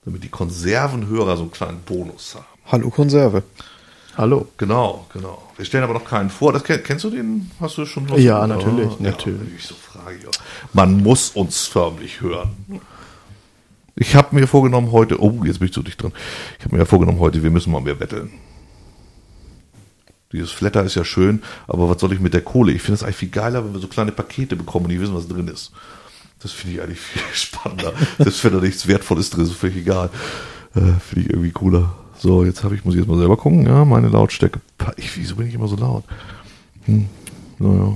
Damit die Konservenhörer so einen kleinen Bonus haben. Hallo Konserve. Hallo. Genau. Wir stellen aber noch keinen vor. Kennst du den? Hast du schon? Ja, natürlich. Ja, wenn ich so frage, ja. Man muss uns förmlich hören. Ich habe mir vorgenommen heute, jetzt bin ich zu dicht dran. Ich habe mir ja vorgenommen heute, wir müssen mal mehr betteln. Dieses Flatter ist ja schön, aber was soll ich mit der Kohle? Ich finde es eigentlich viel geiler, wenn wir so kleine Pakete bekommen und die wissen, was drin ist. Das finde ich eigentlich viel spannender. Selbst wenn da nichts Wertvolles drin ist, ist völlig egal. Finde ich irgendwie cooler. So, muss ich jetzt mal selber gucken. Ja, meine Lautstärke. Wieso bin ich immer so laut? Naja.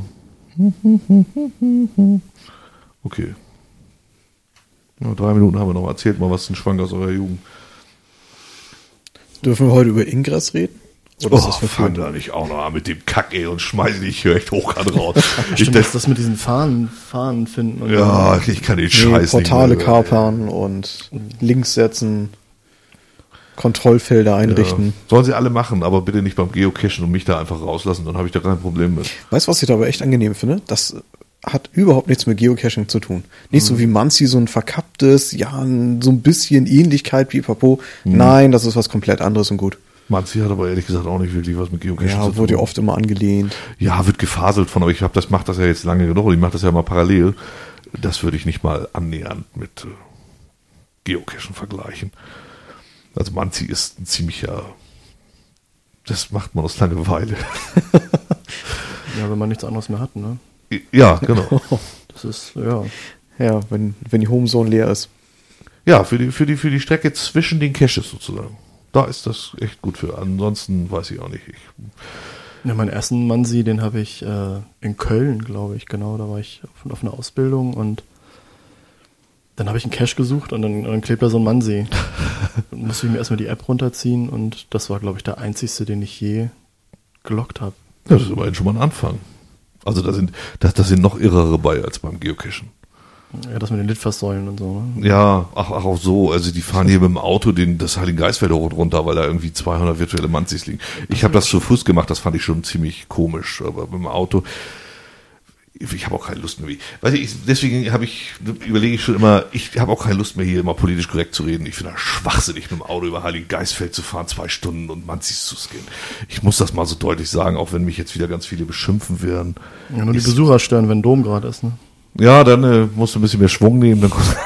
Okay. Ja, 3 Minuten haben wir noch. Erzählt mal, was ein Schwank aus eurer Jugend. Dürfen wir heute über Ingress reden? Oder ist das fang da nicht auch noch an mit dem Kack, ey, und schmeiß dich hier echt hochkant raus. Stimmt, das mit diesen Fahnen finden. Und ja, ich kann den Scheiß Portale nicht mehr kapern und Links setzen, Kontrollfelder einrichten. Ja. Sollen sie alle machen, aber bitte nicht beim Geocachen und mich da einfach rauslassen, dann habe ich da kein Problem mit. Weißt du, was ich da aber echt angenehm finde? Das hat überhaupt nichts mit Geocaching zu tun. Nicht so wie Manzi, so ein verkapptes, ja, so ein bisschen Ähnlichkeit wie Papo. Nein, das ist was komplett anderes und gut. Manzi hat aber ehrlich gesagt auch nicht wirklich was mit Geocaching zu tun. Ja, wurde ja oft immer angelehnt. Ja, wird gefaselt von, aber ich mache das ja jetzt lange genug und ich mache das ja mal parallel. Das würde ich nicht mal annähernd mit Geocachen vergleichen. Also Manzi ist ein ziemlicher, das macht man aus Langeweile. Ja, wenn man nichts anderes mehr hat, ne? Ja, genau. Das ist, ja. Ja, wenn die Homezone leer ist. Ja, für die Strecke zwischen den Caches sozusagen. Da ist das echt gut für. Ansonsten weiß ich auch nicht. Ja, meinen ersten Mansi, den habe ich in Köln, glaube ich, genau. Da war ich auf einer Ausbildung und dann habe ich einen Cache gesucht und dann klebt da so ein Mansi. Dann musste ich mir erstmal die App runterziehen und das war, glaube ich, der einzigste, den ich je gelockt habe. Ja, das ist immerhin schon mal ein Anfang. Also da sind noch irrere bei als beim Geocachen. Ja, das mit den Litfaßsäulen und so, ne? Ja, auch so. Also die fahren hier mit dem Auto das Heiligengeistfeld runter, weil da irgendwie 200 virtuelle Manzis liegen. Ich habe das zu Fuß gemacht, das fand ich schon ziemlich komisch. Aber mit dem Auto, ich habe auch keine Lust mehr. Deswegen überlege ich schon immer, ich habe auch keine Lust mehr, hier immer politisch korrekt zu reden. Ich finde das schwachsinnig, mit dem Auto über Heiligengeistfeld zu fahren, 2 Stunden und Manzis zu scannen. Ich muss das mal so deutlich sagen, auch wenn mich jetzt wieder ganz viele beschimpfen werden. Ja, nur die Besucher stören, wenn Dom gerade ist, ne? Ja, dann musst du ein bisschen mehr Schwung nehmen.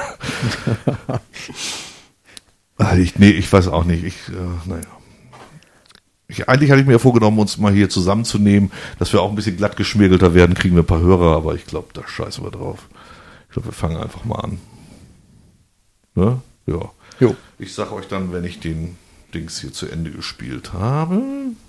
Dann ich weiß auch nicht. Eigentlich hatte ich mir ja vorgenommen, uns mal hier zusammenzunehmen, dass wir auch ein bisschen glatt geschmirgelter werden, kriegen wir ein paar Hörer, aber ich glaube, da scheißen wir drauf. Ich glaube, wir fangen einfach mal an. Ne? Ja. Jo. Ich sag euch dann, wenn ich den Dings hier zu Ende gespielt habe.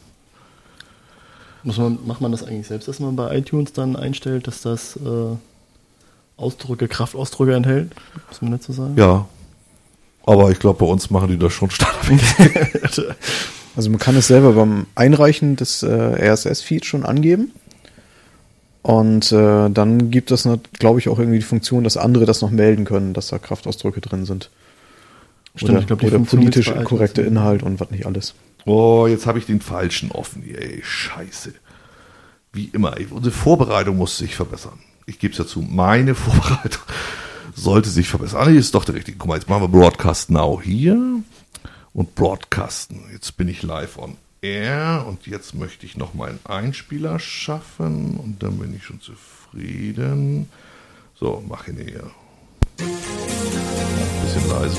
Macht man das eigentlich selbst, dass man bei iTunes dann einstellt, dass das Kraftausdrücke enthält? Muss man nicht so sagen? Ja. Aber ich glaube, bei uns machen die das schon standardmäßig. Also man kann es selber beim Einreichen des RSS-Feeds schon angeben. Und dann gibt es, glaube ich, auch irgendwie die Funktion, dass andere das noch melden können, dass da Kraftausdrücke drin sind. Stimmt, ich glaube, oder politisch inkorrekte Inhalt und was nicht alles. Oh, jetzt habe ich den falschen offen. Ey, scheiße. Wie immer. Unsere Vorbereitung muss sich verbessern. Ich gebe es ja zu, meine Vorbereitung sollte sich verbessern. Hier ist doch der richtige. Guck mal, jetzt machen wir Broadcast Now hier und Broadcasten. Jetzt bin ich live on air und jetzt möchte ich noch meinen Einspieler schaffen und dann bin ich schon zufrieden. So, mach ihn hier. Ein bisschen leise.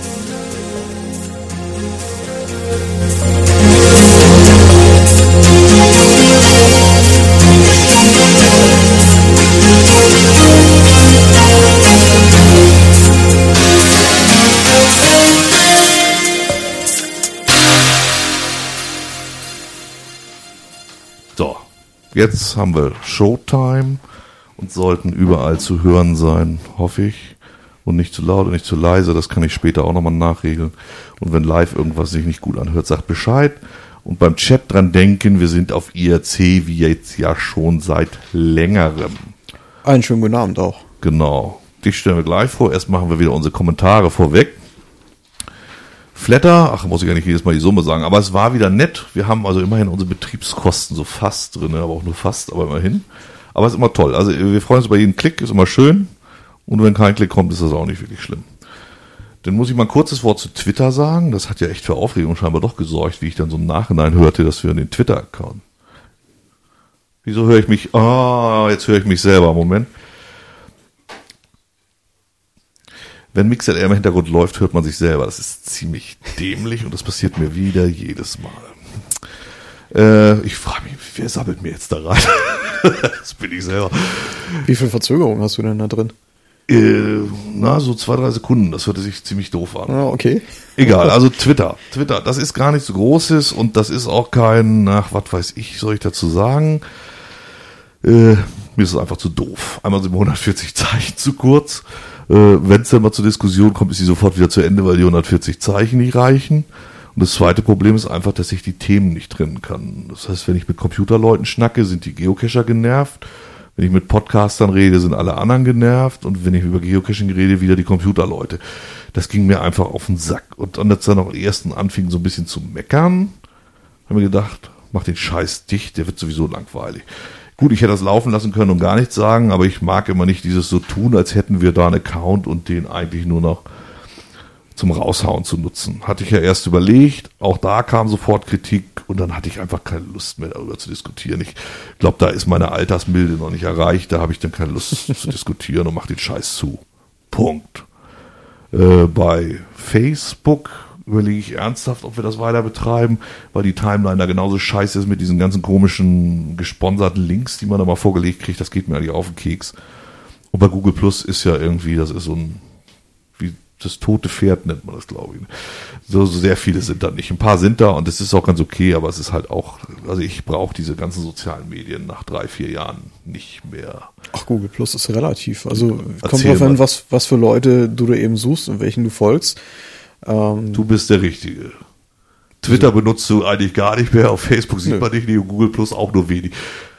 So, jetzt haben wir Showtime und sollten überall zu hören sein, hoffe ich. Und nicht zu laut und nicht zu leise, das kann ich später auch nochmal nachregeln. Und wenn live irgendwas sich nicht gut anhört, sagt Bescheid. Und beim Chat dran denken, wir sind auf IRC wie jetzt ja schon seit längerem. Einen schönen guten Abend auch. Genau. Dich stellen wir gleich vor. Erst machen wir wieder unsere Kommentare vorweg. Flatter, muss ich ja nicht jedes Mal die Summe sagen, aber es war wieder nett. Wir haben also immerhin unsere Betriebskosten so fast drin, aber auch nur fast, aber immerhin. Aber es ist immer toll. Also wir freuen uns über jeden Klick, ist immer schön. Und wenn kein Klick kommt, ist das auch nicht wirklich schlimm. Dann muss ich mal ein kurzes Wort zu Twitter sagen. Das hat ja echt für Aufregung scheinbar doch gesorgt, wie ich dann so im Nachhinein hörte, dass wir den Twitter-Account. Wieso höre ich mich? Jetzt höre ich mich selber. Moment. Wenn MixLR im Hintergrund läuft, hört man sich selber. Das ist ziemlich dämlich und das passiert mir wieder jedes Mal. Ich frage mich, wer sammelt mir jetzt da rein? Das bin ich selber. Wie viel Verzögerung hast du denn da drin? So 2-3 Sekunden. Das hörte sich ziemlich doof an. Ah, okay. Egal, also Twitter, das ist gar nichts so Großes und das ist auch kein, was weiß ich, soll ich dazu sagen? Mir ist es einfach zu doof. Einmal sind 140 Zeichen zu kurz. Wenn es dann mal zur Diskussion kommt, ist sie sofort wieder zu Ende, weil die 140 Zeichen nicht reichen. Und das zweite Problem ist einfach, dass ich die Themen nicht trennen kann. Das heißt, wenn ich mit Computerleuten schnacke, sind die Geocacher genervt. Wenn ich mit Podcastern rede, sind alle anderen genervt. Und wenn ich über Geocaching rede, wieder die Computerleute. Das ging mir einfach auf den Sack. Und dann, als dann auch ersten anfing, so ein bisschen zu meckern, haben wir gedacht, mach den Scheiß dicht, der wird sowieso langweilig. Gut, ich hätte das laufen lassen können und gar nichts sagen, aber ich mag immer nicht dieses so tun, als hätten wir da einen Account und den eigentlich nur noch zum Raushauen zu nutzen. Hatte ich ja erst überlegt, auch da kam sofort Kritik und dann hatte ich einfach keine Lust mehr darüber zu diskutieren. Ich glaube, da ist meine Altersmilde noch nicht erreicht, da habe ich dann keine Lust zu diskutieren und mache den Scheiß zu. Punkt. Bei Facebook überlege ich ernsthaft, ob wir das weiter betreiben, weil die Timeline da genauso scheiße ist mit diesen ganzen komischen gesponserten Links, die man da mal vorgelegt kriegt. Das geht mir eigentlich auf den Keks. Und bei Google Plus ist ja irgendwie, das ist so ein, wie das tote Pferd nennt man das, glaube ich. So sehr viele sind da nicht. Ein paar sind da und es ist auch ganz okay, aber es ist halt auch, also ich brauche diese ganzen sozialen Medien nach 3-4 Jahren nicht mehr. Ach, Google Plus ist relativ. Also kommt drauf an, was für Leute du da eben suchst und welchen du folgst. Du bist der Richtige. Twitter benutzt du eigentlich gar nicht mehr, auf Facebook sieht man dich nicht und Google Plus auch nur wenig.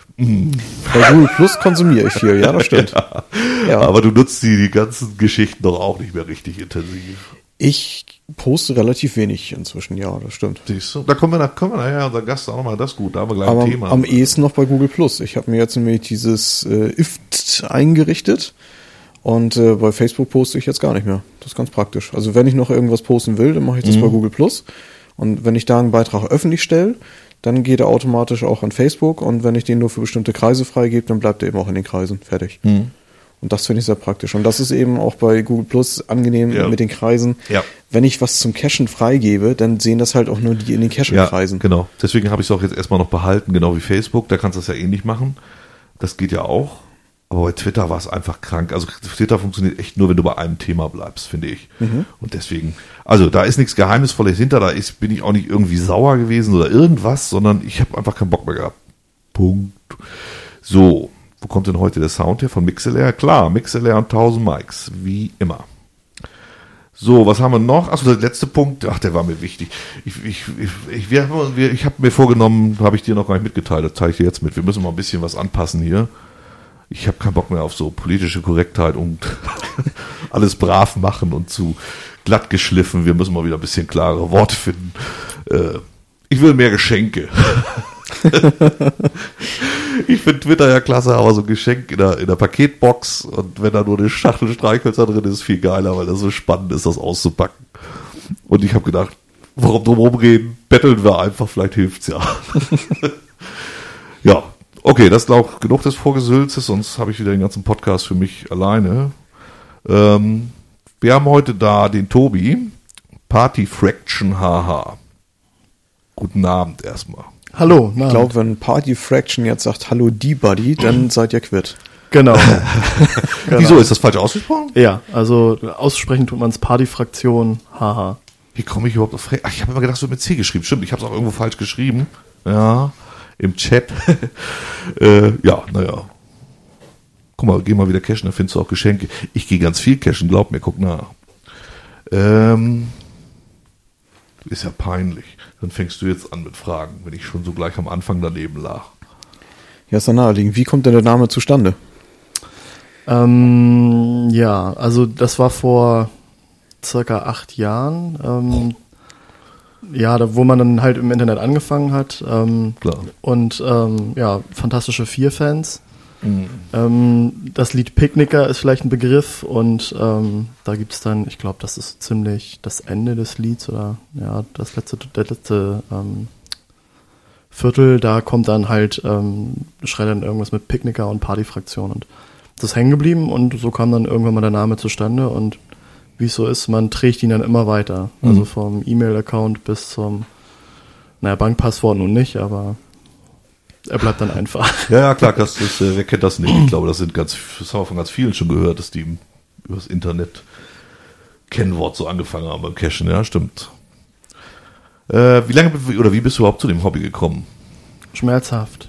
Bei Google Plus konsumiere ich viel, ja, das stimmt. Ja. Aber du nutzt die ganzen Geschichten doch auch nicht mehr richtig intensiv. Ich poste relativ wenig inzwischen, ja, das stimmt. Siehst du? Da kommen wir nachher, unser Gast auch nochmal, das ist gut, da haben wir gleich aber ein Thema. Am ehesten noch bei Google Plus. Ich habe mir jetzt nämlich dieses IFT eingerichtet. Und bei Facebook poste ich jetzt gar nicht mehr. Das ist ganz praktisch. Also wenn ich noch irgendwas posten will, dann mache ich das bei Google Plus. Und wenn ich da einen Beitrag öffentlich stelle, dann geht er automatisch auch an Facebook. Und wenn ich den nur für bestimmte Kreise freigebe, dann bleibt er eben auch in den Kreisen. Fertig. Und das finde ich sehr praktisch. Und das ist eben auch bei Google Plus angenehm mit den Kreisen. Ja. Wenn ich was zum Cachen freigebe, dann sehen das halt auch nur die in den Cachen-Kreisen. Ja, genau. Deswegen habe ich es auch jetzt erstmal noch behalten, genau wie Facebook. Da kannst du das ja ähnlich machen. Das geht ja auch. Aber bei Twitter war es einfach krank. Also Twitter funktioniert echt nur, wenn du bei einem Thema bleibst, finde ich. Und deswegen, also da ist nichts Geheimnisvolles hinter, bin ich auch nicht irgendwie sauer gewesen oder irgendwas, sondern ich habe einfach keinen Bock mehr gehabt. Punkt. So, wo kommt denn heute der Sound her? Von MixLR? Klar, MixLR und 1000 Mics, wie immer. So, was haben wir noch? Achso, der letzte Punkt, der war mir wichtig. Ich habe mir vorgenommen, habe ich dir noch gar nicht mitgeteilt, das zeige ich dir jetzt mit. Wir müssen mal ein bisschen was anpassen hier. Ich habe keinen Bock mehr auf so politische Korrektheit und alles brav machen und zu glatt geschliffen. Wir müssen mal wieder ein bisschen klare Worte finden. Ich will mehr Geschenke. Ich finde Twitter ja klasse, aber so ein Geschenk in der Paketbox und wenn da nur eine Schachtel Streichhölzer drin ist, viel geiler, weil das so spannend ist, das auszupacken. Und ich habe gedacht, warum drum rumreden? Betteln wir einfach, vielleicht hilft's ja. Ja. Okay, das ist auch genug des Vorgesülzes, sonst habe ich wieder den ganzen Podcast für mich alleine. Wir haben heute da den Tobi, Party Fraction HH. Guten Abend erstmal. Hallo. Ich glaube, wenn Party Fraction jetzt sagt Hallo D-Buddy, dann seid ihr quitt. Genau. Wieso, ist das falsch ausgesprochen? Ja, also aussprechen tut man es Party-Fraktion HH. Wie komme ich überhaupt auf ich habe immer gedacht, es wird mit C geschrieben. Stimmt, ich habe es auch irgendwo falsch geschrieben. Ja. Im Chat. Ja, naja. Guck mal, geh mal wieder cashen, da findest du auch Geschenke. Ich gehe ganz viel cashen, glaub mir, guck nach. Ist ja peinlich. Dann fängst du jetzt an mit Fragen, wenn ich schon so gleich am Anfang daneben lag. Ja, ist ja naheliegend. Wie kommt denn der Name zustande? Ja, also das war vor circa 8 Jahren. Ja, da, wo man dann halt im Internet angefangen hat. Klar. Und ja, Fantastische 4-Fans Das Lied Picknicker ist vielleicht ein Begriff und da gibt es dann, ich glaube, das ist ziemlich das Ende des Lieds oder ja, der letzte Viertel, da kommt dann halt, schreit dann irgendwas mit Picknicker und Partyfraktion und das ist hängen geblieben und so kam dann irgendwann mal der Name zustande und wie es so ist, man trägt ihn dann immer weiter. Also vom E-Mail-Account bis zum, Bankpasswort nun nicht, aber er bleibt dann einfach. Ja, klar, das ist, wer kennt das nicht? Ich glaube, das haben wir von ganz vielen schon gehört, dass die über das Internet Kennwort so angefangen haben beim Cashen. Ja, stimmt. Wie bist du überhaupt zu dem Hobby gekommen? Schmerzhaft.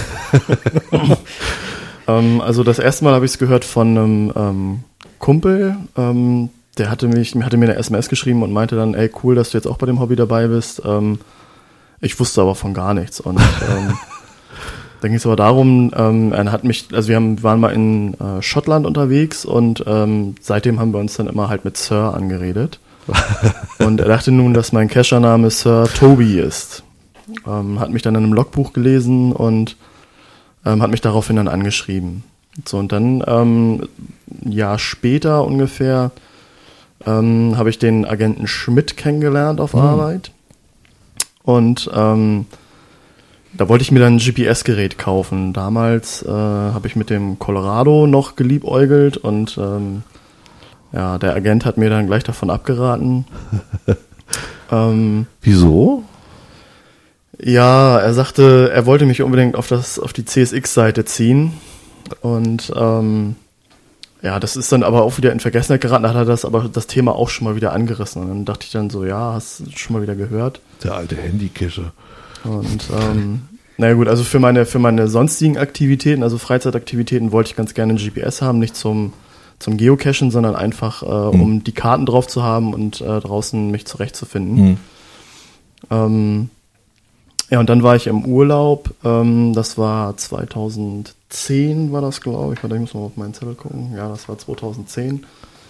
Also das erste Mal habe ich es gehört von einem Kumpel, der hatte mir eine SMS geschrieben und meinte dann, ey, cool, dass du jetzt auch bei dem Hobby dabei bist. Ich wusste aber von gar nichts und dann ging es aber darum, er hat mich, also wir waren mal in Schottland unterwegs und seitdem haben wir uns dann immer halt mit Sir angeredet. Und er dachte nun, dass mein Cachername Sir Toby ist. Hat mich dann in einem Logbuch gelesen und hat mich daraufhin dann angeschrieben. So, und dann ein Jahr später ungefähr habe ich den Agenten Schmidt kennengelernt auf Arbeit. Und da wollte ich mir dann ein GPS-Gerät kaufen. Damals habe ich mit dem Colorado noch geliebäugelt und der Agent hat mir dann gleich davon abgeraten. Wieso? Ja, er sagte, er wollte mich unbedingt auf die CSX-Seite ziehen. Und das ist dann aber auch wieder in Vergessenheit geraten. Da hat er das Thema auch schon mal wieder angerissen. Und dann dachte ich dann so, ja, hast du schon mal wieder gehört? Der alte Handycacher. Und gut, also für meine sonstigen Aktivitäten, also Freizeitaktivitäten, wollte ich ganz gerne ein GPS haben, nicht zum Geocachen, sondern einfach, um die Karten drauf zu haben und draußen mich zurechtzufinden. Und dann war ich im Urlaub, das war 2010 war das, glaube ich. Warte, ich muss mal auf meinen Zettel gucken. Ja, das war 2010.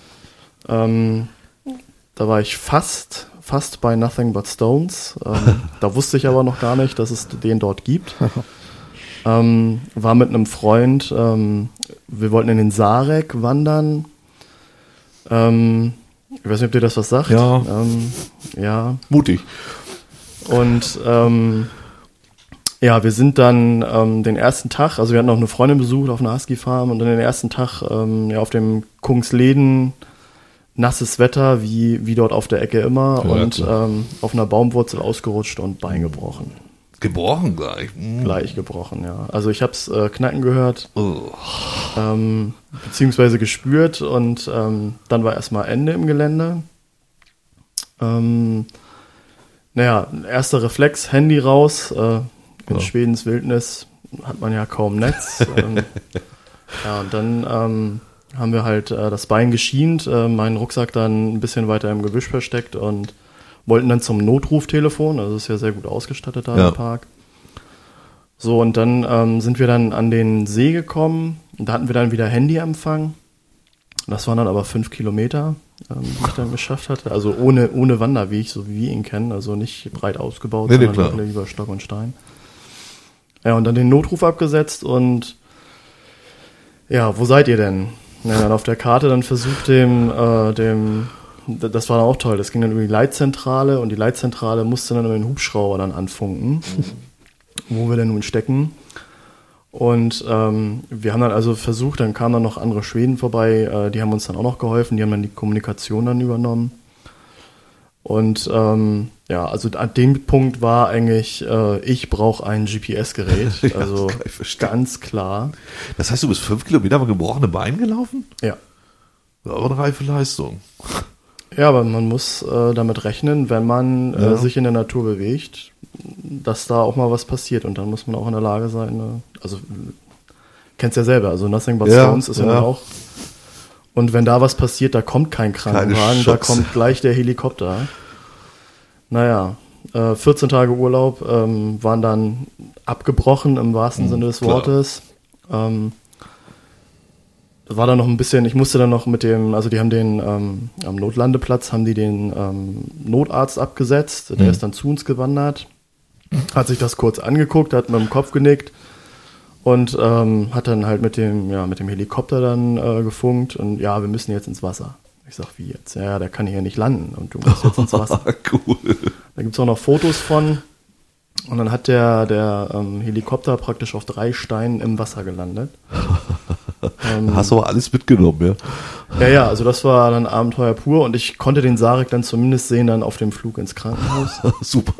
Da war ich fast bei Nothing But Stones. Da wusste ich aber noch gar nicht, dass es den dort gibt. War mit einem Freund, wir wollten in den Sarek wandern. Ich weiß nicht, ob dir das was sagt. Ja. Ja. Mutig. Und wir sind dann den ersten Tag, also wir hatten auch eine Freundin besucht auf einer Husky-Farm und dann den ersten Tag auf dem Kungsleden, nasses Wetter, wie dort auf der Ecke immer, ja, und auf einer Baumwurzel ausgerutscht und Bein gebrochen. Gebrochen gleich? Gleich gebrochen, ja. Also ich hab's knacken gehört, Oh. beziehungsweise gespürt und dann war erstmal Ende im Gelände. Erster Reflex, Handy raus. In Schwedens Wildnis hat man ja kaum Netz. Und dann haben wir halt das Bein geschient, meinen Rucksack dann ein bisschen weiter im Gebüsch versteckt und wollten dann zum Notruftelefon. Also ist ja sehr gut ausgestattet da im Park. So, und dann sind wir dann an den See gekommen. Und da hatten wir dann wieder Handyempfang. Das waren dann aber 5 Kilometer, die ich dann geschafft hatte. Also ohne Wanderweg, so wie wir ihn kennen. Also nicht breit ausgebaut, sondern über Stock und Stein. Ja, und dann den Notruf abgesetzt und ja, wo seid ihr denn? Ja, dann auf der Karte dann versucht das war dann auch toll, das ging dann über die Leitzentrale und die Leitzentrale musste dann über den Hubschrauber dann anfunken, wo wir denn nun stecken. Und wir haben dann also versucht, dann kamen dann noch andere Schweden vorbei, die haben uns dann auch noch geholfen, die haben dann die Kommunikation dann übernommen. Und also an dem Punkt war eigentlich, ich brauche ein GPS-Gerät, Ja, also ganz klar. Das heißt, du bist 5 Kilometer mit gebrochene Bein gelaufen? Ja. Das war eine reife Leistung. Ja, aber man muss damit rechnen, wenn man sich in der Natur bewegt, dass da auch mal was passiert und dann muss man auch in der Lage sein, also kennst ja selber, also Nothing But Stones ist ja auch, und wenn da was passiert, da kommt kein Krankenwagen, da kommt gleich der Helikopter. 14 Tage Urlaub waren dann abgebrochen im wahrsten Sinne des Wortes. War dann noch ein bisschen, ich musste dann noch die haben am Notlandeplatz haben die den Notarzt abgesetzt, der ist dann zu uns gewandert, hat sich das kurz angeguckt, hat mit dem Kopf genickt Und hat dann halt mit dem Helikopter dann gefunkt und ja, wir müssen jetzt ins Wasser. Ich sag, wie jetzt? Ja, der kann hier nicht landen und du musst jetzt ins Wasser. Cool. Da gibt's auch noch Fotos von. Und dann hat der Helikopter praktisch auf 3 Steinen im Wasser gelandet. Hast du aber alles mitgenommen, ja? Ja, also das war dann Abenteuer pur und ich konnte den Sarek dann zumindest sehen dann auf dem Flug ins Krankenhaus. Super.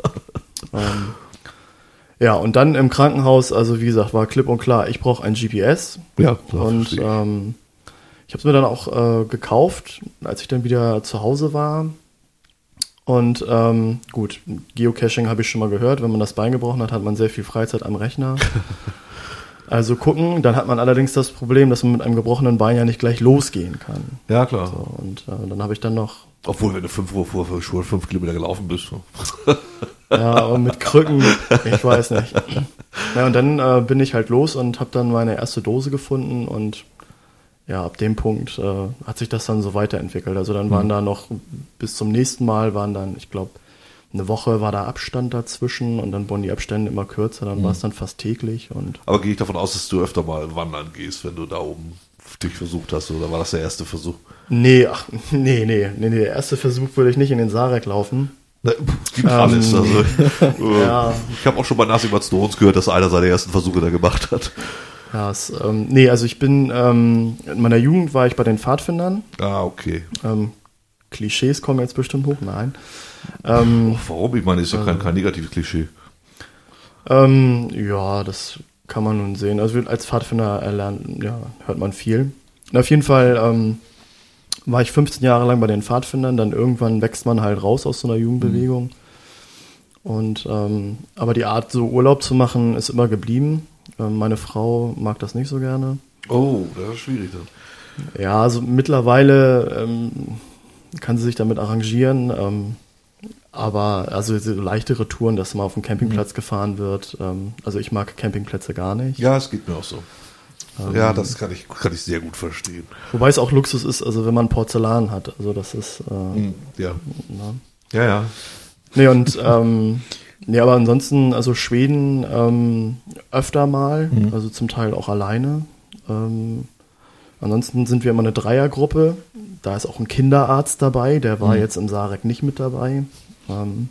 Ja, und dann im Krankenhaus, also wie gesagt, war klipp und klar, ich brauche ein GPS. Ja, klar. Und ich habe es mir dann auch gekauft, als ich dann wieder zu Hause war. Und gut, Geocaching habe ich schon mal gehört. Wenn man das Bein gebrochen hat, hat man sehr viel Freizeit am Rechner. Also gucken, dann hat man allerdings das Problem, dass man mit einem gebrochenen Bein ja nicht gleich losgehen kann. Ja, klar. So, und dann habe ich dann noch... Obwohl, wenn du 5 Uhr vor schon 5 Kilometer gelaufen bist. Ja, aber mit Krücken, ich weiß nicht. Ja, und dann bin ich halt los und habe dann meine erste Dose gefunden und ja, ab dem Punkt hat sich das dann so weiterentwickelt. Also dann waren da noch, bis zum nächsten Mal waren dann, ich glaube, eine Woche war da Abstand dazwischen und dann wurden die Abstände immer kürzer, dann war es dann fast täglich. Aber gehe ich davon aus, dass du öfter mal wandern gehst, wenn du da oben dich versucht hast, oder war das der erste Versuch? Nee, der erste Versuch würde ich nicht in den Sarek laufen. Es gibt alles. Also, Ja. Ich habe auch schon bei Nasim Stones gehört, dass einer seine ersten Versuche da gemacht hat. Ja, also ich bin, in meiner Jugend war ich bei den Pfadfindern. Ah, okay. Klischees kommen jetzt bestimmt hoch, nein. Warum? Ich meine, ist ja kein negatives Klischee. Ja, das kann man nun sehen. Also als Pfadfinder hört man viel. Und auf jeden Fall war ich 15 Jahre lang bei den Pfadfindern, dann irgendwann wächst man halt raus aus so einer Jugendbewegung. Und aber die Art, so Urlaub zu machen, ist immer geblieben. Meine Frau mag das nicht so gerne. Oh, das ist schwierig dann. Ja, also mittlerweile kann sie sich damit arrangieren. Aber also so leichtere Touren, dass mal auf dem Campingplatz gefahren wird. Also ich mag Campingplätze gar nicht. Ja, es geht mir auch so. Ja, das kann ich sehr gut verstehen. Wobei es auch Luxus ist, also wenn man Porzellan hat. Also das ist... Ja. Na. Ja. Nee, und aber ansonsten, also Schweden öfter mal, also zum Teil auch alleine. Ansonsten sind wir immer eine Dreiergruppe. Da ist auch ein Kinderarzt dabei, der war jetzt im Sarek nicht mit dabei. Und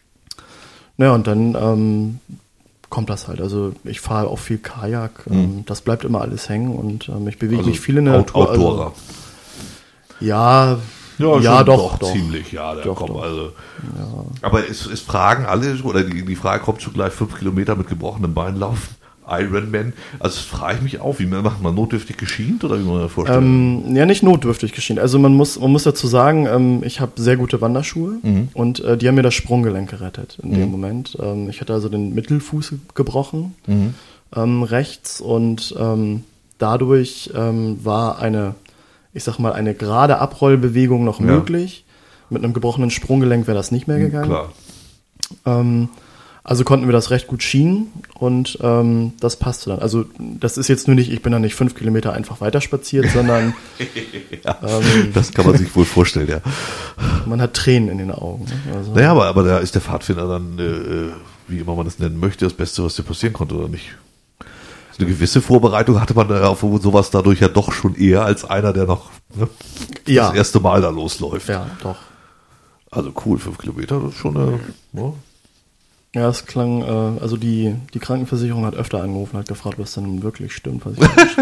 dann kommt das halt. Also ich fahre auch viel Kajak. Das bleibt immer alles hängen und ich bewege mich viel in der Natur. Outdoorer. Ja, doch. Ziemlich, ja. Doch. Also. Ja. Aber es fragen alle, oder die Frage kommt schon gleich, 5 Kilometer mit gebrochenem Bein laufen. Ironman. Also das frage ich mich auch, wie macht man notdürftig geschient oder wie man das vorstellen? Ja, nicht notdürftig geschient. Also man muss dazu sagen, ich habe sehr gute Wanderschuhe und die haben mir das Sprunggelenk gerettet in dem Moment. Ich hatte also den Mittelfuß gebrochen rechts und dadurch war eine gerade Abrollbewegung noch möglich. Mit einem gebrochenen Sprunggelenk wäre das nicht mehr gegangen. Klar. Also konnten wir das recht gut schienen und das passte dann. Also das ist jetzt nur nicht, ich bin dann nicht 5 Kilometer einfach weiterspaziert, sondern das kann man sich wohl vorstellen, ja. Man hat Tränen in den Augen. Ne? Also, naja, aber da ist der Pfadfinder dann, wie immer man das nennen möchte, das Beste, was dir passieren konnte, oder nicht? Eine gewisse Vorbereitung hatte man auf sowas dadurch ja doch schon eher als einer, der noch das erste Mal da losläuft. Ja, doch. Also cool, 5 Kilometer, das ist schon Ja, es klang, also die Krankenversicherung hat öfter angerufen, hat gefragt, was denn wirklich stimmt. Was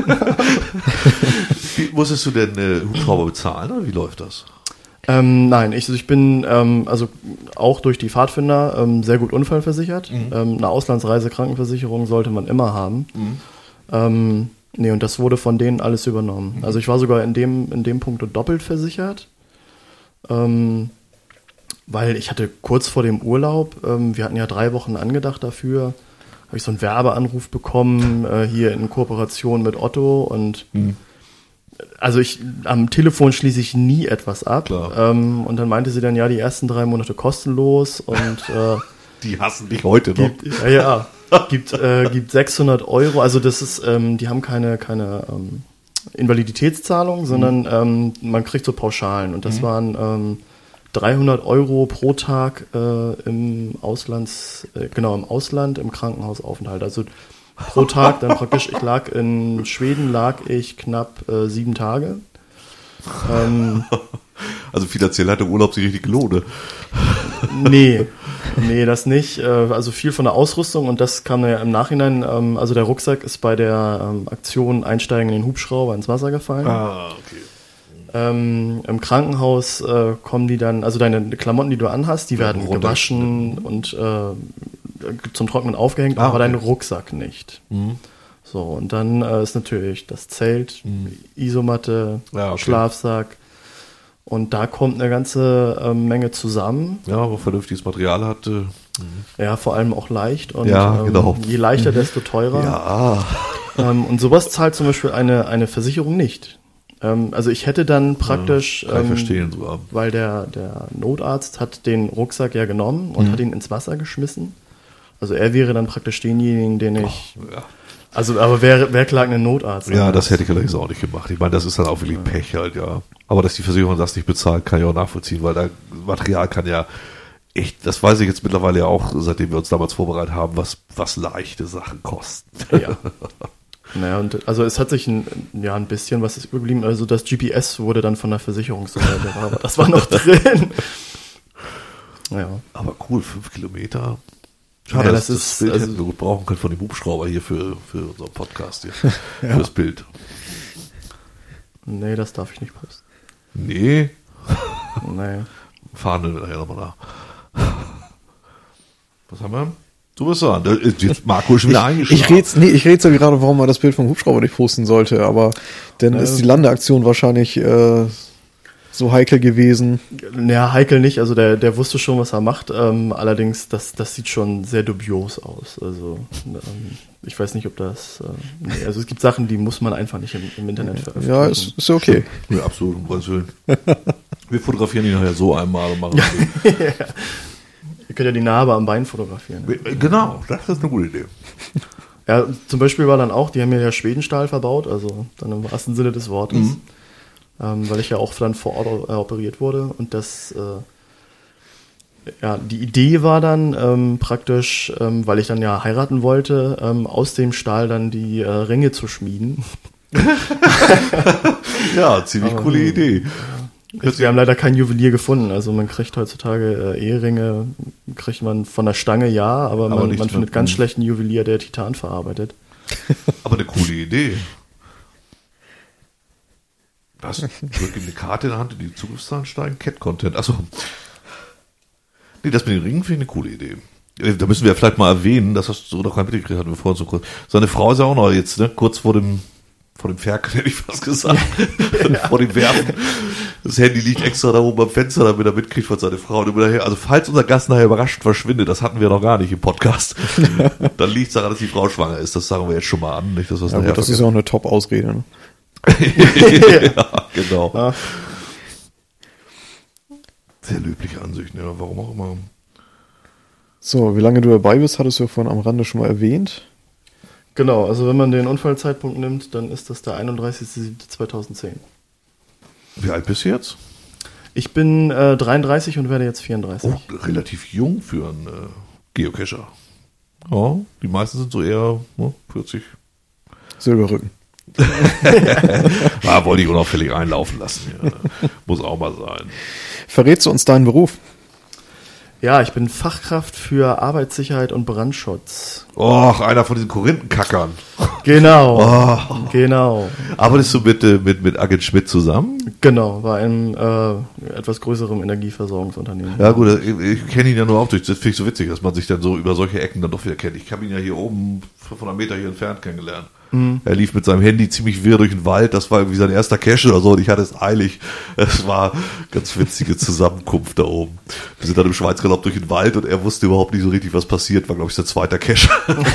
Wie musstest du denn Hubschrauber bezahlen, oder wie läuft das? Nein, ich bin also auch durch die Pfadfinder sehr gut unfallversichert. Eine Auslandsreise Krankenversicherung sollte man immer haben. Nee, und das wurde von denen alles übernommen. Also ich war sogar in dem Punkt doppelt versichert. Weil ich hatte kurz vor dem Urlaub, wir hatten ja 3 Wochen angedacht dafür, habe ich so einen Werbeanruf bekommen, hier in Kooperation mit Otto und also am Telefon schließe ich nie etwas ab. Und dann meinte sie dann, ja, die ersten 3 Monate kostenlos und die hassen dich heute noch. Gibt 600 €, also das ist, die haben keine Invaliditätszahlung, sondern man kriegt so Pauschalen und das waren 300 € pro Tag im Ausland, im Krankenhausaufenthalt. Also pro Tag dann praktisch, in Schweden lag ich knapp 7 Tage. Also finanziell hat der Urlaub sich richtig gelohnt. Nee, das nicht. Also viel von der Ausrüstung und das kam ja im Nachhinein. Also der Rucksack ist bei der Aktion Einsteigen in den Hubschrauber ins Wasser gefallen. Ah, okay. Im Krankenhaus kommen die dann, also deine Klamotten, die du anhast, die werden gewaschen und zum Trocknen aufgehängt, aber dein Rucksack nicht. Mhm. So, und dann ist natürlich das Zelt, Isomatte, Schlafsack. Und da kommt eine ganze Menge zusammen. Ja, wo vernünftiges Material hat. Ja, vor allem auch leicht. Und genau. Je leichter, desto teurer. Ja. Und sowas zahlt zum Beispiel eine Versicherung nicht. Also ich hätte dann praktisch, kann ich verstehen sogar. Weil der Notarzt hat den Rucksack ja genommen und hat ihn ins Wasser geschmissen. Also er wäre dann praktisch denjenigen, den ich... Ja. Also, aber wer klagt einen Notarzt? Ja, das hätte ich allerdings auch nicht gemacht. Ich meine, das ist dann auch wirklich Pech halt, ja. Aber dass die Versicherung das nicht bezahlt, kann ich auch nachvollziehen, weil das Material kann ja echt, das weiß ich jetzt mittlerweile ja auch, seitdem wir uns damals vorbereitet haben, was leichte Sachen kosten. Ja. Naja, und also es hat sich ein bisschen was ist übergeblieben. Also das GPS wurde dann von der Versicherung so, aber das war noch drin. Ja. Aber cool, 5 Kilometer. Schade, Ja, das Bild hätten wir gut brauchen können von dem Hubschrauber hier für unseren Podcast hier. Für das Bild. Nee, das darf ich nicht posten. Nee. Nee. Fahren wir nachher nochmal nach. Was haben wir? Du bist dran. Jetzt Marco ist schon wieder eingeschlafen. Ich rede ja gerade, warum man das Bild vom Hubschrauber nicht posten sollte, aber dann ist die Landeaktion wahrscheinlich so heikel gewesen. Ja, heikel nicht. Also der wusste schon, was er macht. Allerdings, das sieht schon sehr dubios aus. Also ich weiß nicht, ob das... nee, also es gibt Sachen, die muss man einfach nicht im Internet veröffentlichen. Ja, ist okay. Ja, absolut, um Gottes Willen. Wir fotografieren ihn nachher so einmal und machen Ja. Ihr könnt ja die Narbe am Bein fotografieren. Genau, das ist eine gute Idee. Ja, zum Beispiel war dann auch, die haben mir ja Schwedenstahl verbaut, also dann im wahrsten Sinne des Wortes. Weil ich ja auch dann vor Ort operiert wurde und das, die Idee war dann praktisch, weil ich dann ja heiraten wollte, aus dem Stahl dann die Ringe zu schmieden. Ja, ziemlich coole Idee. Wir haben leider keinen Juwelier gefunden, also man kriegt heutzutage Eheringe, kriegt man von der Stange aber man findet ganz schlechten Juwelier, der Titan verarbeitet. Aber eine coole Idee. Was? Drück ihm eine Karte in der Hand, in die Zugriffszahlen steigen? Cat-Content. Achso. Nee, das mit den Ringen finde ich eine coole Idee. Da müssen wir vielleicht mal erwähnen, das hast du noch gar nicht mitgekriegt, hatten wir vorhin so kurz. Seine Frau ist ja auch noch jetzt, ne, kurz vor dem Ferkel, hätte ich fast gesagt. Vor dem Werfen. Das Handy liegt extra da oben am Fenster, damit er mitkriegt, was seine Frau immer daher. Also falls unser Gast nachher überraschend verschwindet, das hatten wir noch gar nicht im Podcast, dann liegt es daran, dass die Frau schwanger ist. Das sagen wir jetzt schon mal an. Nicht, dass wir es nachher das ist ja auch eine Top-Ausrede. Ne? Ja, genau. Ja. Sehr löbliche Ansicht, ne? Warum auch immer. So, wie lange du dabei bist, hattest du ja vorhin am Rande schon mal erwähnt. Genau, also wenn man den Unfallzeitpunkt nimmt, dann ist das der 31.07.2010. Wie alt bist du jetzt? Ich bin 33 und werde jetzt 34. Oh, relativ jung für einen Geocacher. Ja, die meisten sind so eher 40. Silberrücken. Wollte ich unauffällig einlaufen lassen. Ja. Muss auch mal sein. Verrätst du uns deinen Beruf? Ja, ich bin Fachkraft für Arbeitssicherheit und Brandschutz. Och, einer von diesen Korinthenkackern. Genau, oh. Genau. Arbeitest du mit Agent Schmidt zusammen? Genau, bei einem etwas größerem Energieversorgungsunternehmen. Ja gut, ich kenne ihn ja nur auch durch, das finde ich so witzig, dass man sich dann so über solche Ecken dann doch wieder kennt. Ich habe ihn ja hier oben 500 Meter hier entfernt kennengelernt. Er lief mit seinem Handy ziemlich wirr durch den Wald, das war irgendwie sein erster Cache oder so und ich hatte es eilig. Es war eine ganz witzige Zusammenkunft da oben. Wir sind dann im Schweizerlaub durch den Wald und er wusste überhaupt nicht so richtig, was passiert, war glaube ich sein zweiter Cache.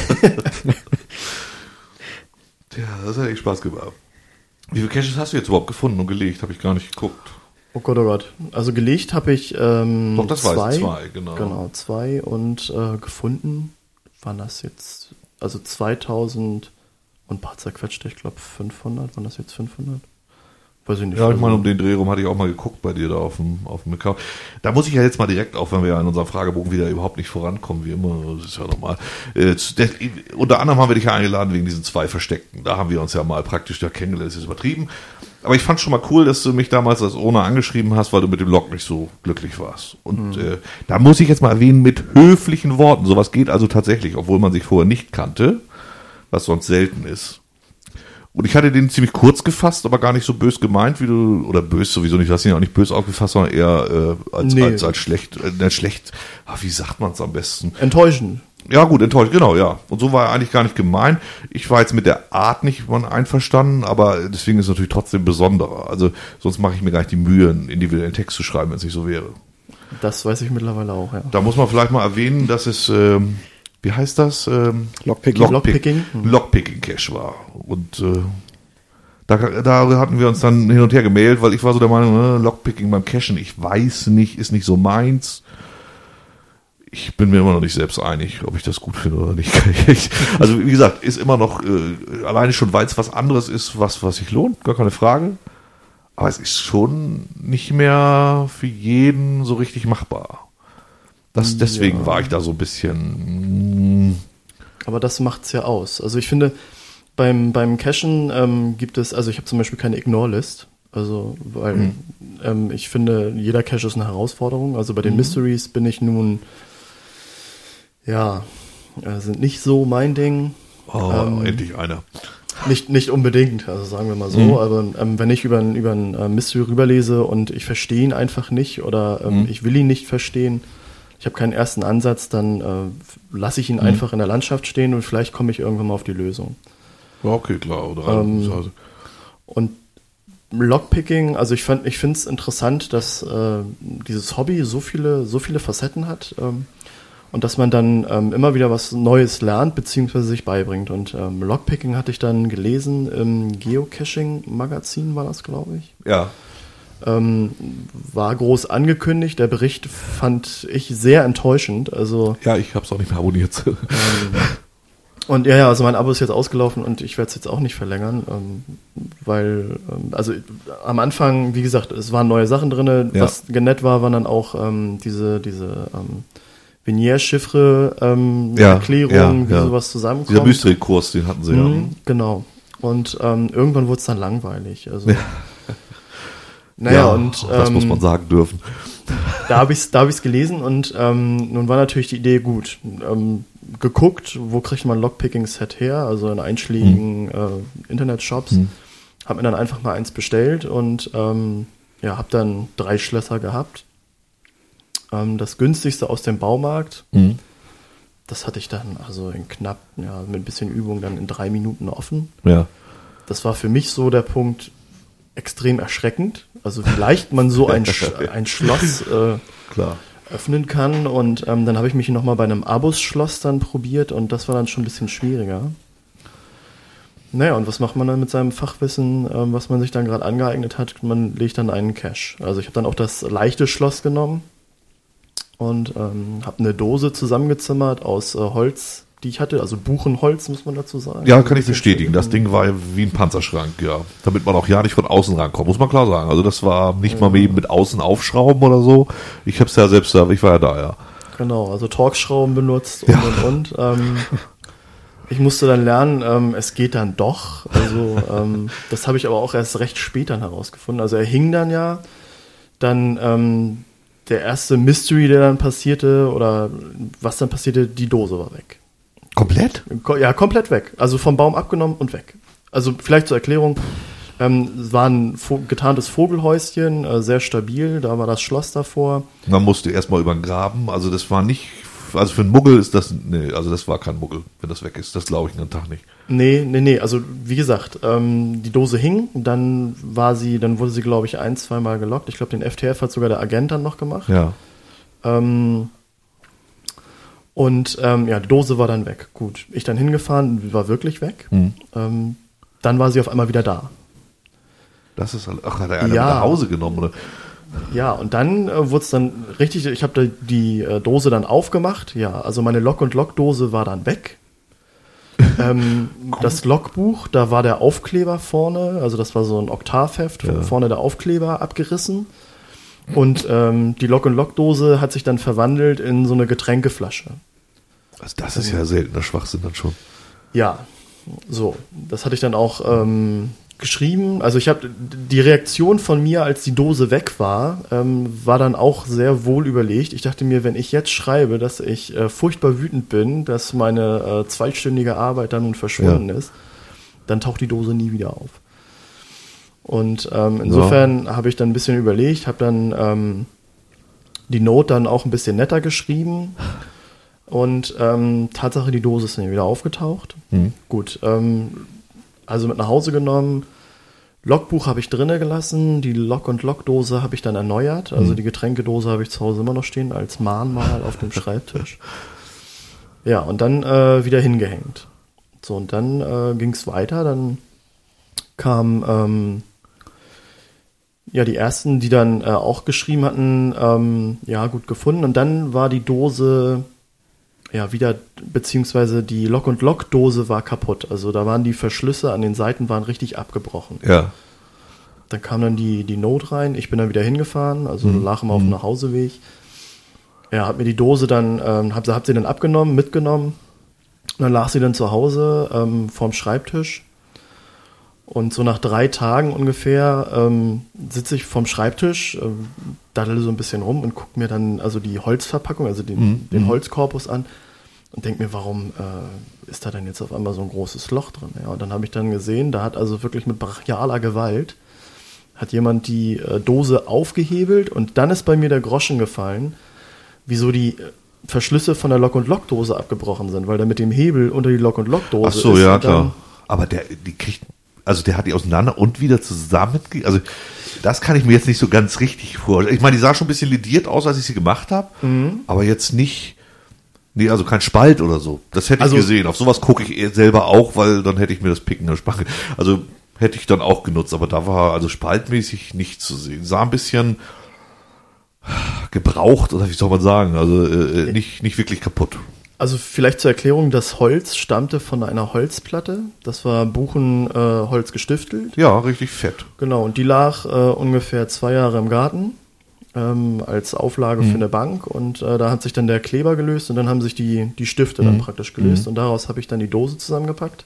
Ja, das hat echt Spaß gemacht. Wie viele Caches hast du jetzt überhaupt gefunden und gelegt? Habe ich gar nicht geguckt. Oh Gott, oh Gott. Also gelegt habe ich doch, das 2. Weiß ich, 2, genau. Genau, 2 und gefunden waren das jetzt, also 2000 und ein paar zerquetschte, ich glaube 500, waren das jetzt 500? Weiß ich nicht. Ja, ich meine, um den Dreh rum hatte ich auch mal geguckt bei dir da auf dem Account. Da muss ich ja jetzt mal direkt, auch wenn wir ja in unserem Fragebogen wieder überhaupt nicht vorankommen, wie immer, das ist ja normal. Unter anderem haben wir dich ja eingeladen wegen diesen 2 Versteckten. Da haben wir uns ja mal praktisch da kennengelernt, das ist übertrieben. Aber ich fand schon mal cool, dass du mich damals als Owner angeschrieben hast, weil du mit dem Log nicht so glücklich warst. Und da muss ich jetzt mal erwähnen, mit höflichen Worten. Sowas geht also tatsächlich, obwohl man sich vorher nicht kannte, was sonst selten ist. Und ich hatte den ziemlich kurz gefasst, aber gar nicht so bös gemeint, wie du, oder bös sowieso nicht, du hast ihn auch nicht bös aufgefasst, sondern eher als schlecht, wie sagt man es am besten? Enttäuschend. Ja gut, enttäuscht, genau, ja. Und so war er eigentlich gar nicht gemeint. Ich war jetzt mit der Art nicht einverstanden, aber deswegen ist es natürlich trotzdem besonderer. Also sonst mache ich mir gar nicht die Mühe, einen individuellen Text zu schreiben, wenn es nicht so wäre. Das weiß ich mittlerweile auch, ja. Da muss man vielleicht mal erwähnen, dass es, wie heißt das? Lockpicking-Cache war. Und da hatten wir uns dann hin und her gemailt, weil ich war so der Meinung, Lockpicking beim Cachen, ich weiß nicht, ist nicht so meins. Ich bin mir immer noch nicht selbst einig, ob ich das gut finde oder nicht. Also wie gesagt, ist immer noch, alleine schon, weil es was anderes ist, was sich lohnt, gar keine Frage. Aber es ist schon nicht mehr für jeden so richtig machbar. Deswegen war ich da so ein bisschen. Aber das macht's ja aus. Also ich finde, beim Cachen gibt es, also ich habe zum Beispiel keine Ignore-List. Also, weil ich finde, jeder Cache ist eine Herausforderung. Also bei den Mysteries bin ich nun, sind nicht so mein Ding. Endlich einer. Nicht unbedingt, also sagen wir mal so, aber wenn ich über ein Mystery rüberlese und ich verstehe ihn einfach nicht oder ich will ihn nicht verstehen, ich habe keinen ersten Ansatz, dann lasse ich ihn einfach in der Landschaft stehen und vielleicht komme ich irgendwann mal auf die Lösung. Ja, okay, klar. Oder und Lockpicking, also ich finde es interessant, dass dieses Hobby so viele Facetten hat und dass man dann immer wieder was Neues lernt bzw. sich beibringt. Und Lockpicking hatte ich dann gelesen im Geocaching-Magazin, war das, glaube ich. Ja. War groß angekündigt. Der Bericht fand ich sehr enttäuschend. Also ja, ich habe es auch nicht mehr abonniert. Und also mein Abo ist jetzt ausgelaufen und ich werde es jetzt auch nicht verlängern, weil, also am Anfang, wie gesagt, es waren neue Sachen drin. Was nett war, waren dann auch diese Venier-Chiffre Erklärungen, wie sowas zusammenkommt. Dieser Mystery-Kurs, den hatten sie ja. Genau. Und irgendwann wurde es dann langweilig. Also das muss man sagen dürfen. Da habe ich's gelesen und nun war natürlich die Idee gut. Geguckt, wo kriegt man Lockpicking-Set her, also in einschlägigen Internetshops. Hab mir dann einfach mal eins bestellt und habe dann 3 Schlösser gehabt. Das günstigste aus dem Baumarkt, das hatte ich dann also in knapp, mit ein bisschen Übung dann in 3 Minuten offen. Ja. Das war für mich so der Punkt, extrem erschreckend. Also wie leicht man so ein Schloss öffnen kann. Und dann habe ich mich nochmal bei einem Abus-Schloss dann probiert und das war dann schon ein bisschen schwieriger. Naja, und was macht man dann mit seinem Fachwissen, was man sich dann gerade angeeignet hat? Man legt dann einen Cache. Also ich habe dann auch das leichte Schloss genommen und habe eine Dose zusammengezimmert aus Holz, die ich hatte, also Buchenholz, muss man dazu sagen. Ja, kann ich bestätigen. Das Ding war wie ein Panzerschrank, ja. Damit man auch nicht von außen rankommt, muss man klar sagen. Also das war nicht mal eben mit außen aufschrauben oder so. Ich hab's ja selbst, ich war ja da, ja. Genau, also Torx-Schrauben benutzt und. Ich musste dann lernen, es geht dann doch. Also das habe ich aber auch erst recht spät dann herausgefunden. Also er hing dann dann der erste Mystery, der dann passierte oder was dann passierte, die Dose war weg. Komplett? Ja, komplett weg. Also vom Baum abgenommen und weg. Also vielleicht zur Erklärung, es war ein getarntes Vogelhäuschen, sehr stabil, da war das Schloss davor. Man musste erstmal über den Graben, also das war nicht, also für einen Muggel ist das, also das war kein Muggel, wenn das weg ist, das glaube ich einen Tag nicht. Nee, also wie gesagt, die Dose hing, dann wurde sie glaube ich 1-2 Mal gelockt. Ich glaube den FTF hat sogar der Agent dann noch gemacht. Ja. Die Dose war dann weg. Gut, ich dann hingefahren, war wirklich weg. Dann war sie auf einmal wieder da. Das ist, hat er einer nach Hause genommen, oder? Ja, und dann wurde es dann richtig, ich habe die Dose dann aufgemacht. Ja, also meine Lock- und Lock-Dose war dann weg. Das Logbuch, da war der Aufkleber vorne, also das war so ein Oktavheft, vorne der Aufkleber abgerissen. Und die Log-and-Log-Dose hat sich dann verwandelt in so eine Getränkeflasche. Also das ist ja seltener Schwachsinn dann schon. Ja, so. Das hatte ich dann auch geschrieben. Also ich habe die Reaktion von mir, als die Dose weg war, war dann auch sehr wohl überlegt. Ich dachte mir, wenn ich jetzt schreibe, dass ich furchtbar wütend bin, dass meine zweistündige Arbeit dann nun verschwunden ist, dann taucht die Dose nie wieder auf. Und insofern habe ich dann ein bisschen überlegt, habe dann die Note dann auch ein bisschen netter geschrieben und Tatsache, die Dose ist dann wieder aufgetaucht. Gut, also mit nach Hause genommen, Logbuch habe ich drinnen gelassen, die Log-and-Log-Dose habe ich dann erneuert, also die Getränkedose habe ich zu Hause immer noch stehen als Mahnmal auf dem Schreibtisch. Ja, und dann wieder hingehängt. So, und dann ging es weiter, dann kam die ersten, die dann auch geschrieben hatten, gut gefunden. Und dann war die Dose wieder, beziehungsweise die Log-and-Log-Dose war kaputt. Also da waren die Verschlüsse an den Seiten waren richtig abgebrochen. Ja. Dann kam dann die Note rein. Ich bin dann wieder hingefahren, also lag immer auf dem Nachhauseweg. Ja, hab mir die Dose dann, hab sie dann mitgenommen. Und dann lag sie dann zu Hause vorm Schreibtisch. Und so nach 3 Tagen ungefähr sitze ich vorm Schreibtisch, daddele so ein bisschen rum und gucke mir dann also die Holzverpackung, also den Holzkorpus an und denke mir, warum ist da denn jetzt auf einmal so ein großes Loch drin? Ja, und dann habe ich dann gesehen, da hat also wirklich mit brachialer Gewalt hat jemand die Dose aufgehebelt und dann ist bei mir der Groschen gefallen, wieso die Verschlüsse von der Log-and-Log-Dose abgebrochen sind, weil der mit dem Hebel unter die Log-and-Log-Dose ist. Ach so, ja klar. Aber der hat die auseinander und wieder zusammen. Also das kann ich mir jetzt nicht so ganz richtig vorstellen. Ich meine, die sah schon ein bisschen lediert aus, als ich sie gemacht habe, aber jetzt nicht, also kein Spalt oder so. Das hätte ich gesehen. Auf sowas gucke ich selber auch, weil dann hätte ich mir das Picken erspart. Also hätte ich dann auch genutzt, aber da war also spaltmäßig nicht zu sehen. Sah ein bisschen gebraucht, oder wie soll man sagen, also nicht wirklich kaputt. Also vielleicht zur Erklärung, das Holz stammte von einer Holzplatte. Das war Buchenholz gestiftelt. Ja, richtig fett. Genau, und die lag ungefähr 2 Jahre im Garten als Auflage für eine Bank. Und da hat sich dann der Kleber gelöst und dann haben sich die Stifte dann praktisch gelöst. Und daraus habe ich dann die Dose zusammengepackt.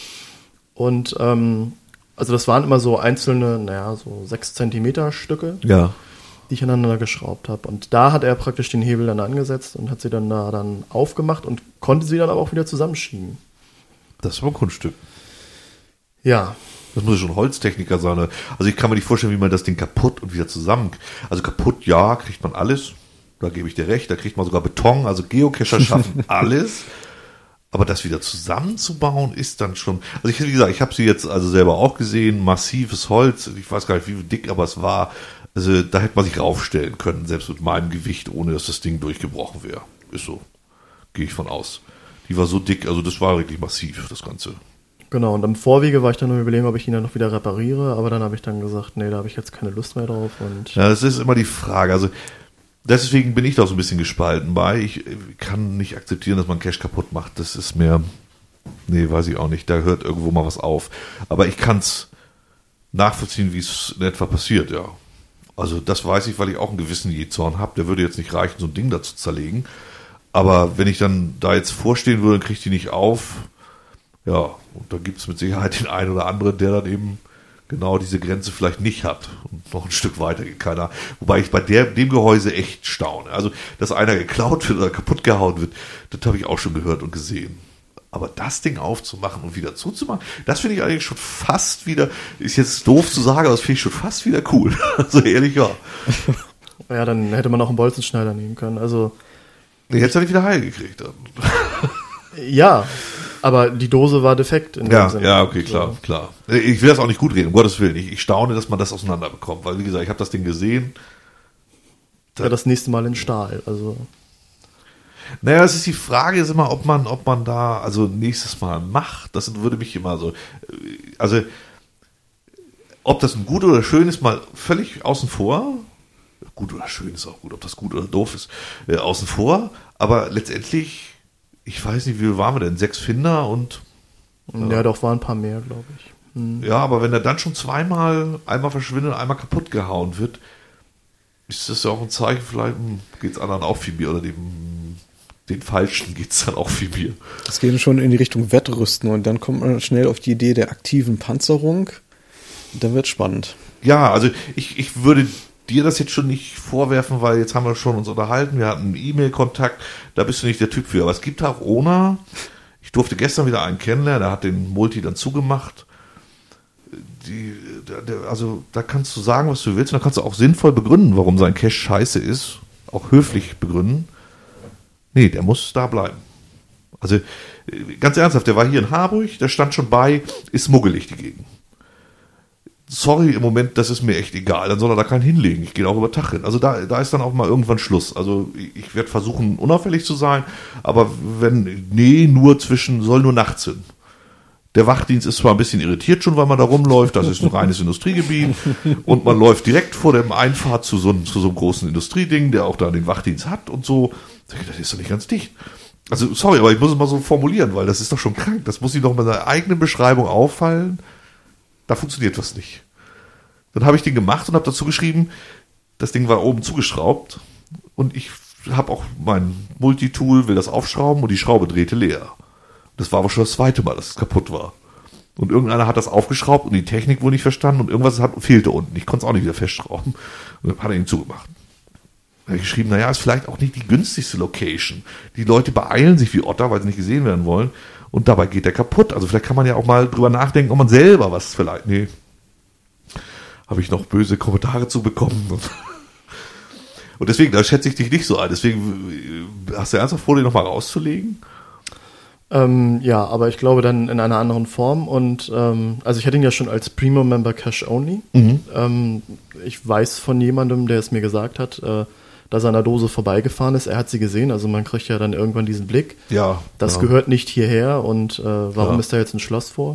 Und also das waren immer so einzelne, so 6 Zentimeter Stücke. Ja. Die ich aneinander geschraubt habe. Und da hat er praktisch den Hebel dann angesetzt und hat sie dann da dann aufgemacht und konnte sie dann aber auch wieder zusammenschieben. Das ist aber ein Kunststück. Ja. Das muss ja schon Holztechniker sein. Also ich kann mir nicht vorstellen, wie man das Ding kaputt und wieder zusammen... Also kaputt, ja, kriegt man alles. Da gebe ich dir recht. Da kriegt man sogar Beton. Also Geocacher schaffen alles. Aber das wieder zusammenzubauen ist dann schon... Also wie gesagt, ich habe sie jetzt also selber auch gesehen. Massives Holz. Ich weiß gar nicht, wie dick, aber es war... Also da hätte man sich raufstellen können, selbst mit meinem Gewicht, ohne dass das Ding durchgebrochen wäre. Ist so. Gehe ich von aus. Die war so dick, also das war wirklich massiv, das Ganze. Genau, und am Vorwege war ich dann nur überlegen, ob ich ihn dann noch wieder repariere, aber dann habe ich dann gesagt, nee, da habe ich jetzt keine Lust mehr drauf. Und ja, das ist immer die Frage. Also deswegen bin ich da so ein bisschen gespalten bei. Ich kann nicht akzeptieren, dass man Cache kaputt macht. Das ist mir, weiß ich auch nicht. Da hört irgendwo mal was auf. Aber ich kann es nachvollziehen, wie es in etwa passiert, ja. Also das weiß ich, weil ich auch einen gewissen Jähzorn habe. Der würde jetzt nicht reichen, so ein Ding da zu zerlegen. Aber wenn ich dann da jetzt vorstehen würde, kriege ich die nicht auf. Ja, und da gibt es mit Sicherheit den einen oder anderen, der dann eben genau diese Grenze vielleicht nicht hat und noch ein Stück weiter geht. Keiner. Wobei ich bei dem Gehäuse echt staune. Also, dass einer geklaut wird oder kaputt gehauen wird, das habe ich auch schon gehört und gesehen. Aber das Ding aufzumachen und wieder zuzumachen, das finde ich eigentlich schon fast wieder, ist jetzt doof zu sagen, aber das finde ich schon fast wieder cool. Also ehrlich, ja. Ja, dann hätte man auch einen Bolzenschneider nehmen können. Also ich hätte es ja nicht wieder heil gekriegt. Ja, aber die Dose war defekt. In dem Sinne. Ja, okay, klar. Ich will das auch nicht gut reden, um Gottes Willen. Ich staune, dass man das auseinanderbekommt, weil wie gesagt, ich habe das Ding gesehen. Ja, das nächste Mal in Stahl, also... Naja, es ist die Frage ist immer, ob man da also nächstes Mal macht. Das würde mich immer so, also ob das ein gut oder schön ist, mal völlig außen vor. Gut oder schön ist auch gut, ob das gut oder doof ist, außen vor. Aber letztendlich, ich weiß nicht, wie viel waren wir denn? 6 Finder und Ja, doch, waren ein paar mehr, glaube ich. Ja, aber wenn er dann schon einmal verschwindet, einmal kaputt gehauen wird, ist das ja auch ein Zeichen, vielleicht geht es anderen auch viel mehr oder den Falschen geht es dann auch viel mehr. Das geht schon in die Richtung Wettrüsten und dann kommt man schnell auf die Idee der aktiven Panzerung. Dann wird spannend. Ja, also ich würde dir das jetzt schon nicht vorwerfen, weil jetzt haben wir schon uns unterhalten, wir hatten einen E-Mail-Kontakt, da bist du nicht der Typ für. Aber es gibt auch ONA, ich durfte gestern wieder einen kennenlernen, der hat den Multi dann zugemacht. Also da kannst du sagen, was du willst, und da kannst du auch sinnvoll begründen, warum sein Cache scheiße ist, auch höflich begründen. Nee, der muss da bleiben. Also ganz ernsthaft, der war hier in Harburg, der stand schon bei, ist muggelig die Gegend. Sorry, im Moment, das ist mir echt egal, dann soll er da keinen hinlegen, ich gehe auch über Tag hin. Also da ist dann auch mal irgendwann Schluss. Also ich werde versuchen, unauffällig zu sein, aber soll nur nachts hin. Der Wachdienst ist zwar ein bisschen irritiert schon, weil man da rumläuft, das ist ein reines Industriegebiet und man läuft direkt vor dem Einfahrt zu so einem großen Industrieding, der auch da den Wachdienst hat und so. Das ist doch nicht ganz dicht. Also sorry, aber ich muss es mal so formulieren, weil das ist doch schon krank. Das muss ihm doch mit seiner eigenen Beschreibung auffallen. Da funktioniert was nicht. Dann habe ich den gemacht und habe dazu geschrieben, das Ding war oben zugeschraubt und ich habe auch mein Multitool, will das aufschrauben und die Schraube drehte leer. Das war aber schon das zweite Mal, dass es kaputt war. Und irgendeiner hat das aufgeschraubt und die Technik wohl nicht verstanden und irgendwas fehlte unten. Ich konnte es auch nicht wieder festschrauben. Und dann hat er ihn zugemacht. Da habe ich geschrieben, naja, ist vielleicht auch nicht die günstigste Location. Die Leute beeilen sich wie Otter, weil sie nicht gesehen werden wollen. Und dabei geht der kaputt. Also vielleicht kann man ja auch mal drüber nachdenken, ob man selber was vielleicht... Nee, habe ich noch böse Kommentare zu bekommen. Und deswegen, da schätze ich dich nicht so ein. Deswegen hast du ernsthaft vor, den nochmal rauszulegen? Ja, aber ich glaube dann in einer anderen Form und also ich hatte ihn ja schon als Premium-Member Cache Only. Ich weiß von jemandem, der es mir gesagt hat, dass er an der Dose vorbeigefahren ist. Er hat sie gesehen, also man kriegt ja dann irgendwann diesen Blick. Ja. Das gehört nicht hierher und warum ist da jetzt ein Schloss vor?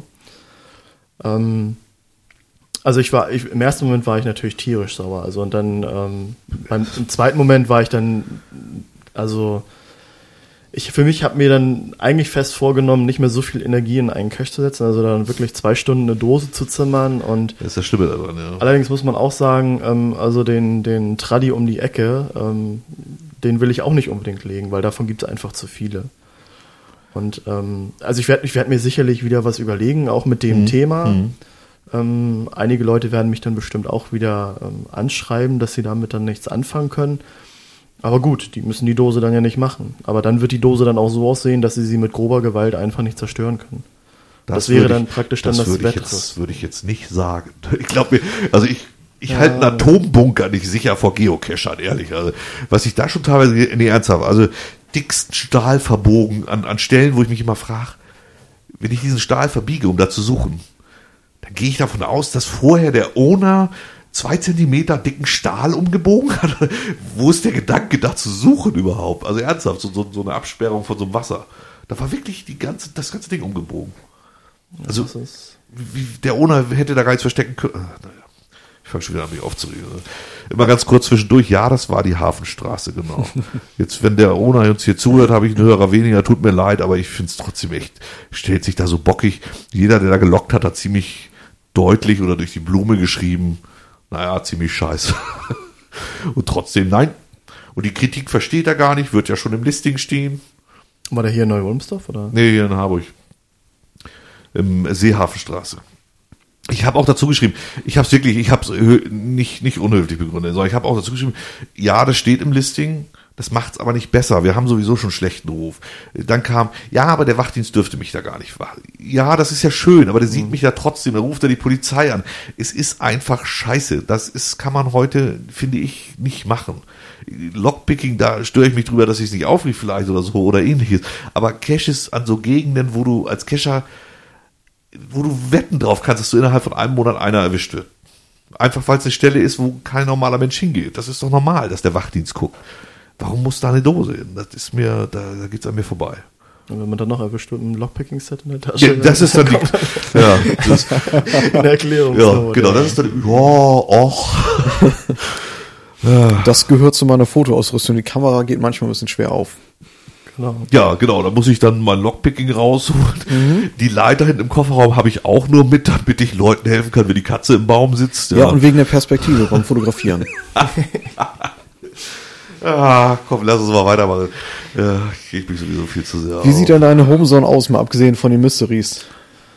Also im ersten Moment war ich natürlich tierisch sauer. Also und dann im zweiten Moment war ich dann, also für mich habe mir dann eigentlich fest vorgenommen, nicht mehr so viel Energie in einen Cache zu setzen, also dann wirklich 2 Stunden eine Dose zu zimmern und das ist das Schlimme daran, ja. Allerdings muss man auch sagen, also den Traddy um die Ecke, den will ich auch nicht unbedingt legen, weil davon gibt es einfach zu viele. Und also ich werd mir sicherlich wieder was überlegen, auch mit dem Thema. Einige Leute werden mich dann bestimmt auch wieder anschreiben, dass sie damit dann nichts anfangen können. Aber gut, die müssen die Dose dann ja nicht machen. Aber dann wird die Dose dann auch so aussehen, dass sie mit grober Gewalt einfach nicht zerstören können. Das wäre dann praktisch dann das Wetter. Das würde ich jetzt nicht sagen. Ich glaube, also ich halte einen Atombunker nicht sicher vor Geocachern, ehrlich. Also, was ich da schon teilweise ernsthaft, also dicksten Stahl verbogen an Stellen, wo ich mich immer frage, wenn ich diesen Stahl verbiege, um da zu suchen, dann gehe ich davon aus, dass vorher der Owner 2 Zentimeter dicken Stahl umgebogen hat. Wo ist der Gedanke, da zu suchen überhaupt? Also ernsthaft, so eine Absperrung von so einem Wasser. Da war wirklich das ganze Ding umgebogen. Also der Owner hätte da gar nichts verstecken können. Naja, ich fange schon wieder an, mich aufzuregen. Immer ganz kurz zwischendurch, ja, das war die Hafenstraße, genau. Jetzt, wenn der Owner uns hier zuhört, habe ich einen Hörer weniger, tut mir leid, aber ich finde es trotzdem echt, stellt sich da so bockig. Jeder, der da gelockt hat, hat ziemlich deutlich oder durch die Blume geschrieben, naja, ziemlich scheiße. Und trotzdem, nein. Und die Kritik versteht er gar nicht, wird ja schon im Listing stehen. War der hier in Neu-Ulmsdorf, oder? Nee, hier in Harburg. Im Seehafenstraße. Ich habe auch dazu geschrieben, ich habe es nicht unhöflich begründet, sondern ich habe auch dazu geschrieben, ja, das steht im Listing, das macht's aber nicht besser. Wir haben sowieso schon schlechten Ruf. Dann kam, ja, aber der Wachdienst dürfte mich da gar nicht wachen. Ja, das ist ja schön, aber der sieht mich da trotzdem, da ruft er die Polizei an. Es ist einfach scheiße. Kann man heute, finde ich, nicht machen. Lockpicking, da störe ich mich drüber, dass ich es nicht aufrief vielleicht oder so oder ähnliches. Aber Caches an so Gegenden, wo du als Cacher, wo du wetten drauf kannst, dass du innerhalb von einem Monat einer erwischt wird. Einfach weil es eine Stelle ist, wo kein normaler Mensch hingeht. Das ist doch normal, dass der Wachdienst guckt. Warum muss da eine Dose hin? Das ist mir, da geht's an mir vorbei. Und wenn man dann noch erwischt wird, ein Lockpicking-Set in der Tasche. Ja, das ist dann eine Erklärung. Ja, genau, das ist dann, Das gehört zu meiner Fotoausrüstung. Die Kamera geht manchmal ein bisschen schwer auf. Genau. Ja, genau, da muss ich dann mein Lockpicking rausholen. Die Leiter hinten im Kofferraum habe ich auch nur mit, damit ich Leuten helfen kann, wenn die Katze im Baum sitzt. Ja, und wegen der Perspektive beim Fotografieren. Komm, lass uns mal weitermachen. Ja, ich krieg mich sowieso viel zu sehr Wie sieht denn deine Homezone aus, mal abgesehen von den Mysteries?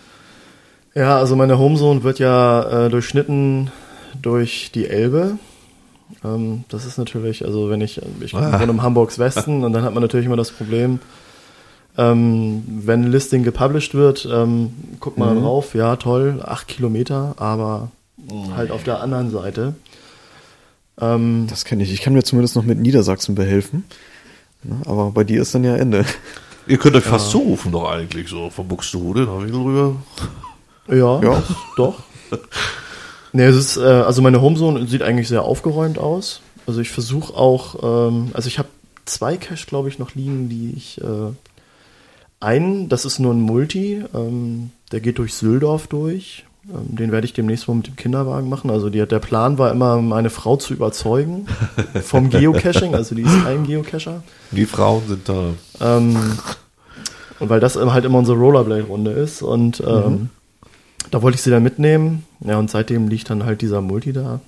Ja, also meine Homezone wird ja durchschnitten durch die Elbe. Das ist natürlich, also wenn ich wohne im Hamburgs Westen und dann hat man natürlich immer das Problem, wenn ein Listing gepublished wird, guckt man dann rauf, ja toll, 8 Kilometer, aber halt auf der anderen Seite. Das kenne ich. Ich kann mir zumindest noch mit Niedersachsen behelfen. Ne, aber bei dir ist dann ja Ende. Ihr könnt euch fast zurufen doch eigentlich, so von Buxtehude nach Winkelrüber. Ja, doch. Nee, es ist, also meine Homezone sieht eigentlich sehr aufgeräumt aus. Also ich versuche auch, also ich habe 2 Cache, glaube ich, noch liegen, die ich, einen, das ist nur ein Multi, der geht durch Süldorf durch. Den werde ich demnächst mal mit dem Kinderwagen machen. Also der Plan war immer, meine Frau zu überzeugen vom Geocaching. Also die ist ein Geocacher. Die Frauen sind da. Und weil das halt immer unsere Rollerblade-Runde ist. Und da wollte ich sie dann mitnehmen. Ja, und seitdem liegt dann halt dieser Multi da.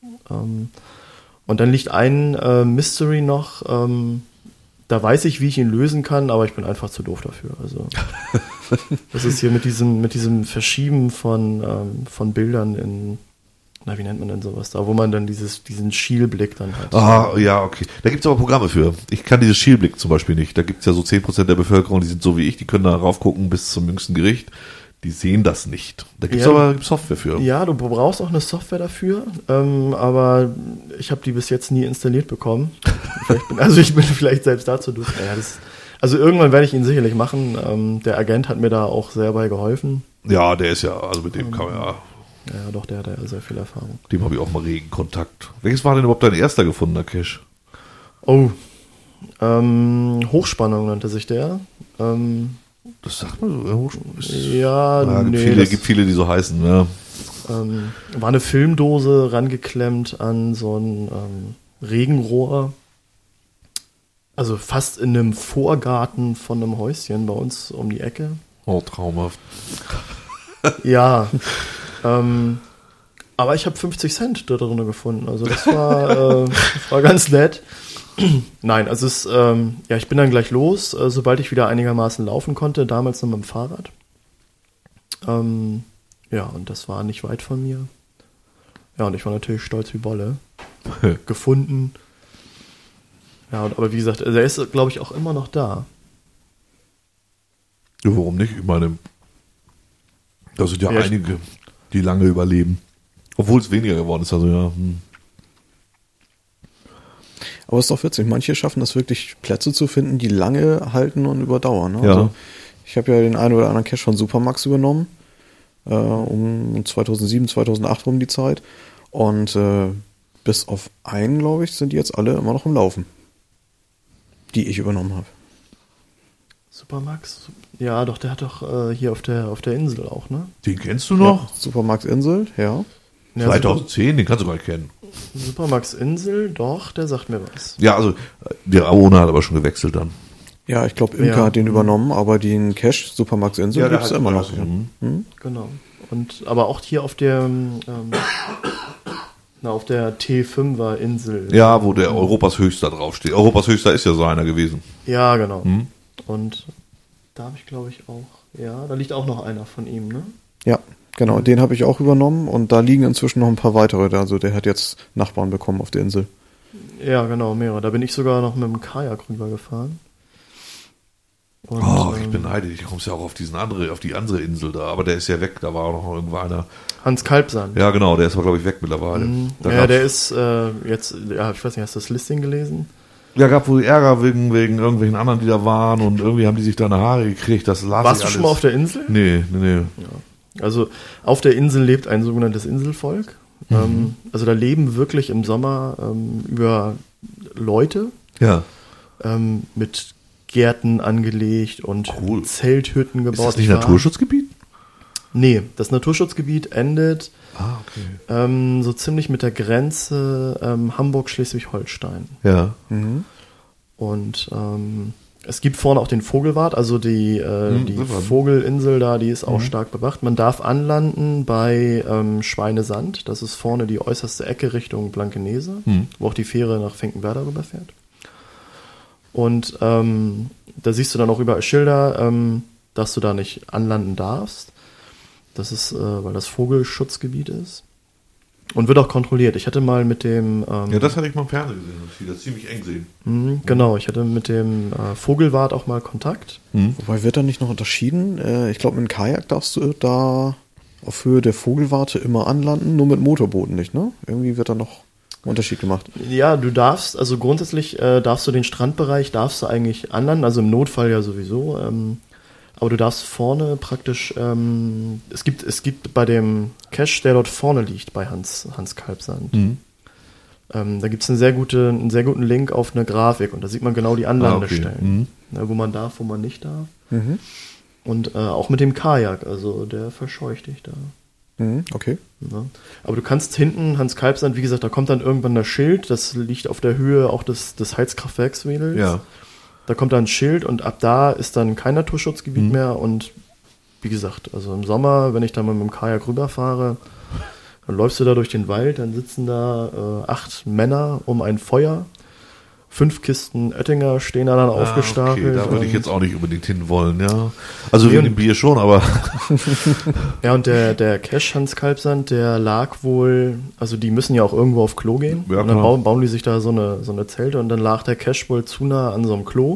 Und dann liegt ein Mystery noch. Da weiß ich, wie ich ihn lösen kann, aber ich bin einfach zu doof dafür. Also das ist hier mit diesem Verschieben von Bildern in, na, wie nennt man denn sowas da, wo man dann diesen Schielblick dann hat. Ah, ja, okay. Da gibt's aber Programme für. Ich kann dieses Schielblick zum Beispiel nicht. Da gibt's ja so 10% der Bevölkerung, die sind so wie ich, die können da raufgucken bis zum jüngsten Gericht. Die sehen das nicht. Da gibt's aber Software für. Ja, du brauchst auch eine Software dafür, aber ich habe die bis jetzt nie installiert bekommen. Ich bin vielleicht selbst dazu durch. Naja, also irgendwann werde ich ihn sicherlich machen. Der Agent hat mir da auch sehr bei geholfen. Ja, der ist ja, also mit dem kann man ja. Ja, doch, der hat ja sehr viel Erfahrung. Dem habe ich auch mal regen Kontakt. Welches war denn überhaupt dein erster gefundener Cache? Oh, Hochspannung nannte sich der. Das sagt man so. Ja, gibt viele, die so heißen. Ja. War eine Filmdose rangeklemmt an so ein Regenrohr. Also fast in einem Vorgarten von einem Häuschen bei uns um die Ecke. Oh, traumhaft. Ja. Aber ich habe 50 Cent da drin gefunden. Also das war ganz nett. Nein, also ich bin dann gleich los, sobald ich wieder einigermaßen laufen konnte, damals noch mit dem Fahrrad. Ja, und das war nicht weit von mir. Ja, und ich war natürlich stolz wie Bolle. Gefunden. Ja, aber wie gesagt, er ist, glaube ich, auch immer noch da. Ja, warum nicht? Ich meine, da sind ja einige, die lange überleben. Obwohl es weniger geworden ist, also ja. Aber es ist doch witzig, manche schaffen das wirklich, Plätze zu finden, die lange halten und überdauern. Ne? Ja. Also ich habe ja den einen oder anderen Cache von Supermax übernommen, um 2007, 2008 rum die Zeit. Und bis auf einen, glaube ich, sind die jetzt alle immer noch im Laufen, die ich übernommen habe. Supermax? Ja, doch, der hat doch hier auf der Insel auch, ne? Den kennst du noch? Ja, Supermax Insel, ja. 2010, den kannst du gar nicht kennen. Supermax Insel, doch, der sagt mir was. Ja, also der Owner hat aber schon gewechselt dann. Ja, ich glaube, Imka hat den übernommen, aber den Cache Supermax Insel gibt es immer noch. Genau. Und aber auch hier auf der auf der T5er Insel. Ja, wo der Europas Höchster draufsteht. Europas Höchster ist ja so einer gewesen. Ja, genau. Und da habe ich, glaube ich, auch, ja, da liegt auch noch einer von ihm, ne? Ja, genau, den habe ich auch übernommen und da liegen inzwischen noch ein paar weitere. Also der hat jetzt Nachbarn bekommen auf der Insel. Ja, genau, mehrere. Da bin ich sogar noch mit dem Kajak rübergefahren. Und, ich bin neidisch. Ich komme ja auch auf die andere Insel da, aber der ist ja weg. Da war auch noch irgendwo einer. Hans Kalbsand. Ja, genau, der ist aber, glaube ich, weg mittlerweile. Ja, der ist jetzt, ja, ich weiß nicht, hast du das Listing gelesen? Ja, gab wohl Ärger wegen irgendwelchen anderen, die da waren und irgendwie haben die sich da eine Haare gekriegt. Das las Warst ich du schon mal auf der Insel? Nee. Ja. Also auf der Insel lebt ein sogenanntes Inselvolk. Also da leben wirklich im Sommer über Leute. Ja. Mit Gärten angelegt und Zelthütten gebaut. Ist das nicht Naturschutzgebiet? Nee, das Naturschutzgebiet endet okay. so ziemlich mit der Grenze Hamburg-Schleswig-Holstein. Ja. Und Es gibt vorne auch den Vogelwart, also die Vogelinsel da, die ist auch stark bewacht. Man darf anlanden bei Schweinesand, das ist vorne die äußerste Ecke Richtung Blankenese, wo auch die Fähre nach Finkenwerder rüberfährt. Und da siehst du dann auch überall Schilder, dass du da nicht anlanden darfst. Das ist, weil das Vogelschutzgebiet ist. Und wird auch kontrolliert. Ich hatte mal mit dem... ja, das hatte ich mal im Fernsehen gesehen, dass die das ziemlich eng sehen. Genau, ich hatte mit dem Vogelwart auch mal Kontakt. Wobei wird da nicht noch unterschieden? Ich glaube, mit dem Kajak darfst du da auf Höhe der Vogelwarte immer anlanden, nur mit Motorbooten nicht, ne? Irgendwie wird da noch ein Unterschied gemacht. Ja, du darfst, also grundsätzlich darfst du den Strandbereich, eigentlich anlanden, also im Notfall ja sowieso, aber du darfst vorne praktisch, es gibt bei dem Cache, der dort vorne liegt, bei Hans Kalbsand, da gibt es einen sehr guten Link auf eine Grafik und da sieht man genau die Anlandestellen, wo man darf, wo man nicht darf. Und auch mit dem Kajak, also der verscheucht dich da. Okay. Ja. Aber du kannst hinten, Hans Kalbsand, wie gesagt, da kommt dann irgendwann das Schild, das liegt auf der Höhe auch des Heizkraftwerkswedels. Ja. Da kommt dann ein Schild und ab da ist dann kein Naturschutzgebiet mehr und wie gesagt, also im Sommer, wenn ich da mal mit dem Kajak rüberfahre, dann läufst du da durch den Wald, dann sitzen da 8 Männer um ein Feuer, 5 Kisten Oettinger stehen da dann aufgestapelt. Okay, da würde ich jetzt auch nicht unbedingt hinwollen, ja. Also wegen dem Bier schon, aber... Ja, und der Cache Hans Kalbsand, der lag wohl, also die müssen ja auch irgendwo auf Klo gehen. Ja, und dann bauen die sich da so eine Zelte und dann lag der Cache wohl zu nah an so einem Klo.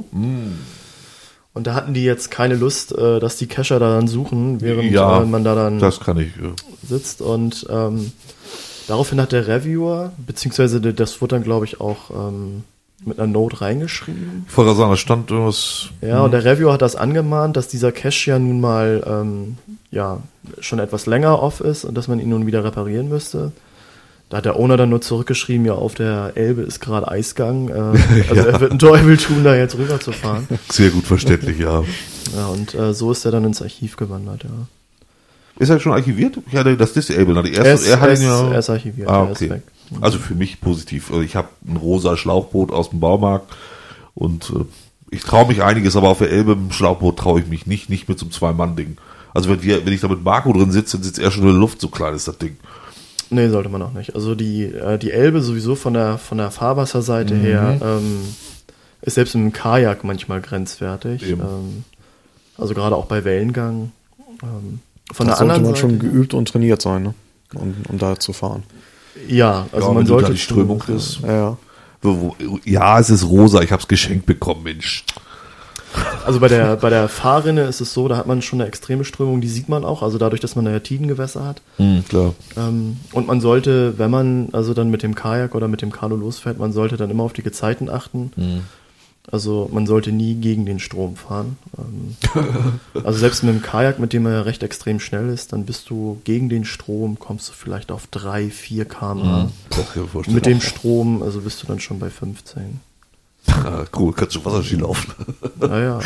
Und da hatten die jetzt keine Lust, dass die Cacher da dann suchen, während man da dann das kann ich, sitzt. Und daraufhin hat der Reviewer, beziehungsweise das wurde dann, glaube ich, auch mit einer Note reingeschrieben. Ich wollte sagen, da stand irgendwas... Ja, und der Reviewer hat das angemahnt, dass dieser Cache ja nun mal schon etwas länger off ist und dass man ihn nun wieder reparieren müsste. Da hat der Owner dann nur zurückgeschrieben, ja, auf der Elbe ist gerade Eisgang. Also er wird einen Teufel tun, da jetzt rüber zu fahren. Sehr gut verständlich, ja. Ja, und so ist er dann ins Archiv gewandert, ja. Ist er schon archiviert? Ich hatte das Disable. Er ist archiviert, okay. Er ist weg. Also für mich positiv. Ich habe ein rosa Schlauchboot aus dem Baumarkt und ich traue mich einiges, aber auf der Elbe im Schlauchboot traue ich mich nicht mit so einem 2-Mann-Ding. Also wenn ich da mit Marco drin sitze, dann sitzt er schon in der Luft, so klein ist das Ding. Nee, sollte man auch nicht. Also die Elbe sowieso von der Fahrwasserseite her ist selbst im Kajak manchmal grenzwertig. Also gerade auch bei Wellengang. Von der anderen sollte man Seite, schon geübt und trainiert sein, ne? Um da zu fahren. Ja, also man wenn sollte da die Strömung ist. Ja. Ja, es ist rosa, ich habe es geschenkt bekommen, Mensch. Also bei der Fahrrinne ist es so, da hat man schon eine extreme Strömung, die sieht man auch, also dadurch, dass man da ja Tidengewässer hat. Klar. Und man sollte, wenn man also dann mit dem Kajak oder mit dem Kanu losfährt, man sollte dann immer auf die Gezeiten achten. Also man sollte nie gegen den Strom fahren. Also selbst mit dem Kajak, mit dem er ja recht extrem schnell ist, dann bist du gegen den Strom, kommst du vielleicht auf 3-4 km/h. Mit dem Strom, also bist du dann schon bei 15. Cool, kannst du Wasserski laufen. Naja.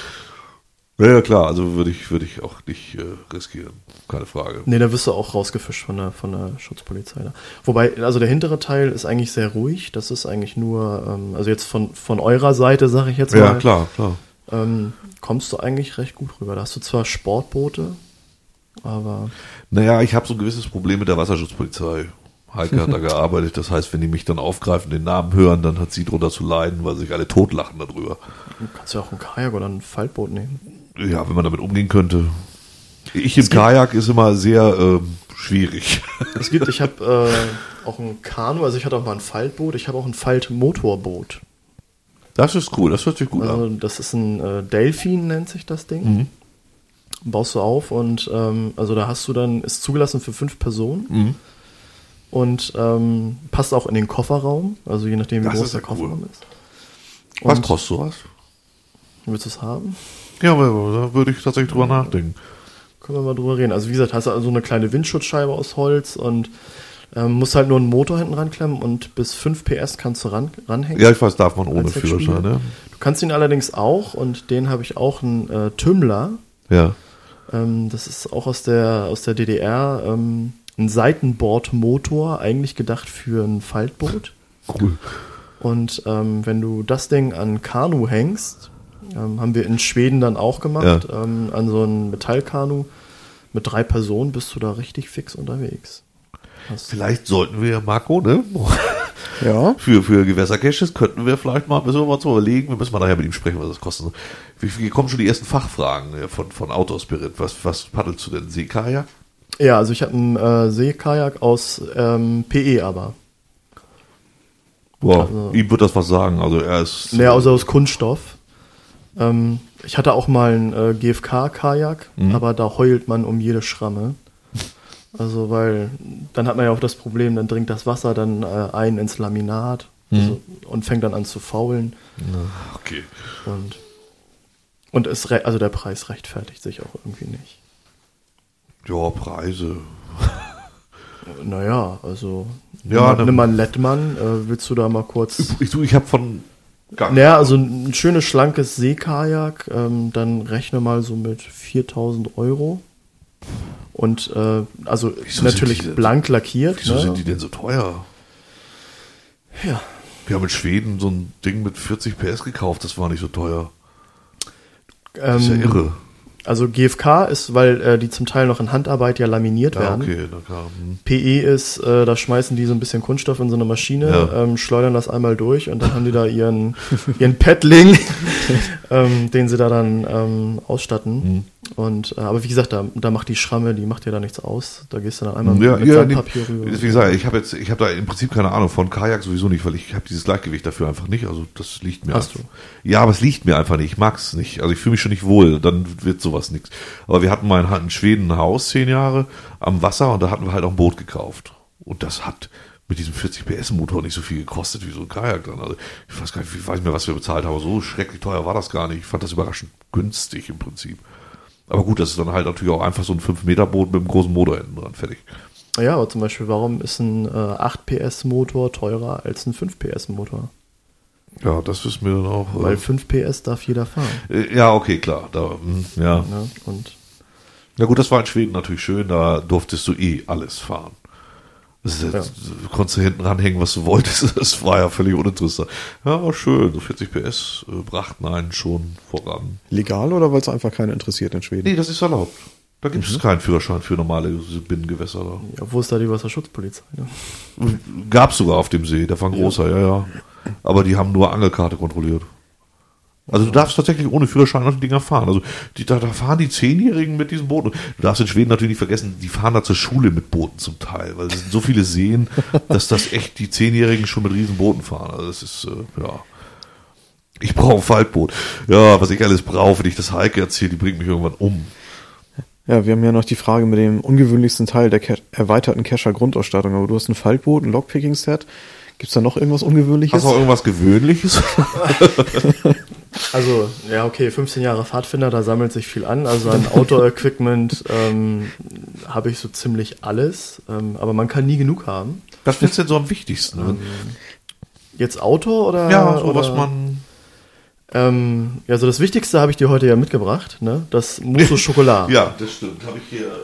Ja, klar, also würde ich auch nicht riskieren, keine Frage. Nee, da wirst du auch rausgefischt von der Schutzpolizei. Da. Wobei, also der hintere Teil ist eigentlich sehr ruhig, das ist eigentlich nur, also jetzt von eurer Seite, sage ich jetzt mal. Ja, klar. Kommst du eigentlich recht gut rüber. Da hast du zwar Sportboote, aber... Naja, ich habe so ein gewisses Problem mit der Wasserschutzpolizei. Heike hat da gearbeitet, das heißt, wenn die mich dann aufgreifen, den Namen hören, dann hat sie drunter zu leiden, weil sich alle totlachen darüber. Du kannst ja auch ein Kajak oder ein Faltboot nehmen. Ja, wenn man damit umgehen könnte. Im Kajak ist immer sehr schwierig. Ich habe auch ein Kanu, also ich hatte auch mal ein Faltboot, ich habe auch ein Faltmotorboot. Das ist cool, das hört sich gut an. Also das ist ein Delfin, nennt sich das Ding. Baust du auf und also da hast du dann, ist zugelassen für 5 Personen. Und passt auch in den Kofferraum, also je nachdem, wie groß der Kofferraum ist. Und was kostet sowas? Willst du es haben? Ja, da würde ich tatsächlich drüber nachdenken. Können wir mal drüber reden. Also wie gesagt, hast du also eine kleine Windschutzscheibe aus Holz und musst halt nur einen Motor hinten ranklemmen und bis 5 PS kannst du ranhängen. Ja, ich weiß, darf man ohne Führerschein, ne? Du kannst ihn allerdings auch, und den habe ich auch, einen Tümmler. Ja. Das ist auch aus der DDR, ein Seitenbordmotor, eigentlich gedacht für ein Faltboot. Cool. Und wenn du das Ding an Kanu hängst, Haben wir in Schweden dann auch gemacht, an so einem Metallkanu. Mit 3 Personen bist du da richtig fix unterwegs. Vielleicht sollten wir, Marco, ne? Ja. Für Gewässercaches könnten wir vielleicht müssen wir mal zu überlegen, wir müssen mal nachher mit ihm sprechen, was das kostet. Wie kommen schon die ersten Fachfragen von Outdoor-Spirit? Was paddelst du denn? Seekajak? Ja, also ich habe einen Seekajak aus PE aber. Boah, Also- ihm wird das was sagen. Also er ist. Nee, also aus Kunststoff. Ich hatte auch mal einen GFK-Kajak, aber da heult man um jede Schramme. Also, weil dann hat man ja auch das Problem, dann dringt das Wasser dann ein ins Laminat und fängt dann an zu faulen. Okay. Und also der Preis rechtfertigt sich auch irgendwie nicht. Ja, Preise. Naja, also Ja, nimm mal einen Lettmann, willst du da mal kurz... Ich habe von. Naja, also ein schönes, schlankes Seekajak, dann rechne mal so mit 4.000 Euro. Und also Wieso natürlich sind die denn blank lackiert. Wieso Ne? sind die denn so teuer? Ja. Wir haben in Schweden so ein Ding mit 40 PS gekauft, das war nicht so teuer. Das ist ja irre. Also GFK ist, weil die zum Teil noch in Handarbeit ja laminiert Ja, werden. okay, na klar. PE ist, da schmeißen die so ein bisschen Kunststoff in so eine Maschine, schleudern das einmal durch und dann haben die da ihren Paddling, den sie da dann ausstatten. Und aber wie gesagt, da macht die Schramme, die macht ja da nichts aus. Da gehst du dann einmal mit Sandpapier rüber. Deswegen sage ich, ich habe da im Prinzip keine Ahnung von Kajak sowieso nicht, weil ich habe dieses Gleichgewicht dafür einfach nicht. Also das liegt mir. Hast du? Ja, aber es liegt mir einfach nicht. Ich mag es nicht. Also ich fühle mich schon nicht wohl. Dann wird sowas nichts. Aber wir hatten mal in Schweden ein Haus 10 Jahre am Wasser und da hatten wir halt auch ein Boot gekauft. Und das hat mit diesem 40 PS Motor nicht so viel gekostet wie so ein Kajak dann. Also ich weiß gar nicht, ich weiß nicht mehr, was wir bezahlt haben. Aber so schrecklich teuer war das gar nicht. Ich fand das überraschend günstig im Prinzip. Aber gut, das ist dann halt natürlich auch einfach so ein 5-Meter-Boot mit einem großen Motor hinten dran, fertig. Ja, aber zum Beispiel, warum ist ein 8 PS Motor teurer als ein 5 PS Motor? Ja, das ist mir dann auch. Weil 5 PS darf jeder fahren. Ja, okay, klar. Ja. Ne? Und Ja gut, das war in Schweden natürlich schön, da durftest du alles fahren. Du konntest du hinten ranhängen, was du wolltest, das war ja völlig uninteressant. Ja, war schön, so 40 PS brachten einen schon voran. Legal oder weil es einfach keiner interessiert in Schweden? Nee, das ist erlaubt. Da gibt es keinen Führerschein für normale Binnengewässer da. ja, wo ist da die Wasserschutzpolizei? Ne? Gab's sogar auf dem See, der war ein großer, ja. Aber die haben nur Angelkarte kontrolliert. Also du darfst tatsächlich ohne Führerschein noch die Dinger fahren. Also da fahren die 10-Jährigen mit diesem Boot. Du darfst in Schweden natürlich nicht vergessen, die fahren da zur Schule mit Booten zum Teil, weil es sind so viele Seen, dass das echt die 10-Jährigen schon mit riesen Booten fahren. Also das ist, ja. Ich brauche ein Faltboot. Ja, was ich alles brauche, wenn ich das Heike erzähle, die bringt mich irgendwann um. Ja, wir haben ja noch die Frage mit dem ungewöhnlichsten Teil der erweiterten Kescher Grundausstattung. Aber du hast ein Faltboot, ein Lockpicking-Set. Gibt's da noch irgendwas Ungewöhnliches? Hast du noch irgendwas Gewöhnliches? Also, ja, okay, 15 Jahre Pfadfinder, da sammelt sich viel an. Also an Outdoor-Equipment habe ich so ziemlich alles. Aber man kann nie genug haben. Was findest du denn so am wichtigsten? Ne? Jetzt Outdoor oder? Ja, so oder, was man... ja, so das Wichtigste habe ich dir heute ja mitgebracht, ne? Das Mousse au Chocolat. Ja, das stimmt. Habe ich hier...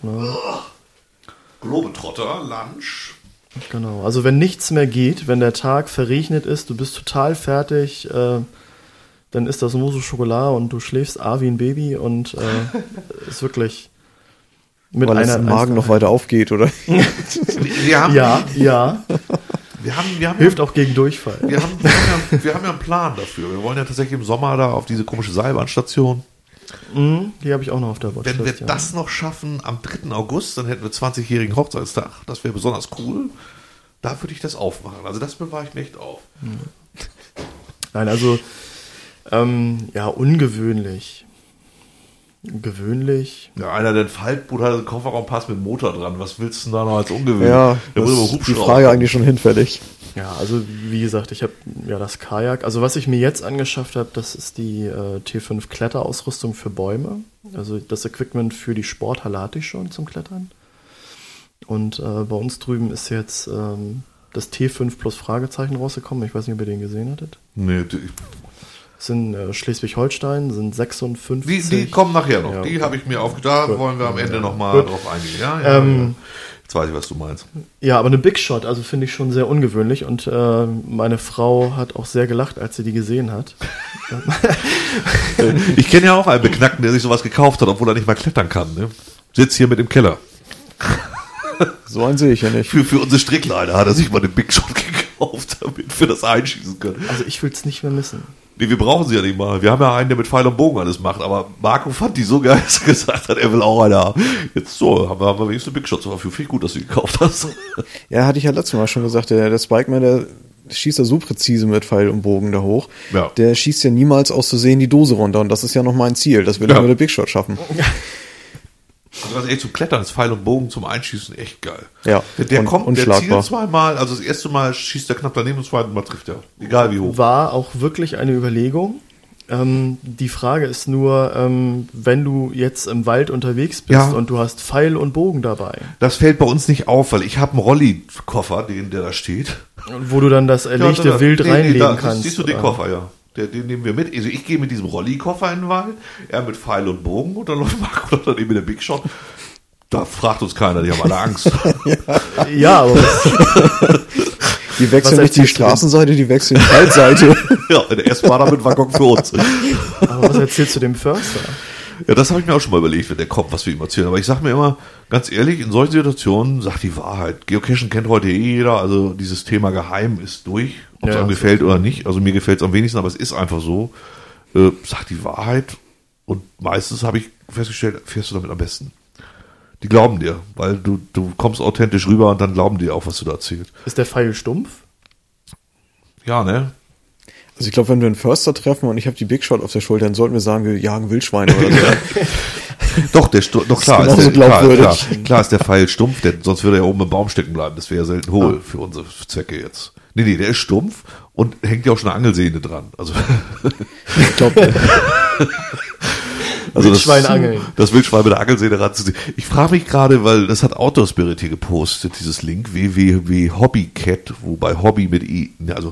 Globetrotter, Lunch... Genau, also wenn nichts mehr geht, wenn der Tag verregnet ist, du bist total fertig, dann ist das Mousse au Chocolat und du schläfst wie ein Baby und ist wirklich mit weil es im Magen noch weiter aufgeht, oder? Wir haben, Ja, wir haben hilft auch gegen Durchfall. Wir haben ja einen Plan dafür. Wir wollen ja tatsächlich im Sommer da auf diese komische Seilbahnstation. Die habe ich auch noch auf der Watchlist. Wenn wir das noch schaffen am 3. August, dann hätten wir 20-jährigen Hochzeitstag. Das wäre besonders cool. Da würde ich das aufmachen. Also das bewahre ich mir echt auf. Nein, also ja, ungewöhnlich. Gewöhnlich. Ja, einer, der ein Faltboot hat, einen Kofferraumpass mit Motor dran. Was willst du denn da noch als ungewöhnlich? Ja, Da das muss ist man die Hubschrauber. Frage eigentlich schon hinfällig. Ja, also wie gesagt, ich habe ja das Kajak. Also was ich mir jetzt angeschafft habe, das ist die T5 Kletterausrüstung für Bäume. Also das Equipment für die Sporthalle hatte ich schon zum Klettern. Und bei uns drüben ist jetzt das T5 plus Fragezeichen rausgekommen. Ich weiß nicht, ob ihr den gesehen hattet. Nee, Sind Schleswig-Holstein, sind 56. Die kommen nachher noch. Ja, Die okay. habe ich mir aufgedacht. Da wollen wir am Ende nochmal drauf eingehen. Ja. Jetzt weiß ich, was du meinst. Ja, aber eine Big Shot, also finde ich schon sehr ungewöhnlich. Und meine Frau hat auch sehr gelacht, als sie die gesehen hat. Ich kenne ja auch einen Beknackten, der sich sowas gekauft hat, obwohl er nicht mal klettern kann. Ne? Sitzt hier mit im Keller. So einen sehe ich ja nicht. Für unsere Strickleine hat er sich mal eine Big Shot gekauft, damit wir das einschießen können. Also ich will es nicht mehr missen. Nee, wir brauchen sie ja nicht mal. Wir haben ja einen, der mit Pfeil und Bogen alles macht. Aber Marco fand die so geil, dass er gesagt hat, er will auch eine haben. Jetzt so, haben wir wenigstens eine Big Shot zur Verfügung. Finde ich gut, dass du die gekauft hast. Ja, hatte ich ja letztes Mal schon gesagt, der Spikeman, der schießt ja so präzise mit Pfeil und Bogen da hoch. Ja. Der schießt ja niemals aus Versehen die Dose runter. Und das ist ja noch mein Ziel, dass wir dann mit der Big Shot schaffen. Also was echt zum Klettern ist, Pfeil und Bogen zum Einschießen echt geil. Ja, Der kommt, der unschlagbar. zielt zweimal, also das erste Mal schießt er knapp daneben, das zweite Mal trifft er. Egal wie hoch. War auch wirklich eine Überlegung. Die Frage ist nur, wenn du jetzt im Wald unterwegs bist Ja. und du hast Pfeil und Bogen dabei, Das fällt bei uns nicht auf, weil ich habe einen Rolli-Koffer, der da steht. wo du dann das erlegte Wild reinlegen da, kannst. Siehst du den oder? Koffer, ja. Den nehmen wir mit. Also ich gehe mit diesem Rolli-Koffer in den Wald, er mit Pfeil und Bogen und dann läuft Marco dann eben mit der Big Shot. Da fragt uns keiner, die haben alle Angst. Ja, aber was, Die wechseln Was nicht die erzählst du denn? Straßenseite, die wechseln die Waldseite. Ja, der erste Mal damit Waggon für uns. aber was erzählst du dem Förster? Ja, das habe ich mir auch schon mal überlegt, wenn der kommt, was wir ihm erzählen. Aber ich sage mir immer, ganz ehrlich, in solchen Situationen sagt die Wahrheit. Geocachen kennt heute jeder, also dieses Thema Geheim ist durch, ob es Ja, einem gefällt oder nicht. Also mir gefällt es am wenigsten, aber es ist einfach so. Sagt die Wahrheit und meistens habe ich festgestellt, fährst du damit am besten. Die glauben dir, weil du kommst authentisch rüber und dann glauben die auch, was du da erzählst. Ist der Pfeil stumpf? Ja, ne? Also ich glaube, wenn wir einen Förster treffen und ich habe die Big Shot auf der Schulter, dann sollten wir sagen, wir jagen Wildschweine oder so. Doch, doch klar, genauso ist glaubwürdig. klar ist der Pfeil stumpf, sonst würde er ja oben im Baum stecken bleiben. Das wäre ja selten hohl für unsere Zwecke jetzt. Nee, der ist stumpf und hängt ja auch schon eine Angelsehne dran. Also, Ich glaube, Wildschwein angeln. Das Wildschwein mit der Angelsehne ranzuziehen. Ich frage mich gerade, weil das hat Outdoor Spirit hier gepostet, dieses Link, www.hobbycat, wobei Hobby mit I, also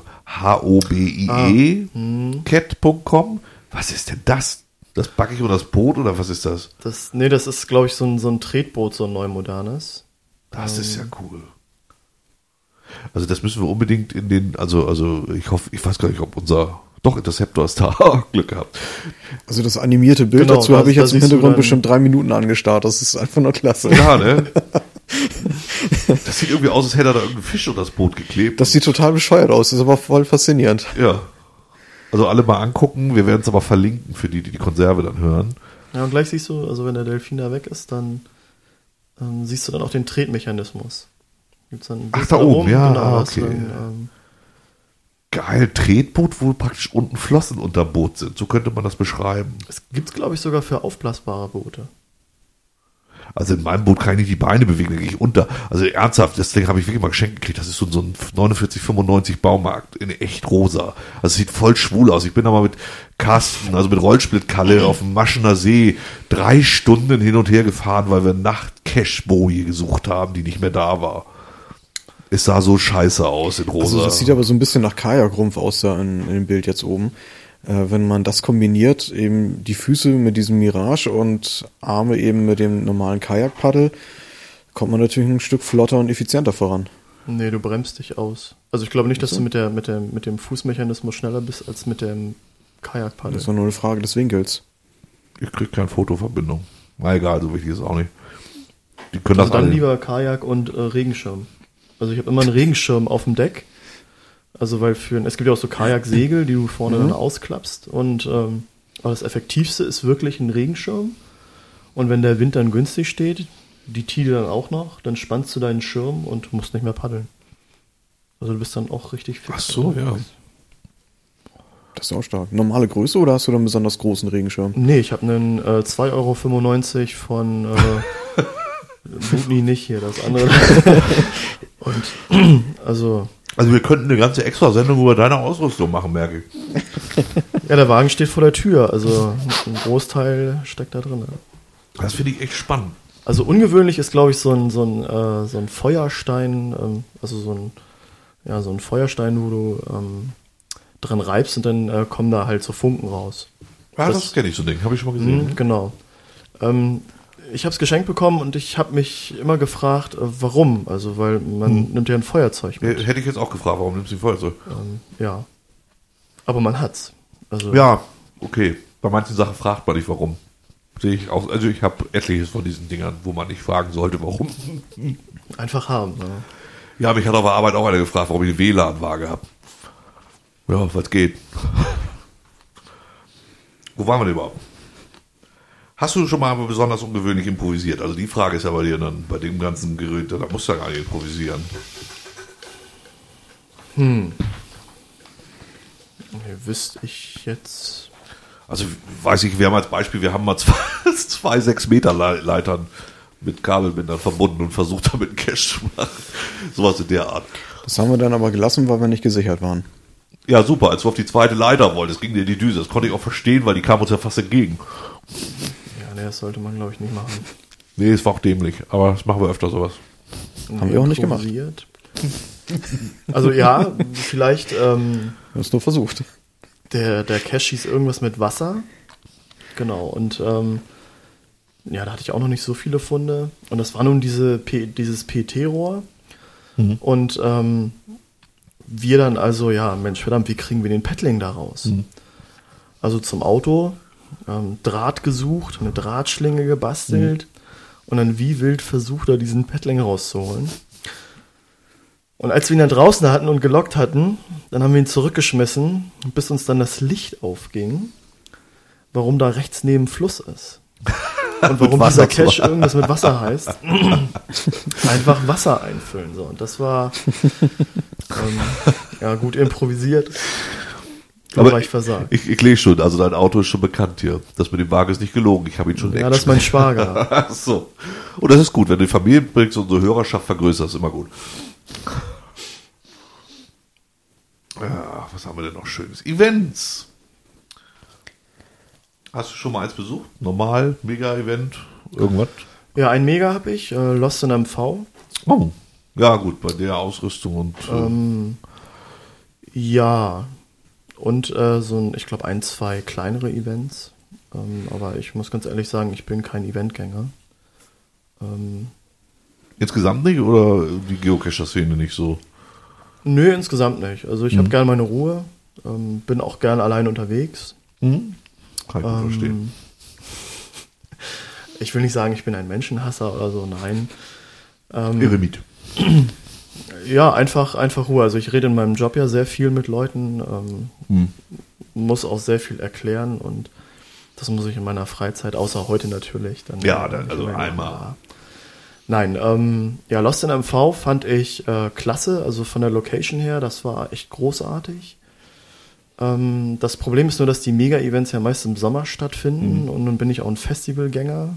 HOBIE, cat.com. Was ist denn das? Das packe ich unter das Boot oder was ist das? Das ist, glaube ich, so ein Tretboot, so ein neu modernes. Das ist ja cool. Also das müssen wir unbedingt in den, also ich hoffe, ich weiß gar nicht, ob doch, Interceptor ist da. Glück gehabt. also das animierte Bild Genau, dazu habe ich da jetzt im siehst du Hintergrund dann- bestimmt 3 Minuten angestarrt. Das ist einfach nur klasse. Ja, ne? Das sieht irgendwie aus, als hätte er da irgendeinen Fisch unter das Boot geklebt. Das sieht total bescheuert aus, ist aber voll faszinierend. Ja. Also alle mal angucken, wir werden es aber verlinken für die Konserve dann hören. Ja, und gleich siehst du, also wenn der Delfin da weg ist, dann siehst du dann auch den Tretmechanismus. Gibt's dann ein Ach, Bild da oben, ja, da hast du okay. dann, Geil, Tretboot, wo praktisch unten Flossen unterm Boot sind. So könnte man das beschreiben. es gibt's, glaube ich, sogar für aufblasbare Boote. Also in meinem Boot kann ich nicht die Beine bewegen, da gehe ich unter. Also ernsthaft, das Ding habe ich wirklich mal geschenkt gekriegt. Das ist so ein 49,95 Baumarkt in echt rosa. Also es sieht voll schwul aus. Ich bin da mal mit Carsten, also mit Rollsplittkalle auf dem Maschener See 3 Stunden hin und her gefahren, weil wir Nacht-Cache-Boje gesucht haben, die nicht mehr da war. Es sah so scheiße aus in rosa. Also das sieht aber so ein bisschen nach Kajakrumpf aus da in dem Bild jetzt oben. Wenn man das kombiniert, eben die Füße mit diesem Mirage und Arme eben mit dem normalen Kajakpaddel, kommt man natürlich ein Stück flotter und effizienter voran. Nee, du bremst dich aus. Also ich glaube nicht, dass du mit dem Fußmechanismus schneller bist als mit dem Kajakpaddel. Das ist doch nur eine Frage des Winkels. Ich krieg keine Fotoverbindung. Na egal, so wichtig ist es auch nicht. Die können Also das dann alle. lieber Kajak und Regenschirm. Also ich habe immer einen Regenschirm auf dem Deck. Also weil es gibt ja auch so Kajaksegel, die du vorne dann ausklappst. Und aber das Effektivste ist wirklich ein Regenschirm. Und wenn der Wind dann günstig steht, die Tide dann auch noch, dann spannst du deinen Schirm und musst nicht mehr paddeln. Also du bist dann auch richtig fit. Ach so, ja. Das ist auch stark. Normale Größe oder hast du dann einen besonders großen Regenschirm? Nee, ich habe einen 2,95 € von Butni nicht hier, das andere. Und also Also wir könnten eine ganze Extra-Sendung über deine Ausrüstung machen, merke ich. ja, der Wagen steht vor der Tür, also ein Großteil steckt da drin. Das finde ich echt spannend. Also ungewöhnlich ist, glaube ich, so ein Feuerstein, also so ein Feuerstein, wo du dran reibst und dann kommen da halt so Funken raus. Ja, das kenne ich so ein Ding, habe ich schon mal gesehen. Genau. Ich habe es geschenkt bekommen und ich habe mich immer gefragt, warum. Also, weil man nimmt ja ein Feuerzeug mit. Hätte ich jetzt auch gefragt, warum nimmst du ein Feuerzeug? Ja. Aber man hat's. Also, Ja, okay. Bei manchen Sachen fragt man nicht, warum. Sehe ich auch. Also ich habe etliches von diesen Dingern, wo man nicht fragen sollte, warum. einfach haben. Ne? Ja, mich hat auf der Arbeit auch einer gefragt, warum ich eine WLAN-Waage habe. Ja, was geht. Wo waren wir denn überhaupt? Hast du schon mal besonders ungewöhnlich improvisiert? Also die Frage ist ja bei dir dann, bei dem ganzen Gerät, da musst du ja gar nicht improvisieren. Nee, wüsste ich jetzt. Also weiß ich, wir haben als Beispiel, wir haben mal zwei 6-Meter-Leitern mit Kabelbindern verbunden und versucht damit einen Cache zu machen. Sowas in der Art. Das haben wir dann aber gelassen, weil wir nicht gesichert waren. Ja, super, als wir auf die zweite Leiter wollten, es ging dir in die Düse. Das konnte ich auch verstehen, weil die kam uns ja fast entgegen. Ja, nee, das sollte man, glaube ich, nicht machen. Nee, es war auch dämlich, aber das machen wir öfter sowas. Haben wir auch nicht gemacht. Also ja, vielleicht Wir haben es nur versucht. der Cache hieß irgendwas mit Wasser. Genau, und ja, da hatte ich auch noch nicht so viele Funde. Und das war nun dieses PET-Rohr. Und wir dann also, ja, Mensch, verdammt, wie kriegen wir den Paddling da raus? Also zum Auto, Draht gesucht, eine Drahtschlinge gebastelt und dann wie wild versucht, da diesen Paddling rauszuholen. Und als wir ihn dann draußen hatten und gelockt hatten, dann haben wir ihn zurückgeschmissen, bis uns dann das Licht aufging, warum da rechts neben Fluss ist. Und warum dieser Cache irgendwas mit Wasser heißt. Einfach Wasser einfüllen. So. Und das war ja, gut improvisiert. Aber war ich versagt. Ich lese schon, also dein Auto ist schon bekannt hier. Das mit dem Wagen ist nicht gelogen. Ich habe ihn schon Ja, das ist mein Schwager. Ach so. Und das ist gut, wenn du die Familie bringst und unsere Hörerschaft vergrößerst, ist immer gut. Ja, was haben wir denn noch Schönes? Events. Hast du schon mal eins besucht? Normal, Mega-Event, irgendwas? Ja, ein Mega habe ich, Lost in MV. Oh, ja gut, bei der Ausrüstung und... Ja, und ich glaube, 1, 2 kleinere Events. Aber ich muss ganz ehrlich sagen, ich bin kein Eventgänger. Insgesamt nicht oder die Geocacher-Szene nicht so? Nö, insgesamt nicht. Also ich habe gerne meine Ruhe, bin auch gerne allein unterwegs. Kann ich gut verstehen. Ich will nicht sagen, ich bin ein Menschenhasser oder so, nein. Eremit. Ja, einfach Ruhe. Also ich rede in meinem Job ja sehr viel mit Leuten, muss auch sehr viel erklären und das muss ich in meiner Freizeit, außer heute natürlich. Dann, Ja, also einmal. Nein, ja, Lost in MV fand ich klasse, also von der Location her, das war echt großartig. Das Problem ist nur, dass die Mega-Events ja meist im Sommer stattfinden und nun bin ich auch ein Festivalgänger.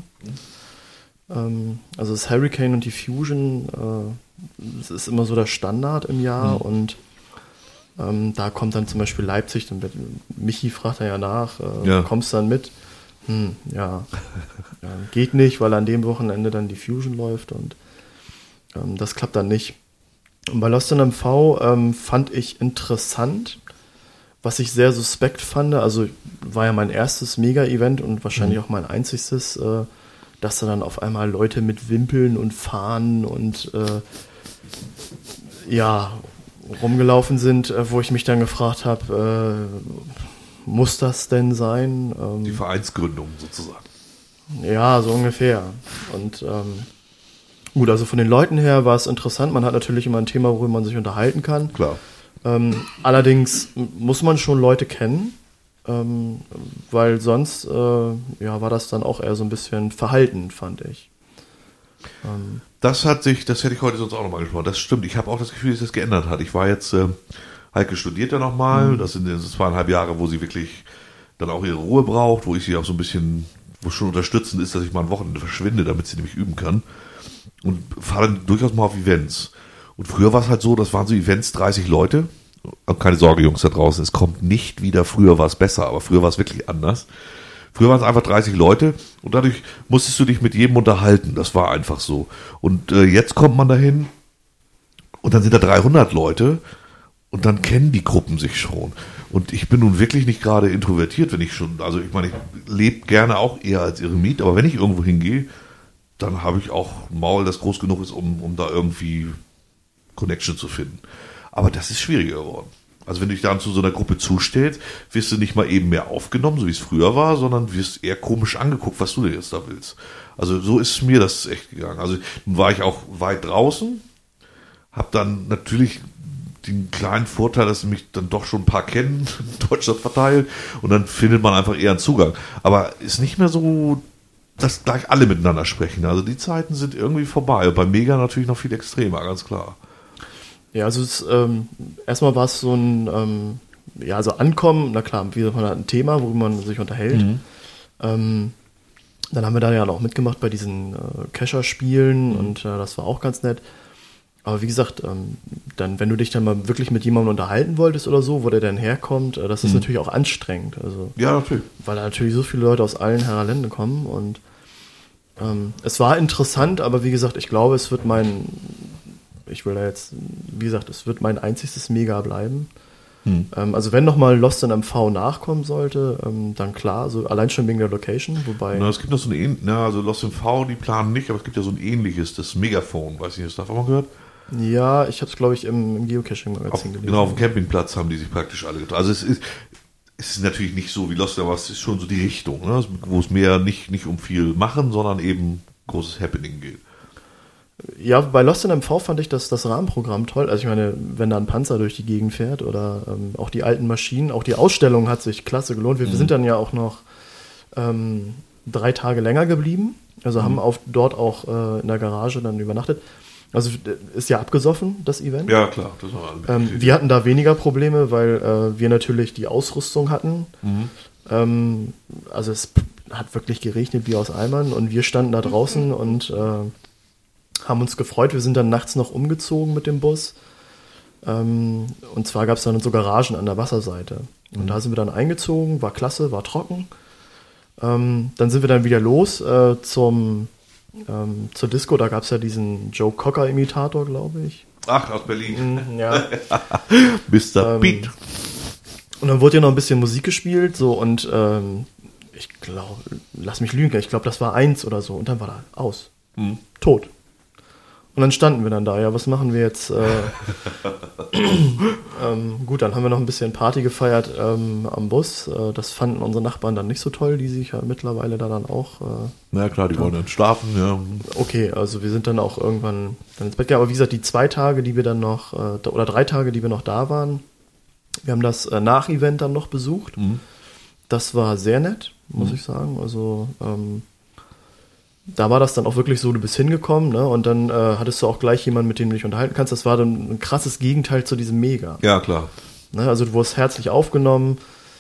Also das Hurricane und die Fusion, das ist immer so der Standard im Jahr und da kommt dann zum Beispiel Leipzig, dann Michi fragt da ja nach, kommst dann mit? Ja, geht nicht, weil an dem Wochenende dann die Fusion läuft und das klappt dann nicht. Und bei Lost in MV fand ich interessant, was ich sehr suspekt fand, also war ja mein erstes Mega-Event und wahrscheinlich auch mein einziges, dass da dann auf einmal Leute mit Wimpeln und Fahnen und ja, rumgelaufen sind, wo ich mich dann gefragt habe, muss das denn sein? Die Vereinsgründung sozusagen. Ja, so ungefähr. Und gut, also von den Leuten her war es interessant. Man hat natürlich immer ein Thema, worüber man sich unterhalten kann. Klar. Allerdings muss man schon Leute kennen, weil sonst ja, war das dann auch eher so ein bisschen verhalten, fand ich. Das hätte ich heute sonst auch nochmal gesprochen. Das stimmt. Ich habe auch das Gefühl, dass das geändert hat. Ich war jetzt Heike studiert ja nochmal. Das sind 2,5 Jahre, wo sie wirklich dann auch ihre Ruhe braucht, wo ich sie auch so ein bisschen, wo schon unterstützend ist, dass ich mal ein Wochenende verschwinde, damit sie nämlich üben kann. Und fahre dann durchaus mal auf Events. Und früher war es halt so, das waren so Events, 30 Leute. Und keine Sorge, Jungs da draußen, es kommt nicht wieder, früher war es besser, aber früher war es wirklich anders. Früher waren es einfach 30 Leute und dadurch musstest du dich mit jedem unterhalten. Das war einfach so. Und jetzt kommt man dahin und dann sind da 300 Leute Und dann kennen die Gruppen sich schon. Und ich bin nun wirklich nicht gerade introvertiert, wenn ich schon, also ich meine, ich lebe gerne auch eher als Eremit, aber wenn ich irgendwo hingehe, dann habe ich auch ein Maul, das groß genug ist, um da irgendwie Connection zu finden. Aber das ist schwieriger geworden. Also wenn du dich dann zu so einer Gruppe zustellst, wirst du nicht mal eben mehr aufgenommen, so wie es früher war, sondern wirst eher komisch angeguckt, was du denn jetzt da willst. Also so ist mir das echt gegangen. Also nun war ich auch weit draußen, habe dann natürlich den kleinen Vorteil, dass mich dann doch schon ein paar kennen, in Deutschland verteilt, und dann findet man einfach eher einen Zugang. Aber ist nicht mehr so, dass gleich alle miteinander sprechen. Also die Zeiten sind irgendwie vorbei. Und bei Mega natürlich noch viel extremer, ganz klar. Ja, also erstmal war es so ein, also Ankommen, na klar, wie gesagt, man hat ein Thema, worüber man sich unterhält. Dann haben wir da ja auch mitgemacht bei diesen Kescher-Spielen und das war auch ganz nett. Aber wie gesagt, dann, wenn du dich dann mal wirklich mit jemandem unterhalten wolltest oder so, wo der dann herkommt, das ist natürlich auch anstrengend. Also, ja, natürlich. Weil da natürlich so viele Leute aus allen Herren Ländern kommen und es war interessant, aber wie gesagt, ich glaube, es wird es wird mein einziges Mega bleiben. Also wenn nochmal Lost in MV nachkommen sollte, dann klar, so allein schon wegen der Location, wobei... Na, es gibt noch so also Lost in MV, die planen nicht, aber es gibt ja so ein ähnliches, das Megaphone, weiß ich nicht, hast du davon mal gehört? Ja, ich habe es, glaube ich, im Geocaching-Magazin gelesen. Genau, auf dem Campingplatz haben die sich praktisch alle getroffen. Also es ist natürlich nicht so wie Lost, aber es ist schon so die Richtung, ne? Wo es mehr nicht um viel machen, sondern eben großes Happening geht. Ja, bei Lost in MV fand ich das Rahmenprogramm toll. Also ich meine, wenn da ein Panzer durch die Gegend fährt oder auch die alten Maschinen, auch die Ausstellung hat sich klasse gelohnt. Wir sind dann ja auch noch 3 Tage länger geblieben. Also haben dort auch in der Garage dann übernachtet. Also ist ja abgesoffen, das Event. Ja, klar. Das war wir hatten da weniger Probleme, weil wir natürlich die Ausrüstung hatten. Also es hat wirklich geregnet wie aus Eimern und wir standen da draußen und haben uns gefreut. Wir sind dann nachts noch umgezogen mit dem Bus. Und zwar gab es dann so Garagen an der Wasserseite. Und da sind wir dann eingezogen, war klasse, war trocken. Dann sind wir dann wieder los zur Disco. Da gab es ja diesen Joe Cocker-Imitator, glaube ich. Ach, aus Berlin. Ja. Mr. Beat. Und dann wurde ja noch ein bisschen Musik gespielt. So, und ich glaube, lass mich lügen, ich glaube, das war 1 oder so. Und dann war da aus. Tot. Und dann standen wir dann da, ja, was machen wir jetzt? Gut, dann haben wir noch ein bisschen Party gefeiert am Bus. Das fanden unsere Nachbarn dann nicht so toll, die sich ja mittlerweile da dann auch... Na klar, die wollen dann schlafen, ja. Okay, also wir sind dann auch irgendwann dann ins Bett gegangen. Aber wie gesagt, die 2 Tage, die wir dann noch, oder 3 Tage, die wir noch da waren, wir haben das Nach-Event dann noch besucht. Das war sehr nett, muss ich sagen. Also... da war das dann auch wirklich so, du bist hingekommen, ne? Und dann hattest du auch gleich jemanden, mit dem du dich unterhalten kannst. Das war dann ein krasses Gegenteil zu diesem Mega. Ja, klar. Ne? Also du wurdest herzlich aufgenommen.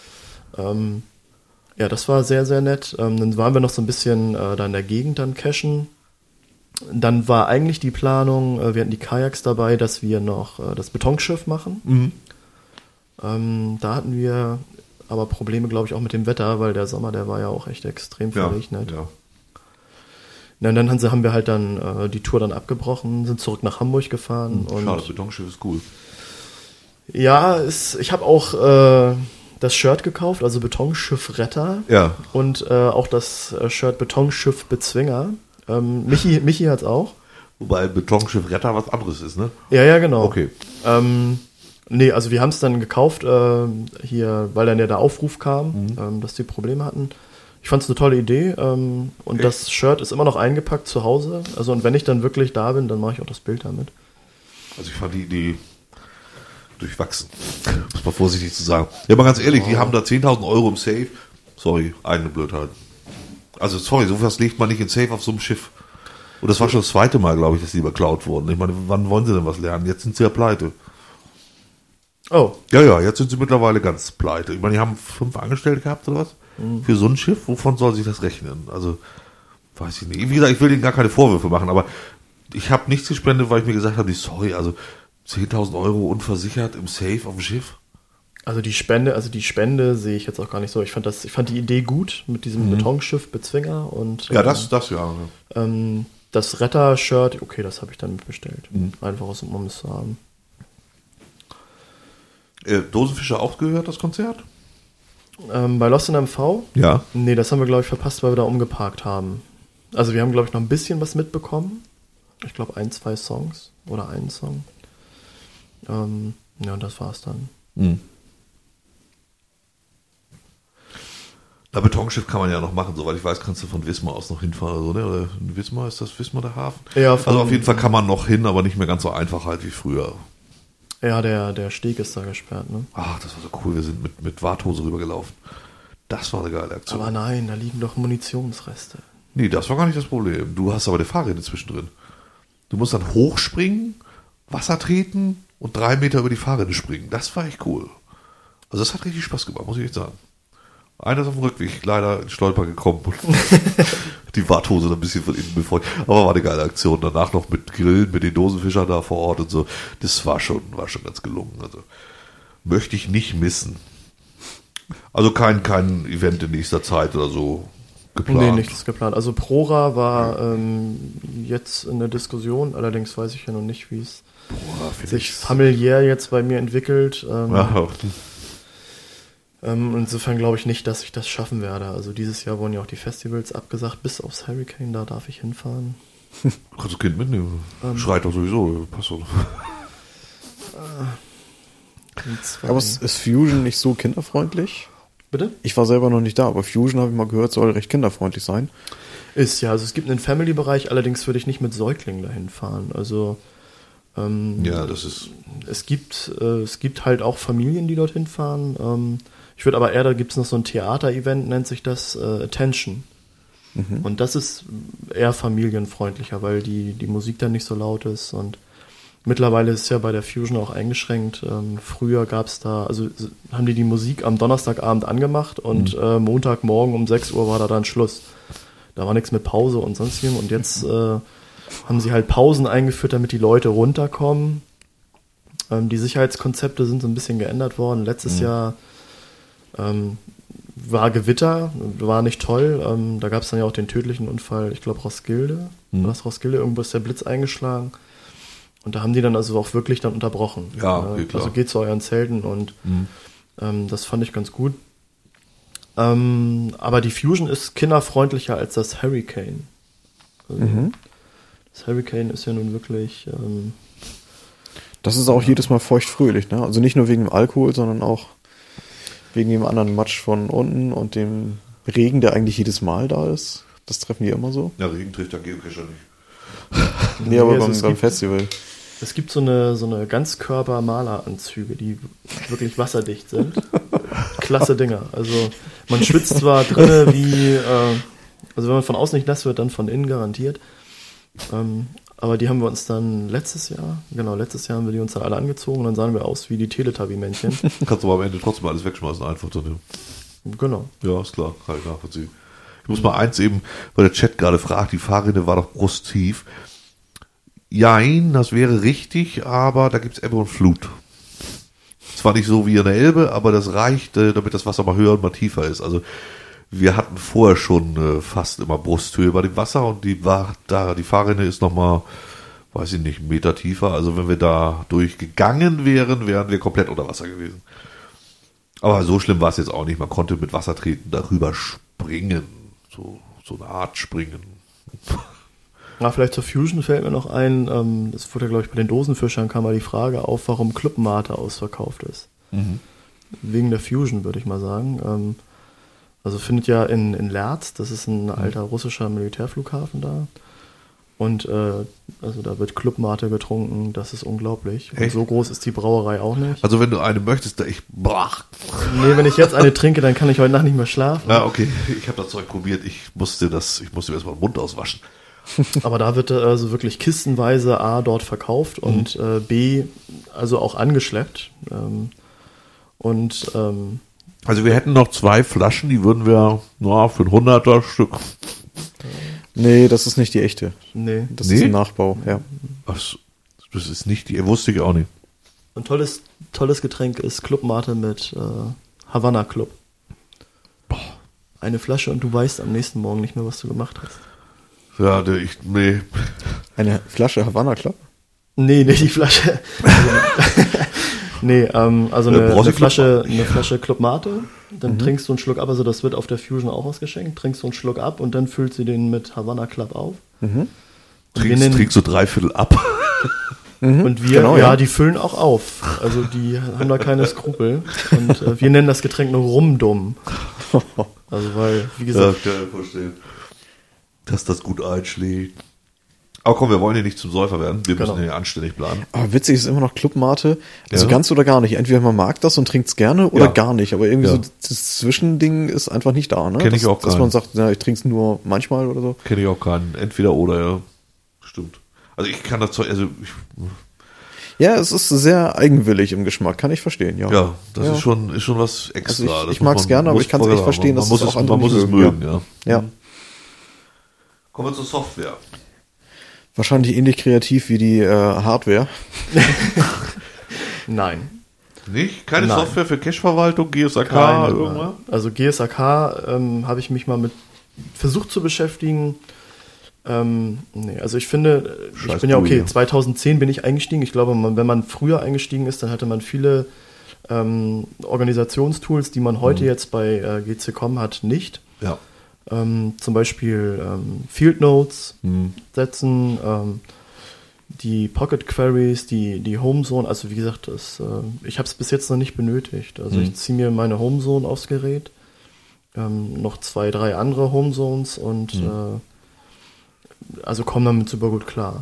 Ja, das war sehr, sehr nett. Dann waren wir noch so ein bisschen da in der Gegend dann cashen. Dann war eigentlich die Planung, wir hatten die Kajaks dabei, dass wir noch das Betonschiff machen. Da hatten wir aber Probleme, glaube ich, auch mit dem Wetter, weil der Sommer, der war ja auch echt extrem verregnet. Ja. Na, dann haben wir halt dann die Tour dann abgebrochen, sind zurück nach Hamburg gefahren. Und das Betonschiff ist cool. Ja, ich habe auch das Shirt gekauft, also Betonschiff Retter. Ja. Und auch das Shirt Betonschiff Bezwinger. Michi hat's auch. Wobei Betonschiff Retter was anderes ist, ne? Ja, genau. Okay. Nee, also wir haben es dann gekauft, hier, weil dann ja der Aufruf kam, dass die Probleme hatten. Ich fand es eine tolle Idee und das Shirt ist immer noch eingepackt zu Hause. Also und wenn ich dann wirklich da bin, dann mache ich auch das Bild damit. Also ich fand die Idee durchwachsen. Muss man vorsichtig zu sagen. Ja, aber ganz ehrlich, die haben da 10.000 Euro im Safe. Sorry, eine Blödheit. Also sorry, sowas legt man nicht in Safe auf so einem Schiff. Und das war schon das 2. Mal, glaube ich, dass die überklaut wurden. Ich meine, wann wollen sie denn was lernen? Jetzt sind sie ja pleite. Oh. Ja, jetzt sind sie mittlerweile ganz pleite. Ich meine, die haben 5 Angestellte gehabt oder was? Für so ein Schiff, wovon soll sich das rechnen? Also, weiß ich nicht. Wie gesagt, ich will denen gar keine Vorwürfe machen, aber ich habe nichts gespendet, weil ich mir gesagt habe, sorry, also 10.000 Euro unversichert im Safe auf dem Schiff. Also die Spende sehe ich jetzt auch gar nicht so. Ich fand die Idee gut mit diesem Betonschiff Bezwinger und ja, das ja. das Retter-Shirt, okay, das habe ich dann mitbestellt. Einfach um es zu haben. Dosenfischer auch gehört, das Konzert? Bei Lost in MV? Ja. Nee, das haben wir, glaube ich, verpasst, weil wir da umgeparkt haben. Also wir haben, glaube ich, noch ein bisschen was mitbekommen. Ich glaube 1, 2 Songs oder einen Song. Ja, und das war's dann. Mhm. Na, Betonschiff kann man ja noch machen, soweit ich weiß, kannst du von Wismar aus noch hinfahren oder so, ne? Oder in Wismar, ist das Wismar der Hafen? Ja, also auf jeden Fall kann man noch hin, aber nicht mehr ganz so einfach halt wie früher. Ja, der Steg ist da gesperrt, ne? Ach, das war so cool, wir sind mit Warthose rübergelaufen. Das war eine geile Aktion. Aber nein, da liegen doch Munitionsreste. Nee, das war gar nicht das Problem. Du hast aber eine Fahrräder zwischendrin. Du musst dann hochspringen, Wasser treten und 3 Meter über die Fahrräder springen. Das war echt cool. Also das hat richtig Spaß gemacht, muss ich echt sagen. Einer ist auf dem Rückweg leider in Stolper gekommen und die Warthose ein bisschen von innen befeuert. Aber war eine geile Aktion. Danach noch mit Grillen, mit den Dosenfischern da vor Ort und so. Das war schon ganz gelungen. Also möchte ich nicht missen. Also kein Event in nächster Zeit oder so geplant. Nee, nichts geplant. Also Prora war jetzt in der Diskussion, allerdings weiß ich ja noch nicht, wie es sich familiär jetzt bei mir entwickelt. Insofern glaube ich nicht, dass ich das schaffen werde. Also dieses Jahr wurden ja auch die Festivals abgesagt, bis aufs Hurricane, da darf ich hinfahren. Kannst du Kind mitnehmen? Schreit doch sowieso, passt doch. Aber ist Fusion nicht so kinderfreundlich? Bitte? Ich war selber noch nicht da, aber Fusion, habe ich mal gehört, soll recht kinderfreundlich sein. Ist ja, also es gibt einen Family-Bereich, allerdings würde ich nicht mit Säuglingen dahin fahren. Also ja, das ist... Es gibt halt auch Familien, die dorthin fahren. Ich würde aber eher, da gibt es noch so ein Theater-Event, nennt sich das Attention. Mhm. Und das ist eher familienfreundlicher, weil die Musik dann nicht so laut ist. Und mittlerweile ist es ja bei der Fusion auch eingeschränkt. Früher gab es da, also haben die Musik am Donnerstagabend angemacht und Montagmorgen um 6 Uhr war da dann Schluss. Da war nichts mit Pause und sonstigem. Und jetzt haben sie halt Pausen eingeführt, damit die Leute runterkommen. Die Sicherheitskonzepte sind so ein bisschen geändert worden. Letztes Jahr war Gewitter, war nicht toll. Da gab es dann ja auch den tödlichen Unfall, ich glaube Roskilde. War das Roskilde? Irgendwo ist der Blitz eingeschlagen. Und da haben die dann also auch wirklich dann unterbrochen. Ja, okay, klar. Also geht zu euren Zelten und das fand ich ganz gut. Aber die Fusion ist kinderfreundlicher als das Hurricane. Also das Hurricane ist ja nun wirklich... das ist auch jedes Mal feuchtfröhlich, ne? Also nicht nur wegen dem Alkohol, sondern auch wegen dem anderen Matsch von unten und dem Regen, der eigentlich jedes Mal da ist. Das treffen die immer so. Ja, Regen trifft der Geocacher nicht. Nee, aber beim Festival. Es gibt so eine Ganzkörper-Maleranzüge, die wirklich wasserdicht sind. Klasse Dinger. Also man schwitzt zwar drinne wie, also wenn man von außen nicht nass wird, dann von innen garantiert. Aber die haben wir uns dann letztes Jahr haben wir die uns dann alle angezogen und dann sahen wir aus wie die Teletubby-Männchen. Kannst du aber am Ende trotzdem alles wegschmeißen, einfach so. Genau. Ja, ist klar, kann ich nachvollziehen. Ich muss mal eins eben, weil der Chat gerade fragt, die Fahrrinne war doch brusttief. Jein, das wäre richtig, aber da gibt's Ebbe und Flut. Zwar nicht so wie in der Elbe, aber das reicht, damit das Wasser mal höher und mal tiefer ist. Also wir hatten vorher schon fast immer Brusthöhe bei dem Wasser und die Fahrrinne ist nochmal, weiß ich nicht, 1 Meter tiefer. Also wenn wir da durchgegangen wären, wären wir komplett unter Wasser gewesen. Aber so schlimm war es jetzt auch nicht. Man konnte mit Wassertreten darüber springen. So eine Art Springen. Ja, vielleicht zur Fusion fällt mir noch ein, das wurde ja, glaube ich, bei den Dosenfischern kam mal die Frage auf, warum Club Mate ausverkauft ist. Wegen der Fusion, würde ich mal sagen. Also findet ja in Lerz, das ist ein alter russischer Militärflughafen da. Und also da wird Club Mate getrunken, das ist unglaublich. Und so groß ist die Brauerei auch nicht. Also wenn du eine möchtest, Nee, wenn ich jetzt eine trinke, dann kann ich heute Nacht nicht mehr schlafen. Ja, okay. Ich habe das Zeug probiert. Ich musste mir erstmal den Mund auswaschen. Aber da wird also wirklich kistenweise A dort verkauft und B also auch angeschleppt. Also wir hätten noch 2 Flaschen, die würden wir für ein 100er Stück. Nee, das ist nicht die echte. Nee. Das ist ein Nachbau, ja. Das ist nicht die, wusste ich auch nicht. Ein tolles Getränk ist Club Mate mit Havana Club. Eine Flasche und du weißt am nächsten Morgen nicht mehr, was du gemacht hast. Ja, nee. Eine Flasche Havana Club? Nee, die Flasche. Nee, also eine brauchst du Flasche Club Mate, dann trinkst du einen Schluck ab, also das wird auf der Fusion auch ausgeschenkt, trinkst du einen Schluck ab und dann füllst du den mit Havana Club auf. Trinkst du 3/4 ab. Und wir, genau, ja. die füllen auch auf. Also die haben da keine Skrupel. Und wir nennen das Getränk nur Rumdumm. Also weil, wie gesagt... Ja, verstehe. Dass das gut einschlägt. Aber komm, wir wollen hier nicht zum Säufer werden. Wir müssen hier anständig planen. Aber witzig ist immer noch Club Mate. Also Ja. ganz oder gar nicht. Entweder man mag das und trinkt es gerne oder Ja. gar nicht. Aber irgendwie Ja. so das Zwischending ist einfach nicht da. Ne? Kenn ich dass, auch dass gar man nicht. sagt, na, ich trinke es nur manchmal oder so. Kenne ich auch keinen. Entweder oder, ja. Stimmt. Also ich kann das Zeug, Ja, es ist sehr eigenwillig im Geschmack. Kann ich verstehen, ja. ja, das Ja. ist schon was extra. Also Das ich mag muss es man- gerne, aber muss ich kann es echt vorher- verstehen, dass man es muss auch andere man muss es mögen, mögen, ja. Ja. Kommen wir zur Software. Wahrscheinlich ähnlich kreativ wie die Hardware. Nein. Nicht? Keine Nein. Software für Cache-Verwaltung, GSAK, Keine, irgendwas? Also GSAK habe ich mich mal mit versucht zu beschäftigen. Nee, also ich finde, ich Scheiß bin ja okay, Bluey. 2010 bin ich eingestiegen. Ich glaube, wenn man früher eingestiegen ist, dann hatte man viele Organisationstools, die man heute jetzt bei GC.com hat, nicht. Ja. Zum Beispiel Field Notes setzen, die Pocket Queries, die Homezone. Also wie gesagt, ich habe es bis jetzt noch nicht benötigt. Also ich ziehe mir meine Homezone aufs Gerät, noch 2, 3 andere Homezones und also komme damit super gut klar.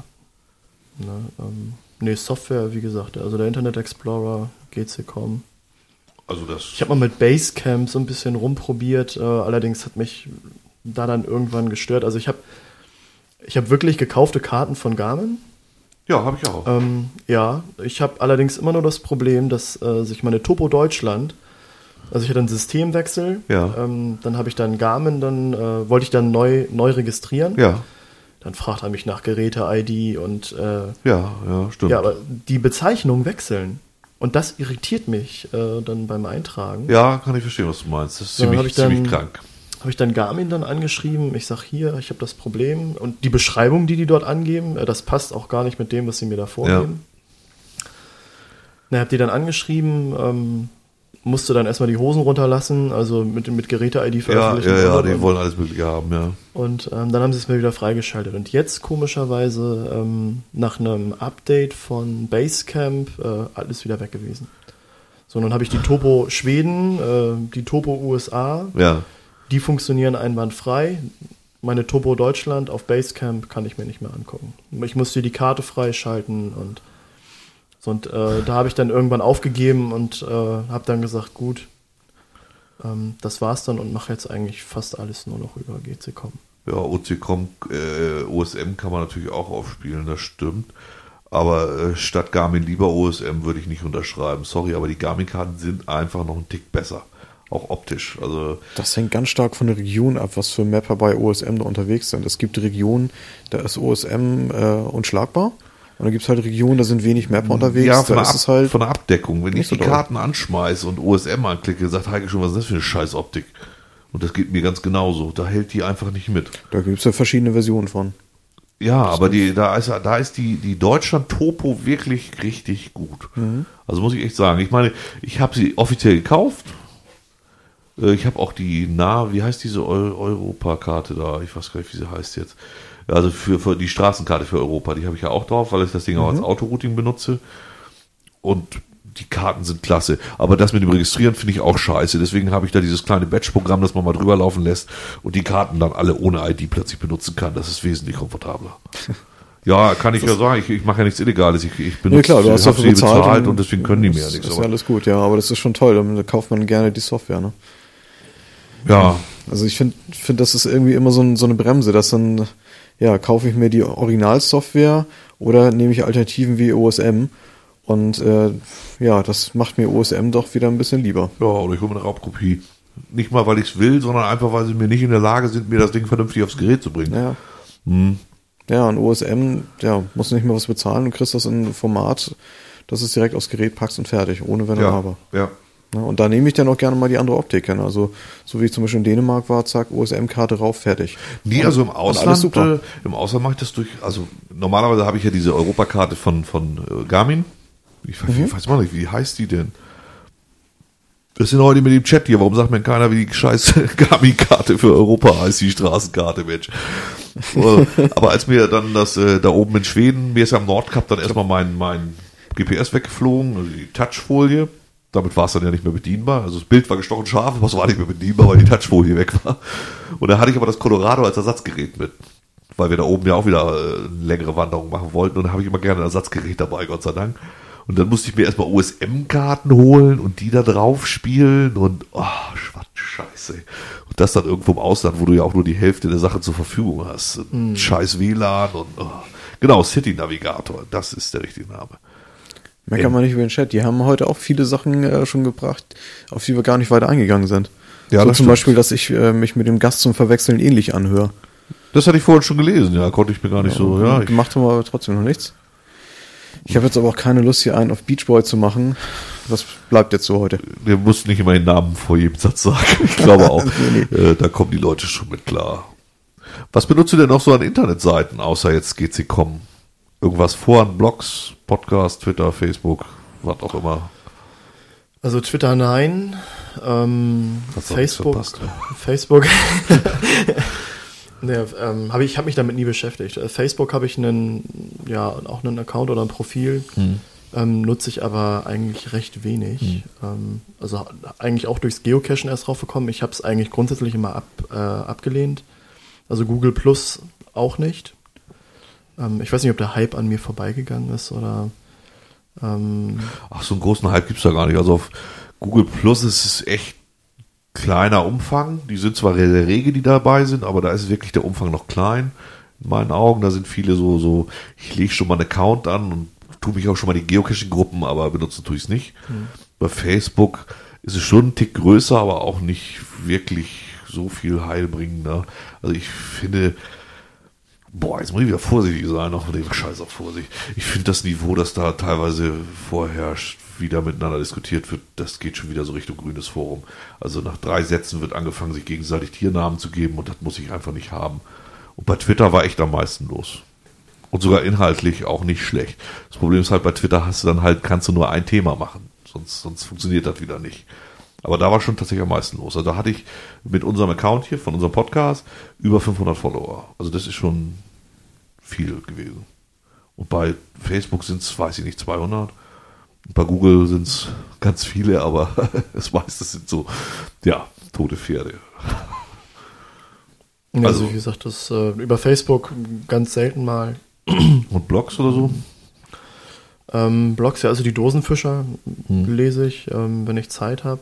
Ne, Software, wie gesagt, also der Internet Explorer, GC.com. Also das. Ich habe mal mit Basecamp so ein bisschen rumprobiert, allerdings hat mich da dann irgendwann gestört. Also ich hab wirklich gekaufte Karten von Garmin. Ja, habe ich auch. Ja, ich habe allerdings immer nur das Problem, dass sich meine Topo Deutschland, also ich hatte einen Systemwechsel, Ja. dann habe ich dann Garmin, dann wollte ich dann neu registrieren. Ja. Dann fragt er mich nach Geräte-ID und Ja, stimmt. ja, aber die Bezeichnungen wechseln. Und das irritiert mich dann beim Eintragen. Ja, kann ich verstehen, was du meinst. Das ist Dann hab ziemlich, ich dann- ziemlich krank. Habe ich dann Garmin dann angeschrieben, ich sag hier, ich habe das Problem und die Beschreibung, die dort angeben, das passt auch gar nicht mit dem, was sie mir da vorgeben. Habe die dann angeschrieben, musste dann erstmal die Hosen runterlassen, also mit Geräte-ID Ja, veröffentlichen. die wollen alles Mögliche haben, ja. Und dann haben sie es mir wieder freigeschaltet. Und jetzt komischerweise nach einem Update von Basecamp alles wieder weg gewesen. So, nun habe ich die Topo Schweden, die Topo USA, Ja. die funktionieren einwandfrei. Meine Topo Deutschland auf Basecamp kann ich mir nicht mehr angucken. Ich musste die Karte freischalten und da habe ich dann irgendwann aufgegeben und habe dann gesagt, gut, das war's dann und mache jetzt eigentlich fast alles nur noch über GC.com. Ja, OC.com, OSM kann man natürlich auch aufspielen, das stimmt. Aber statt Garmin lieber OSM würde ich nicht unterschreiben. Sorry, aber die Garmin-Karten sind einfach noch einen Tick besser. Auch optisch. Also Das hängt ganz stark von der Region ab, was für Mapper bei OSM da unterwegs sind. Es gibt Regionen, da ist OSM unschlagbar. Und dann gibt es halt Regionen, da sind wenig Mapper unterwegs. ja, Da ist es halt von der Abdeckung. Wenn ich nicht so die doll. Karten anschmeiße und OSM anklicke, sagt Heike schon, was ist das für eine Scheißoptik? Und das geht mir ganz genauso. Da hält die einfach nicht mit. Da gibt es ja verschiedene Versionen von. Ja, aber da ist die Deutschland-Topo wirklich richtig gut. Also muss ich echt sagen. Ich meine, ich habe sie offiziell gekauft. Ich habe auch wie heißt diese Europa-Karte da? Ich weiß gar nicht, wie sie heißt jetzt. Also für die Straßenkarte für Europa, die habe ich ja auch drauf, weil ich das Ding auch als Autorouting benutze. Und die Karten sind klasse. Aber das mit dem Registrieren finde ich auch scheiße. Deswegen habe ich da dieses kleine Batch-Programm, das man mal drüber laufen lässt und die Karten dann alle ohne ID plötzlich benutzen kann. Das ist wesentlich komfortabler. Ja, kann ich ja sagen. Ich mache ja nichts Illegales. Ich benutze, Ja klar, du hast hab dafür bezahlt und deswegen können die mir ja nichts. Das ist ja Aber, alles gut, ja, aber das ist schon toll. Da kauft man gerne die Software, ne? ja, Also ich finde, das ist irgendwie immer so eine Bremse, dass dann, ja, kaufe ich mir die Originalsoftware oder nehme ich Alternativen wie OSM und ja, das macht mir OSM doch wieder ein bisschen lieber. ja, oder ich hole mir eine Raubkopie. Nicht mal, weil ich es will, sondern einfach, weil sie mir nicht in der Lage sind, mir das Ding vernünftig aufs Gerät zu bringen. Ja. Ja, und OSM, ja, musst du nicht mehr was bezahlen und kriegst das in ein Format, dass es direkt aufs Gerät packst und fertig, ohne Wenn und Aber. Ja. Ja, und da nehme ich dann auch gerne mal die andere Optik kennen. Also, so wie ich zum Beispiel in Dänemark war, zack, OSM-Karte rauf, fertig. Nee, also im alles Ausland, super. mache ich das also normalerweise habe ich ja diese Europakarte von Garmin. Ich weiß mal nicht, wie heißt die denn? Das sind heute mit dem Chat hier. Warum sagt mir keiner, wie die scheiß Garmin-Karte für Europa heißt, die Straßenkarte, Mensch. Aber als mir dann das da oben in Schweden, mir ist ja am Nordkap dann erstmal mein GPS weggeflogen, also die Touchfolie. Damit war es dann ja nicht mehr bedienbar. Also das Bild war gestochen scharf, aber es war nicht mehr bedienbar, weil die Touchfolie weg war. Und da hatte ich aber das Colorado als Ersatzgerät mit. Weil wir da oben ja auch wieder eine längere Wanderung machen wollten. Und da habe ich immer gerne ein Ersatzgerät dabei, Gott sei Dank. Und dann musste ich mir erstmal OSM-Karten holen und die da drauf spielen und Scheiße. Und das dann irgendwo im Ausland, wo du ja auch nur die Hälfte der Sachen zur Verfügung hast. Scheiß WLAN und genau, City Navigator, das ist der richtige Name. Meckern wir nicht über den Chat. Die haben heute auch viele Sachen schon gebracht, auf die wir gar nicht weiter eingegangen sind. Ja, so das zum stimmt. Beispiel, dass ich mich mit dem Gast zum Verwechseln ähnlich anhöre. Das hatte ich vorhin schon gelesen, ja, konnte ich mir gar nicht so, ja. Gemacht haben wir aber trotzdem noch nichts. Ich habe jetzt aber auch keine Lust, hier einen auf Beach Boy zu machen. Das bleibt jetzt so heute. Wir mussten nicht immer den Namen vor jedem Satz sagen. Ich glaube auch, da kommen die Leute schon mit klar. Was benutzt du denn noch so an Internetseiten, außer jetzt GC.com? Irgendwas vor an Blogs, Podcast, Twitter, Facebook, was auch immer? Also Twitter nein, Was hab ich verpasst? Facebook. Nee, ich habe mich damit nie beschäftigt. Facebook habe ich auch einen Account oder ein Profil, nutze ich aber eigentlich recht wenig. Also eigentlich auch durchs Geocachen erst drauf gekommen. Ich habe es eigentlich grundsätzlich immer abgelehnt. Also Google Plus auch nicht. Ich weiß nicht, ob der Hype an mir vorbeigegangen ist oder... Ach, so einen großen Hype gibt's da gar nicht. Also auf Google Plus ist es echt kleiner Umfang. Die sind zwar sehr rege, die dabei sind, aber da ist wirklich der Umfang noch klein. In meinen Augen, da sind viele so ich lege schon mal einen Account an und tue mich auch schon mal die Geocaching-Gruppen, aber benutzen tue ich es nicht. Bei Facebook ist es schon ein Tick größer, aber auch nicht wirklich so viel heilbringender. Also ich finde, jetzt muss ich wieder vorsichtig sein, auch mit dem Scheiß auf Vorsicht. Ich finde das Niveau, das da teilweise vorherrscht, wieder miteinander diskutiert wird, das geht schon wieder so Richtung grünes Forum. Also nach 3 Sätzen wird angefangen, sich gegenseitig Tiernamen zu geben und das muss ich einfach nicht haben. Und bei Twitter war echt am meisten los. Und sogar inhaltlich auch nicht schlecht. Das Problem ist halt, bei Twitter kannst du nur ein Thema machen. Sonst funktioniert das wieder nicht. Aber da war schon tatsächlich am meisten los. Also da hatte ich mit unserem Account hier, von unserem Podcast, über 500 Follower. Also das ist schon viel gewesen. Und bei Facebook sind es, weiß ich nicht, 200. Und bei Google sind es ganz viele, aber das meiste sind so, tote Pferde. Also wie gesagt, das über Facebook ganz selten mal. Und Blogs oder so? Blogs, ja, also die Dosenfischer lese ich, wenn ich Zeit habe.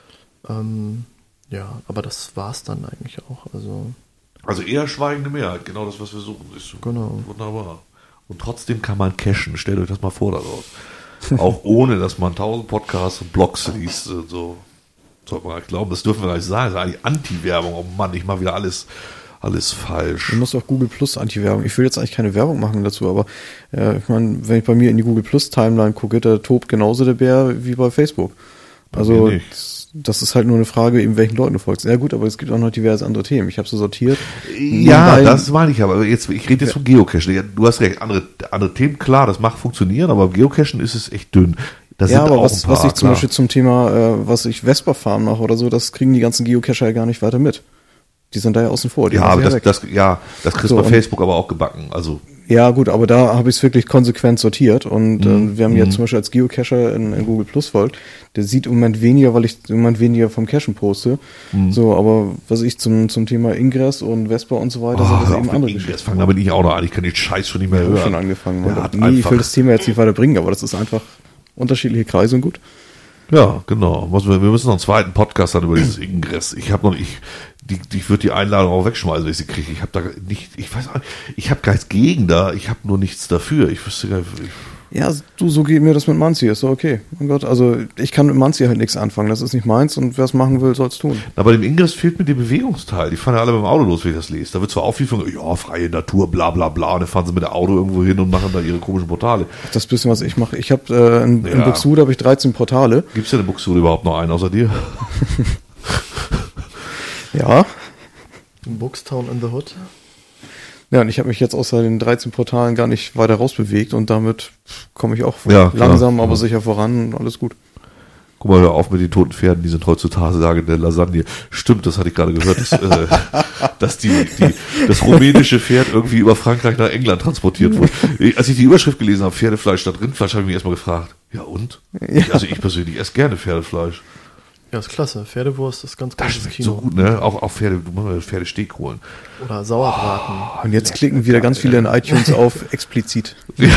Aber das war's dann eigentlich auch. Also eher schweigende Mehrheit, genau das, was wir suchen. Ist Genau. Wunderbar. Und trotzdem kann man cashen. Stellt euch das mal vor daraus. Auch ohne, dass man 1000 Podcasts und Blogs liest. So sollte man glauben, das dürfen wir gar nicht sagen. Das ist eigentlich Anti-Werbung. Oh Mann, ich mache wieder alles falsch. Du musst auch Google Plus Anti-Werbung. Ich will jetzt eigentlich keine Werbung machen dazu, aber ich meine, wenn ich bei mir in die Google Plus Timeline gucke, da tobt genauso der Bär wie bei Facebook. Also das ist halt nur eine Frage, eben welchen Leuten du folgst. Ja gut, aber es gibt auch noch diverse andere Themen. Ich habe so sortiert. Ja, das meine ich aber. Ich rede jetzt vom Geocachen. Ja, du hast recht, andere Themen, klar, das mag funktionieren, aber beim Geocachen ist es echt dünn. Aber was ich zum Beispiel zum Thema, was ich Vespa-Fahren mache oder so, das kriegen die ganzen Geocacher ja gar nicht weiter mit. Die sind da ja außen vor. Ja, aber das kriegst du bei Facebook aber auch gebacken. Also ja gut, aber da habe ich es wirklich konsequent sortiert und wer mir zum Beispiel als Geocacher in Google Plus folgt, der sieht im Moment weniger, weil ich im Moment weniger vom Cachen poste. So, aber was ich zum Thema Ingress und Vespa und so weiter, sind das eben andere Geschichten. Fangen damit nicht auch noch an. Ich kann den Scheiß schon nicht mehr hören. Ich habe schon angefangen. Ich will das Thema jetzt nicht weiter bringen, aber das ist einfach unterschiedliche Kreise und gut. Ja, genau. Wir müssen noch einen zweiten Podcast dann über dieses Ingress. Ich würde die Einladung auch wegschmeißen, wenn ich sie kriege. Ich habe gar nichts gegen da, ich habe nur nichts dafür. Ich wüsste gar nicht. Ja, so geht mir das mit Manzi, ist doch okay. Mein Gott, also ich kann mit Manzi halt nichts anfangen, das ist nicht meins und wer es machen will, soll es tun. Na, bei dem Ingress fehlt mir der Bewegungsteil. Die fahren ja alle mit dem Auto los, wenn ich das lese. Da wird zwar aufgeführt, freie Natur, bla bla bla, und dann fahren sie mit dem Auto irgendwo hin und machen da ihre komischen Portale. Das bisschen, was ich mache. Ich habe in Buxtehude habe ich 13 Portale. Gibt's denn in Buxtehude überhaupt noch einen außer dir? Ja. Bookstown in the Hood. Ja, und ich habe mich jetzt außer den 13 Portalen gar nicht weiter rausbewegt und damit komme ich auch Ja, langsam, klar. aber sicher voran und alles gut. Guck mal, hör auf mit den toten Pferden, die sind heutzutage in der Lasagne. Stimmt, das hatte ich gerade gehört, dass das rumänische Pferd irgendwie über Frankreich nach England transportiert wurde. Als ich die Überschrift gelesen habe, Pferdefleisch statt Rindfleisch, habe ich mich erstmal gefragt, ja und? Ja. Also ich persönlich esse gerne Pferdefleisch. Ja, ist klasse. Pferdewurst ist ganz Das großes schmeckt Kino. so gut, ne? Auch Pferde, du musst mal Pferdesteak holen. Oder Sauerbraten. Und jetzt klicken wieder ganz viele in iTunes auf explizit. Nein,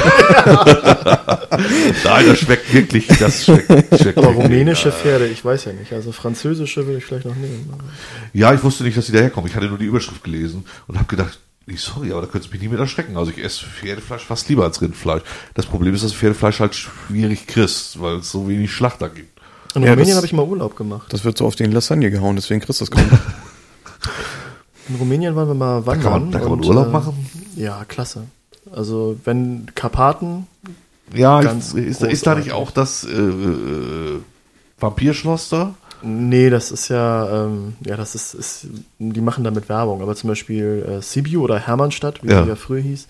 das schmeckt wirklich, Aber wirklich. rumänische Pferde, ich weiß ja nicht. Also französische würde ich vielleicht noch nehmen. Ja, ich wusste nicht, dass die daherkommen. Ich hatte nur die Überschrift gelesen und habe gedacht, sorry, aber da könntest du mich nie mit erschrecken. Also ich esse Pferdefleisch fast lieber als Rindfleisch. Das Problem ist, dass du Pferdefleisch halt schwierig kriegst, weil es so wenig Schlachter gibt. In Ja, Rumänien das- habe ich mal Urlaub gemacht. Das wird so auf den Lasagne gehauen, deswegen kriegst du das kaum. In Rumänien waren wir mal wandern. Da kann man und, Urlaub machen? Ja, klasse. Also wenn Karpaten, Ja, Ganz ist da nicht großartig. auch das Vampirschloss da? nee, das ist ja, das ist, die machen damit Werbung, aber zum Beispiel Sibiu oder Hermannstadt, wie Ja. sie ja früher hieß,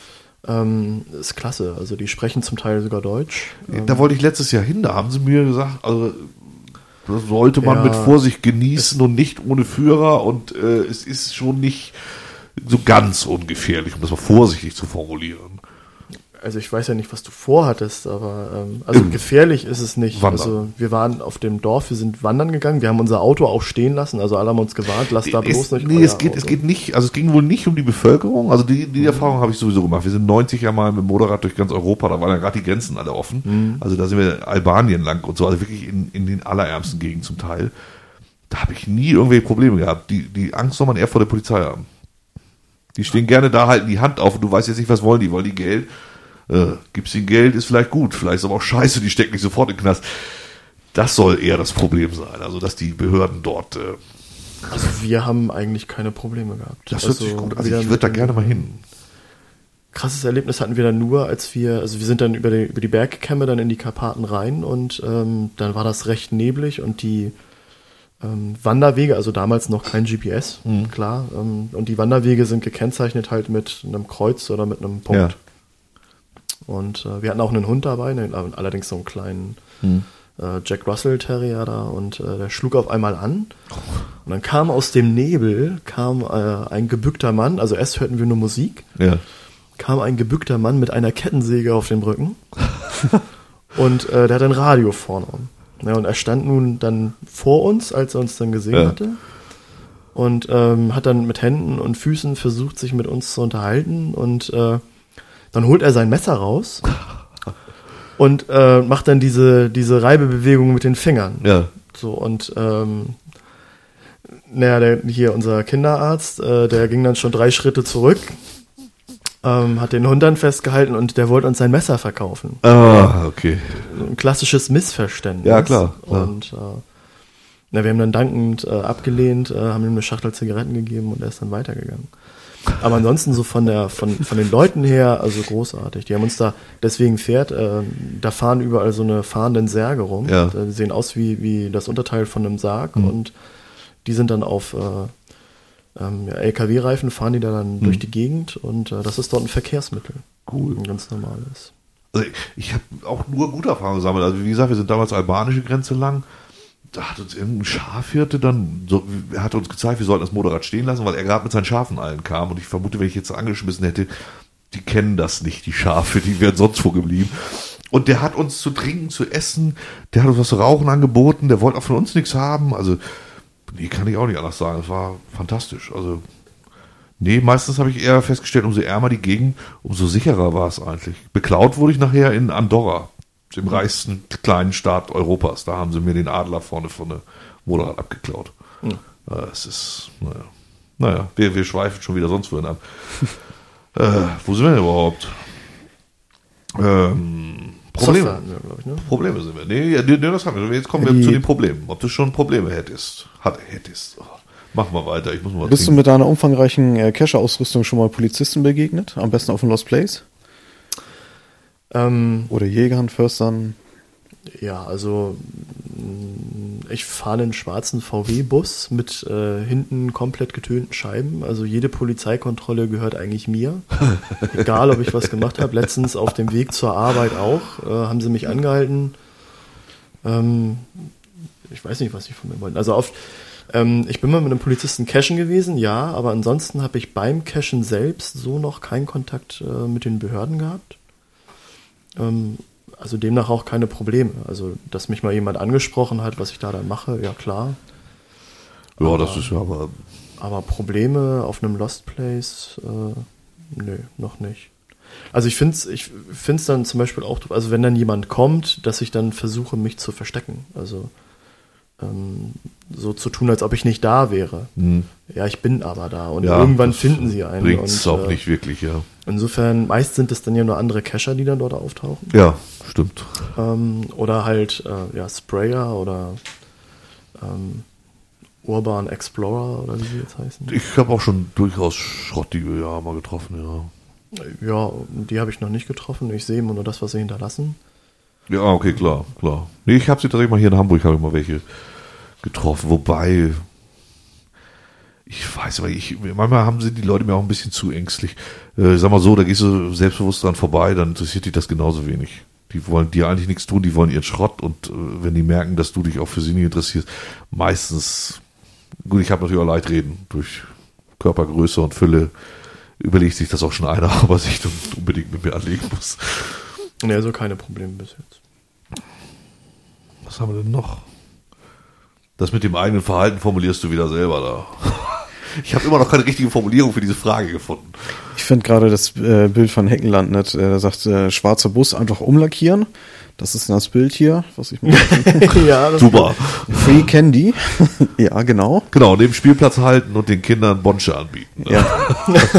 ist klasse. Also die sprechen zum Teil sogar Deutsch. Da wollte ich letztes Jahr hin, da haben sie mir gesagt, also das sollte man Ja. mit Vorsicht genießen und nicht ohne Führer und es ist schon nicht so ganz ungefährlich, um das mal vorsichtig zu formulieren. Also ich weiß ja nicht, was du vorhattest, aber gefährlich ist es nicht. Wandern. Also wir waren auf dem Dorf, wir sind wandern gegangen, wir haben unser Auto auch stehen lassen, also alle haben uns gewarnt, lass da bloß nicht euer es Auto. geht nicht, also es ging wohl nicht um die Bevölkerung, also die Erfahrung habe ich sowieso gemacht. Wir sind 90 Jahre mal mit dem Motorrad durch ganz Europa, da waren ja gerade die Grenzen alle offen. Also da sind wir Albanien lang und so, also wirklich in den allerärmsten Gegenden zum Teil. Da habe ich nie irgendwelche Probleme gehabt. Die Angst soll man eher vor der Polizei haben. Die stehen gerne da, halten die Hand auf und du weißt jetzt nicht, was wollen die Geld? Gibst ihnen Geld, ist vielleicht gut, vielleicht ist aber auch scheiße, die stecken nicht sofort in den Knast. Das soll eher das Problem sein, also dass die Behörden dort, Also wir haben eigentlich keine Probleme gehabt. das hört sich gut an, also wieder ich würde da gerne mal hin. Krasses Erlebnis hatten wir dann nur, als wir sind dann über die Bergkämme dann in die Karpaten rein und dann war das recht neblig und die Wanderwege, also damals noch kein GPS, klar, und die Wanderwege sind gekennzeichnet halt mit einem Kreuz oder mit einem Punkt. Ja. Und wir hatten auch einen Hund dabei, allerdings so einen kleinen Jack Russell Terrier da und der schlug auf einmal an und dann kam aus dem Nebel ein gebückter Mann, also erst hörten wir nur Musik, Ja. kam ein gebückter Mann mit einer Kettensäge auf dem Rücken und der hat ein Radio vorne. Ja, und er stand nun dann vor uns, als er uns dann gesehen hatte und hat dann mit Händen und Füßen versucht, sich mit uns zu unterhalten und dann holt er sein Messer raus und macht dann diese Reibebewegung mit den Fingern. Ja. So, und hier unser Kinderarzt, der ging dann schon 3 Schritte zurück, hat den Hund dann festgehalten und der wollte uns sein Messer verkaufen. Ah, okay. Ein klassisches Missverständnis. Ja, klar. Und wir haben dann dankend abgelehnt, haben ihm eine Schachtel Zigaretten gegeben und er ist dann weitergegangen. Aber ansonsten so von den Leuten her, also großartig. Die haben uns da, deswegen da fahren überall so eine fahrenden Särge rum. Ja. Die sehen aus wie das Unterteil von einem Sarg und die sind dann auf LKW-Reifen, fahren die da dann durch die Gegend und das ist dort ein Verkehrsmittel. Cool. Ein ganz normales. Also ich habe auch nur gute Erfahrungen gesammelt. Also wie gesagt, wir sind damals albanische Grenze lang. Da hat uns irgendein Schafhirte dann, er hat uns gezeigt, wir sollten das Motorrad stehen lassen, weil er gerade mit seinen Schafen allen kam. Und ich vermute, wenn ich jetzt angeschmissen hätte, die kennen das nicht, die Schafe, die wären sonst wo geblieben. Und der hat uns zu trinken, zu essen, der hat uns was zu rauchen angeboten, der wollte auch von uns nichts haben. Also, nee, kann ich auch nicht anders sagen. Es war fantastisch. Also, nee, meistens habe ich eher festgestellt, umso ärmer die Gegend, umso sicherer war es eigentlich. Beklaut wurde ich nachher in Andorra, dem reichsten kleinen Staat Europas. Da haben sie mir den Adler vorne von der Motorrad abgeklaut. Es ist, naja, wir schweifen schon wieder sonst wohin ab. Wo sind wir denn überhaupt? Probleme. Software hatten wir, glaube ich, ne? Probleme sind wir. Nee, das haben wir. Jetzt kommen wir zu den Problemen. Ob du schon Probleme hättest. Oh, mach mal weiter, ich muss mal Bist du mit deiner umfangreichen Cacher-Ausrüstung schon mal Polizisten begegnet? Am besten auf dem Lost Place? Oder Jägern, Förstern? Ja, also ich fahre einen schwarzen VW-Bus mit hinten komplett getönten Scheiben. Also jede Polizeikontrolle gehört eigentlich mir. Egal, ob ich was gemacht habe. Letztens auf dem Weg zur Arbeit auch. Haben sie mich angehalten. Ich weiß nicht, was sie von mir wollten. Also ich bin mal mit einem Polizisten cashen gewesen, ja. Aber ansonsten habe ich beim Cashen selbst so noch keinen Kontakt mit den Behörden gehabt. Also demnach auch keine Probleme. Also, dass mich mal jemand angesprochen hat, was ich da dann mache, ja klar. Ja, aber, das ist ja aber... Aber Probleme auf einem Lost Place, nö, noch nicht. Also ich finde es dann zum Beispiel auch, also wenn dann jemand kommt, dass ich dann versuche, mich zu verstecken. Also so zu tun, als ob ich nicht da wäre. Ja, ich bin aber da. Und Ja, irgendwann das finden sie einen. bringt es und, auch nicht wirklich, ja. Insofern, meist sind es dann ja nur andere Cacher, die dann dort auftauchen. Ja, stimmt. Oder halt Sprayer oder Urban Explorer oder wie sie jetzt heißen. Ich habe auch schon durchaus schrottige mal getroffen, ja. Ja, die habe ich noch nicht getroffen. Ich sehe immer nur das, was sie hinterlassen. Ja, okay, klar. Nee, ich habe sie tatsächlich mal hier in Hamburg, habe ich mal welche getroffen. Wobei, ich weiß aber, manchmal sind die Leute mir auch ein bisschen zu ängstlich. Sag mal so, da gehst du selbstbewusst dran vorbei, dann interessiert dich das genauso wenig. Die wollen dir eigentlich nichts tun, die wollen ihren Schrott und wenn die merken, dass du dich auch für sie nicht interessierst, meistens, gut, ich habe natürlich auch Leitreden durch Körpergröße und Fülle, überlegt sich das auch schon einer, aber sich unbedingt mit mir anlegen muss. Ne, also keine Probleme bis jetzt. Was haben wir denn noch? Das mit dem eigenen Verhalten formulierst du wieder selber da. Ich habe immer noch keine richtige Formulierung für diese Frage gefunden. Ich finde gerade das Bild von Heckenland nicht. Da sagt schwarzer Bus einfach umlackieren. Das ist das Bild hier, was ich mir Ja, das Super. Free Candy. Ja, genau. Genau, neben Spielplatz halten und den Kindern Bonsche anbieten. Ne? Ja.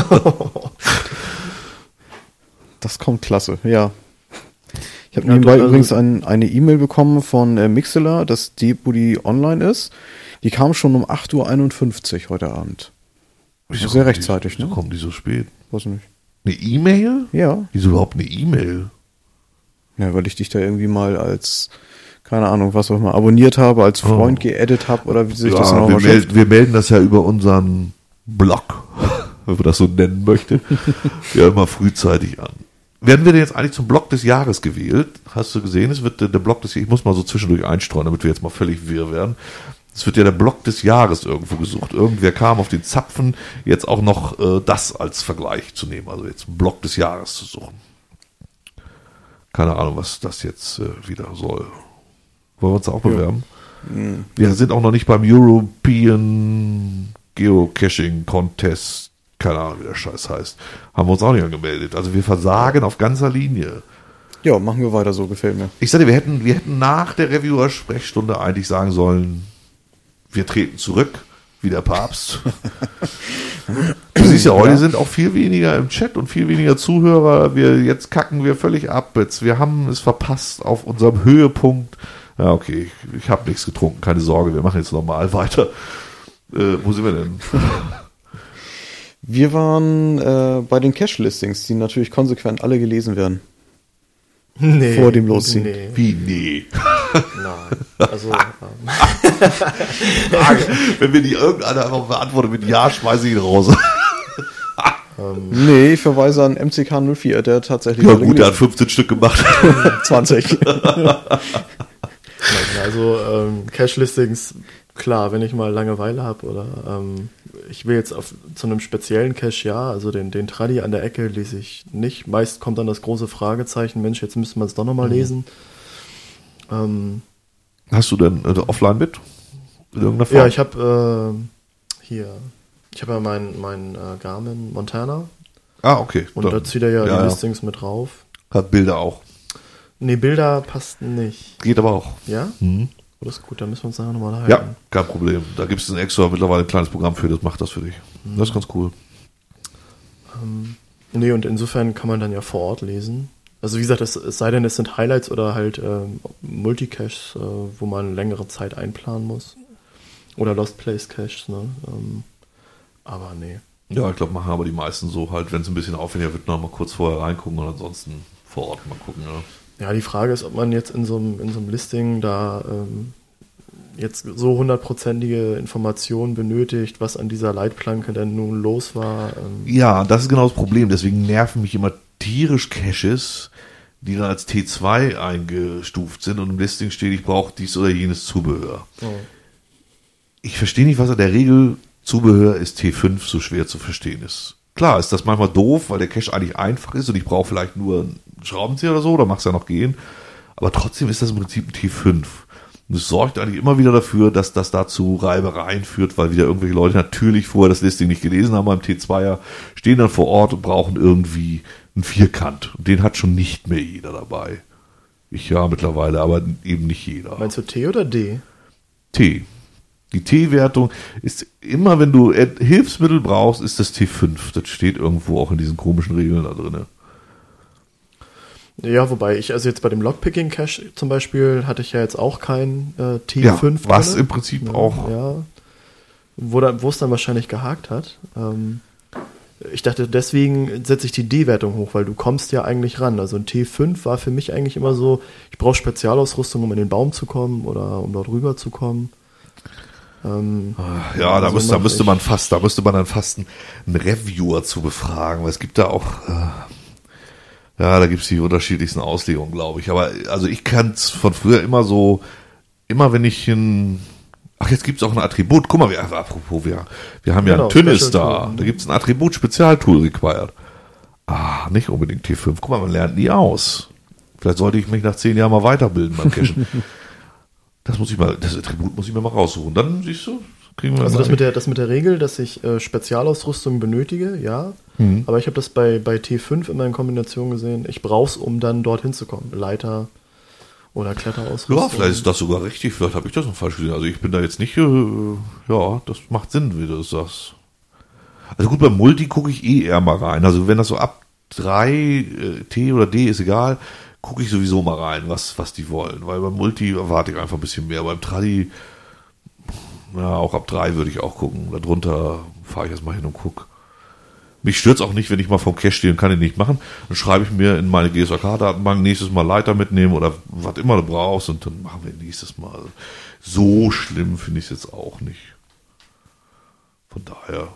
Das kommt klasse, ja. Ich habe nebenbei übrigens eine E-Mail bekommen von Mixela, dass die Buddy online ist. Die kam schon um 8:51 Uhr heute Abend. Wieso sehr kommen rechtzeitig, wieso ne? kommen die so spät? Weiß nicht. Eine E-Mail? Ja. Wieso überhaupt eine E-Mail? Ja, weil ich dich da irgendwie mal als, keine Ahnung, was auch immer, abonniert habe, als Freund geedit habe oder wie sich das Ja, nochmal wir melden das ja über unseren Blog, wenn man das so nennen möchte, ja immer frühzeitig an. Werden wir denn jetzt eigentlich zum Blog des Jahres gewählt? Hast du gesehen, es wird der Blog des Jahres, ich muss mal so zwischendurch einstreuen, damit wir jetzt mal völlig wirr werden. Es wird ja der Blog des Jahres irgendwo gesucht. Irgendwer kam auf den Zapfen, jetzt auch noch das als Vergleich zu nehmen, also jetzt einen Blog des Jahres zu suchen. Keine Ahnung, was das jetzt wieder soll. Wollen wir uns da auch bewerben? Ja. Wir sind auch noch nicht beim European Geocaching Contest, keine Ahnung, wie der Scheiß heißt. Haben wir uns auch nicht angemeldet. Also wir versagen auf ganzer Linie. Ja, machen wir weiter so, gefällt mir. Ich sagte, wir hätten nach der Reviewer-Sprechstunde eigentlich sagen sollen, wir treten zurück, wie der Papst. Du siehst ja, heute sind auch viel weniger im Chat und viel weniger Zuhörer. Jetzt kacken wir völlig ab. Wir haben es verpasst auf unserem Höhepunkt. Ja, okay, ich habe nichts getrunken, keine Sorge, wir machen jetzt normal weiter. Wo sind wir denn? Wir waren bei den Cache-Listings, die natürlich konsequent alle gelesen werden. Nee, vor dem Losziehen. Nee. Wie, nee? Nein. Also, Wenn wir die irgendeiner einfach beantwortet mit Ja, schmeiße ich ihn raus. Nee, ich verweise an MCK 04, der tatsächlich... Ja gut, der hat 15 Stück gemacht. 20. Also Cache-Listings, klar, wenn ich mal Langeweile habe oder ich will jetzt zu einem speziellen Cache, ja, also den Tradi an der Ecke lese ich nicht. Meist kommt dann das große Fragezeichen, Mensch, jetzt müsste man es doch nochmal lesen. Hast du denn offline mit? In irgendeiner Form? Ja, ich habe ich habe ja mein Garmin Montana. Ah, okay. Und da zieht er ja die Listings mit drauf. Hat Bilder auch. Nee, Bilder passt nicht. Geht aber auch. Ja? Mhm. Oh, das ist gut, da müssen wir uns nachher nochmal halten. Ja, kein Problem. Da gibt es mittlerweile ein kleines Programm für, das macht das für dich. Das ist ganz cool. Nee, und insofern kann man dann ja vor Ort lesen. Also wie gesagt, es sei denn, es sind Highlights oder halt Multicaches, wo man längere Zeit einplanen muss. Oder Lost Place Caches, ne? Aber nee. Ja, ich glaube, machen aber die meisten so halt, wenn es ein bisschen aufwendiger wird, noch mal kurz vorher reingucken und ansonsten vor Ort mal gucken. Ja, die Frage ist, ob man jetzt in so einem Listing da jetzt so 100%ige Informationen benötigt, was an dieser Leitplanke denn nun los war. Ja, das ist genau das Problem. Deswegen nerven mich immer tierisch Caches, die dann als T2 eingestuft sind und im Listing steht, ich brauche dies oder jenes Zubehör. Oh. Ich verstehe nicht, was an der Regel Zubehör ist T5 so schwer zu verstehen ist. Klar ist das manchmal doof, weil der Cache eigentlich einfach ist und ich brauche vielleicht nur einen Schraubenzieher oder so, da mag es ja noch gehen. Aber trotzdem ist das im Prinzip ein T5. Und es sorgt eigentlich immer wieder dafür, dass das da zu Reibereien führt, weil wieder irgendwelche Leute natürlich vorher das Listing nicht gelesen haben beim T2er, stehen dann vor Ort und brauchen irgendwie einen Vierkant. Und den hat schon nicht mehr jeder dabei. Ich ja mittlerweile, aber eben nicht jeder. Meinst du T oder D? T. Die T-Wertung ist immer, wenn du Hilfsmittel brauchst, ist das T5. Das steht irgendwo auch in diesen komischen Regeln da drin. Ja, wobei also jetzt bei dem Lockpicking-Cache zum Beispiel hatte ich ja jetzt auch kein T5 ja, was drin. im Prinzip auch. Ja, wo es dann wahrscheinlich gehakt hat. Ich dachte, deswegen setze ich die D-Wertung hoch, weil du kommst ja eigentlich ran. Also ein T5 war für mich eigentlich immer so, ich brauche Spezialausrüstung, um in den Baum zu kommen oder um dort rüber zu kommen. Ja, da müsste man dann fast einen Reviewer zu befragen, weil es gibt da auch da gibt es die unterschiedlichsten Auslegungen, glaube ich. Aber also ich kann es von früher immer so, immer wenn ich jetzt gibt es auch ein Attribut. Guck mal, apropos, wir haben ja einen Tünnis da. Da gibt es ein Attribut Spezialtool required. Nicht unbedingt T5. Guck mal, man lernt nie aus. Vielleicht sollte ich mich nach 10 Jahren mal weiterbilden beim Cachen. Das Attribut muss ich mir mal raussuchen. Dann siehst du, kriegen wir also das mit der Regel, dass ich Spezialausrüstung benötige, ja. Aber ich habe das bei T5 immer in Kombination gesehen. Ich brauche es, um dann dorthin zu kommen. Leiter oder Kletterausrüstung. Ja, vielleicht ist das sogar richtig. Vielleicht habe ich das noch falsch gesehen. Also ich bin da jetzt nicht, das macht Sinn, wie du das sagst. Also gut, beim Multi gucke ich eher mal rein. Also wenn das so ab 3 T oder D ist egal, gucke ich sowieso mal rein, was die wollen. Weil beim Multi erwarte ich einfach ein bisschen mehr. Beim Tradi, auch ab 3 würde ich auch gucken. Darunter fahre ich erstmal hin und gucke. Mich stört es auch nicht, wenn ich mal vom Cache stehe und kann den nicht machen. Dann schreibe ich mir in meine GSOK-Datenbank nächstes Mal Leiter mitnehmen oder was immer du brauchst und dann machen wir nächstes Mal. So schlimm finde ich es jetzt auch nicht. Von daher.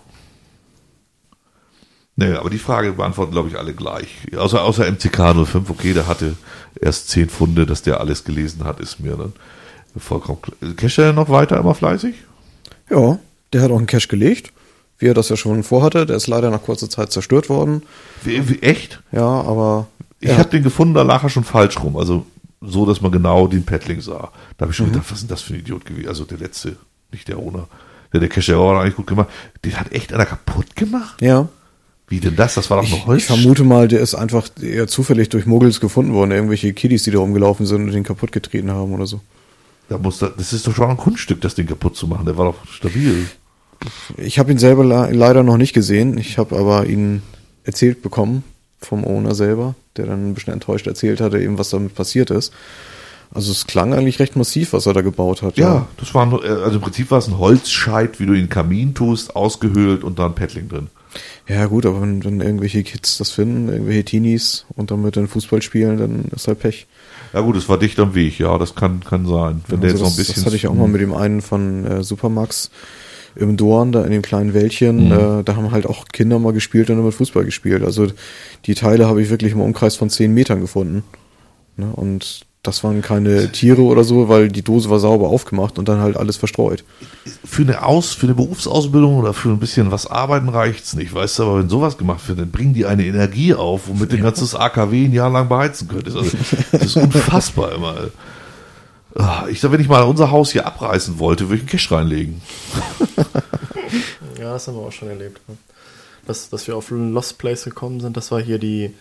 Nee, aber die Frage beantworten, glaube ich, alle gleich. Außer MCK 05, okay, der hatte erst 10 Funde, dass der alles gelesen hat, ist mir dann vollkommen klar. Cache er noch weiter immer fleißig? Ja, der hat auch einen Cache gelegt, wie er das ja schon vorhatte. Der ist leider nach kurzer Zeit zerstört worden. Wie echt? Ja, aber... Ich habe den gefunden, da lag er schon falsch rum. Also so, dass man genau den Paddling sah. Da habe ich schon gedacht, was ist denn das für ein Idiot gewesen? Also der letzte, nicht der Owner. Der Cache war eigentlich gut gemacht. Den hat echt einer kaputt gemacht? Ja. Wie denn das? Das war doch noch Holz. Ich vermute mal, der ist einfach eher zufällig durch Muggels gefunden worden. Irgendwelche Kiddies, die da rumgelaufen sind und den kaputt getreten haben oder so. Das ist doch schon ein Kunststück, das Ding kaputt zu machen. Der war doch stabil. Ich habe ihn selber leider noch nicht gesehen. Ich habe aber ihn erzählt bekommen vom Owner selber, der dann ein bisschen enttäuscht erzählt hatte, eben was damit passiert ist. Also es klang eigentlich recht massiv, was er da gebaut hat. Ja, das war also im Prinzip war es ein Holzscheit, wie du ihn in den Kamin tust, ausgehöhlt und da ein Paddling drin. Ja gut, aber wenn irgendwelche Kids das finden, irgendwelche Teenies und damit dann Fußball spielen, dann ist halt Pech. Ja gut, es war dicht am Weg, ja, das kann sein. Wenn der jetzt noch ein bisschen. Das hatte ich auch mal mit dem einen von Supermax im Dorn, da in dem kleinen Wäldchen, da haben halt auch Kinder mal gespielt und damit Fußball gespielt. Also die Teile habe ich wirklich im Umkreis von 10 Metern gefunden. Ne? Und das waren keine Tiere oder so, weil die Dose war sauber aufgemacht und dann halt alles verstreut. Für eine Berufsausbildung oder für ein bisschen was arbeiten reicht's nicht, weißt du, aber wenn sowas gemacht wird, dann bringen die eine Energie auf, womit du ein ganzes AKW ein Jahr lang beheizen könntest. Also, das ist unfassbar immer. Ich sag, wenn ich mal unser Haus hier abreißen wollte, würde ich einen Cache reinlegen. Ja, das haben wir auch schon erlebt. Ne? Dass wir auf Lost Place gekommen sind, das war hier die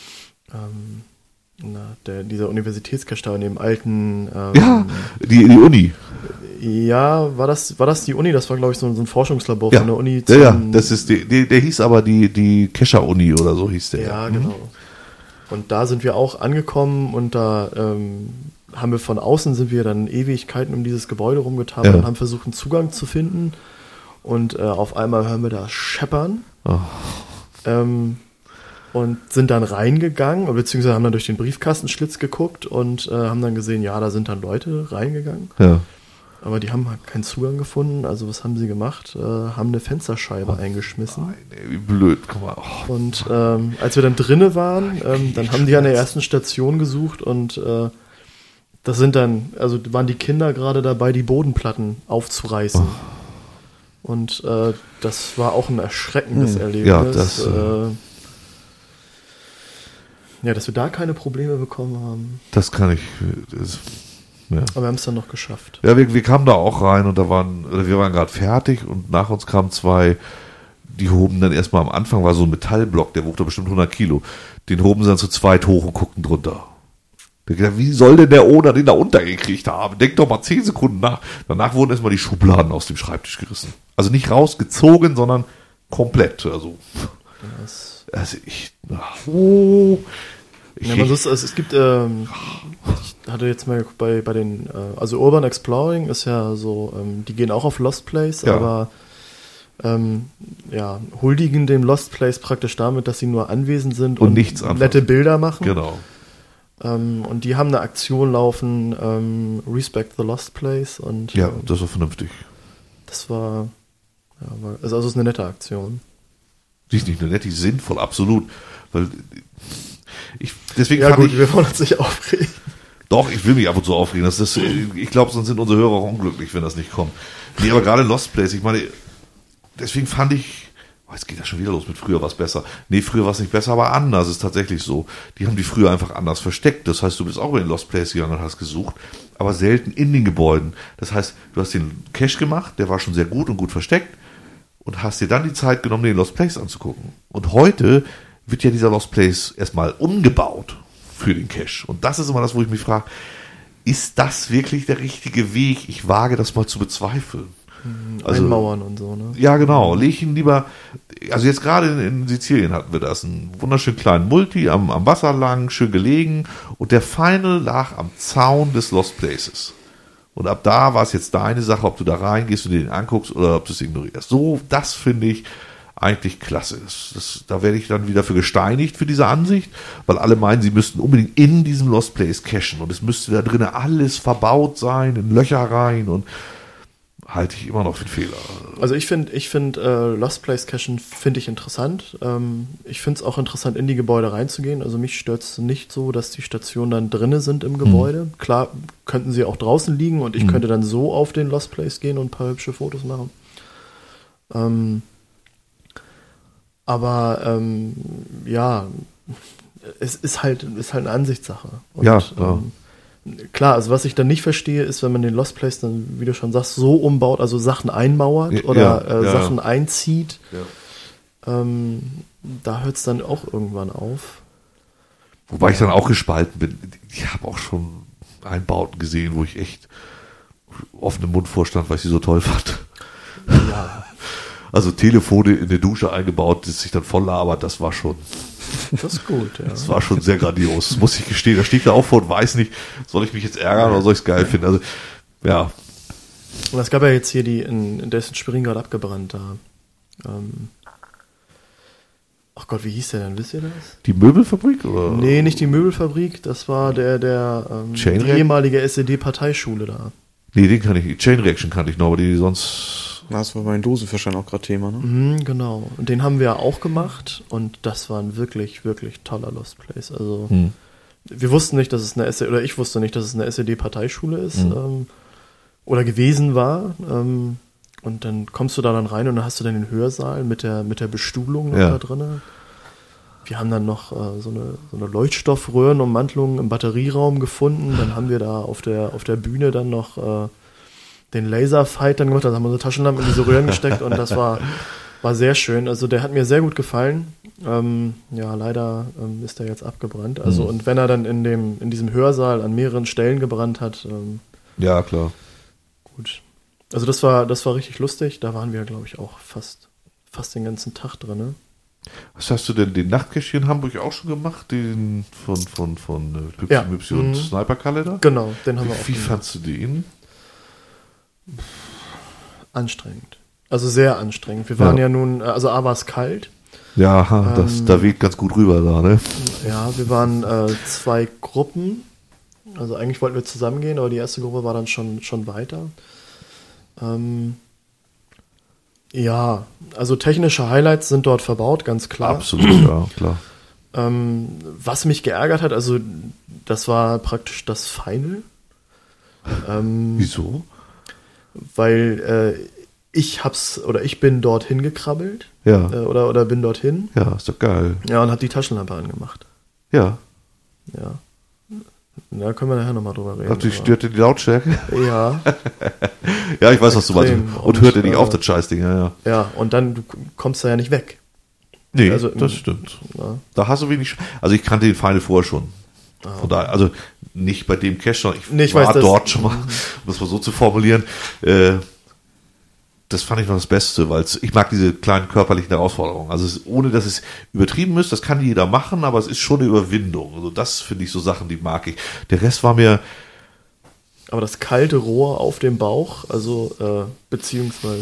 dieser Universitätscache da in dem alten die Uni. Ja, war das die Uni? Das war, glaube ich, so ein Forschungslabor Ja. von der Uni. Ja, das ist der hieß aber die Kescher-Uni oder so hieß der. Ja, genau. Und da sind wir auch angekommen und da haben wir von außen sind wir dann Ewigkeiten um dieses Gebäude rumgetan und haben versucht, einen Zugang zu finden. Und auf einmal hören wir da scheppern. und sind dann reingegangen, beziehungsweise haben dann durch den Briefkastenschlitz geguckt und haben dann gesehen, ja, da sind dann Leute reingegangen. Ja. Aber die haben halt keinen Zugang gefunden. Also was haben sie gemacht? Haben eine Fensterscheibe eingeschmissen. Nein, ey, wie blöd. Guck mal. Oh. Und als wir dann drinne waren, dann haben die an der ersten Station gesucht und das sind dann, also waren die Kinder gerade dabei, die Bodenplatten aufzureißen. Und das war auch ein erschreckendes Erlebnis. Ja, das, ja, dass wir da keine Probleme bekommen haben. Das kann ich. Ja. Aber wir haben es dann noch geschafft. Ja, wir kamen da auch rein und wir waren gerade fertig und nach uns kamen zwei, die hoben dann erstmal am Anfang, war so ein Metallblock, der wog da bestimmt 100 Kilo. Den hoben sie dann zu zweit hoch und guckten drunter. Der gedacht, wie soll denn der Owner den da untergekriegt haben? Denk doch mal 10 Sekunden nach. Danach wurden erstmal die Schubladen aus dem Schreibtisch gerissen. Also nicht rausgezogen, sondern komplett. Also ich es gibt, ich hatte jetzt mal bei den, also Urban Exploring ist ja so, die gehen auch auf Lost Place, Ja. aber huldigen dem Lost Place praktisch damit, dass sie nur anwesend sind Und nichts anfassen. nette Bilder machen. Genau. Und die haben eine Aktion laufen, Respect the Lost Place. Und Ja, das war vernünftig. das war, also es ist eine nette Aktion. Die ist nicht nur nett, die ist sinnvoll, absolut. Weil deswegen Ja fand gut, wir wollen uns nicht aufregen. Doch, ich will mich ab und zu aufregen. Ich glaube, sonst sind unsere Hörer auch unglücklich, wenn das nicht kommt. Nee, aber gerade Lost Place, ich meine, deswegen fand ich, jetzt geht das schon wieder los mit früher war es besser. Nee, früher war es nicht besser, aber anders ist tatsächlich so. Die haben die früher einfach anders versteckt. Das heißt, du bist auch in den Lost Place gegangen und hast gesucht, aber selten in den Gebäuden. Das heißt, du hast den Cache gemacht, der war schon sehr gut und gut versteckt und hast dir dann die Zeit genommen, den Lost Place anzugucken. Und heute wird ja dieser Lost Place erstmal umgebaut für den Cache. Und das ist immer das, wo ich mich frage, ist das wirklich der richtige Weg? Ich wage das mal zu bezweifeln. Also, Einmauern und so, ne? Ja, genau. Leg ich ihn lieber, also jetzt gerade in Sizilien hatten wir das, einen wunderschönen kleinen Multi am Wasser lang, schön gelegen und der Final lag am Zaun des Lost Places. Und ab da war es jetzt deine Sache, ob du da reingehst und dir den anguckst oder ob du es ignorierst. So, das finde ich eigentlich klasse. Da werde ich dann wieder für gesteinigt für diese Ansicht, weil alle meinen, sie müssten unbedingt in diesem Lost Place cachen und es müsste da drinnen alles verbaut sein, in Löcher rein und halte ich immer noch für einen Fehler. Also ich finde Lost Place Cachen finde ich interessant. Ich finde es auch interessant, in die Gebäude reinzugehen. Also mich stört es nicht so, dass die Stationen dann drinne sind im Gebäude. Klar könnten sie auch draußen liegen und ich könnte dann so auf den Lost Place gehen und ein paar hübsche Fotos machen. Aber es ist halt eine Ansichtssache. Und, Ja, klar. Klar, also was ich dann nicht verstehe, ist, wenn man den Lost Place dann, wie du schon sagst, so umbaut, also Sachen einmauert oder Sachen einzieht. Ja. Da hört es dann auch irgendwann auf. Wobei ich dann auch gespalten bin. Ich habe auch schon Einbauten gesehen, wo ich echt offenen Mund vorstand, weil ich sie so toll fand. Ja. Also Telefone in der Dusche eingebaut, das sich dann voll labert, das war schon... Das ist gut, ja. Das war schon sehr grandios, muss ich gestehen. Da stehe ich da auch vor und weiß nicht, soll ich mich jetzt ärgern oder soll ich es geil finden. Also, ja. Und es gab ja jetzt hier der ist in Schwerin gerade abgebrannt da. Ach Gott, wie hieß der denn? Wisst ihr das? Die Möbelfabrik? Oder? Nee, nicht die Möbelfabrik, das war die ehemalige SED-Parteischule da. Nee, den kann ich, Chain Reaction kannte ich noch, aber die sonst... Das war bei den Dosenfischern auch gerade Thema, ne? Mhm, genau. Und den haben wir auch gemacht und das war ein wirklich, wirklich toller Lost Place. Also wir wussten nicht, dass es ich wusste nicht, dass es eine SED-Parteischule ist oder gewesen war. Und dann kommst du da dann rein und dann hast du dann den Hörsaal mit der Bestuhlung noch da drin. Wir haben dann noch so eine Leuchtstoffröhrenummantelung im Batterieraum gefunden. Dann haben wir da auf der Bühne dann noch den Laserfight dann gemacht. Da haben wir unsere Taschenlampen in diese Röhren gesteckt und das war sehr schön. Also der hat mir sehr gut gefallen. Leider ist er jetzt abgebrannt. Also und wenn er dann in diesem Hörsaal an mehreren Stellen gebrannt hat. Ja, klar. Gut. Also das war richtig lustig. Da waren wir, glaube ich, auch fast den ganzen Tag drin. Ne? Was hast du denn, den Nachtcache hier in Hamburg auch schon gemacht? Den von Püpsi und Sniper Kalender? Genau, den haben wir auch Wie gemacht. fandst du den? Anstrengend. Also sehr anstrengend. Wir waren ja nun, also A war es kalt Ja, da weht ganz gut rüber da, ne? Ja, wir waren 2 Gruppen. Also eigentlich wollten wir zusammengehen, aber die erste Gruppe war dann schon weiter. Ja, also technische Highlights sind dort verbaut, ganz klar. Absolut, ja, klar. Was mich geärgert hat, also das war praktisch das Final. Wieso? Weil ich bin dorthin gekrabbelt. Ja. Oder bin dorthin. Ja, ist doch geil. Ja, und habe die Taschenlampe angemacht. Ja. Ja. Da können wir nachher nochmal drüber reden. Ach, die stört dir die Lautstärke? Ja. Ja, ich weiß, was du meinst. Extrem. Und hört dir nicht auf, das Scheißding, ja. Ja, und dann, du kommst da ja nicht weg. Nee, Also, das stimmt. Ja. Da hast du wenig. Also ich kannte den Final vorher schon. Von daher, also nicht bei dem Cache, sondern ich war dort schon mal, um das mal so zu formulieren. Das fand ich noch das Beste, weil ich mag diese kleinen körperlichen Herausforderungen. Also ohne, dass es übertrieben ist, das kann jeder machen, aber es ist schon eine Überwindung. Also das finde ich so Sachen, die mag ich. Der Rest war mir. Aber das kalte Rohr auf dem Bauch, also beziehungsweise.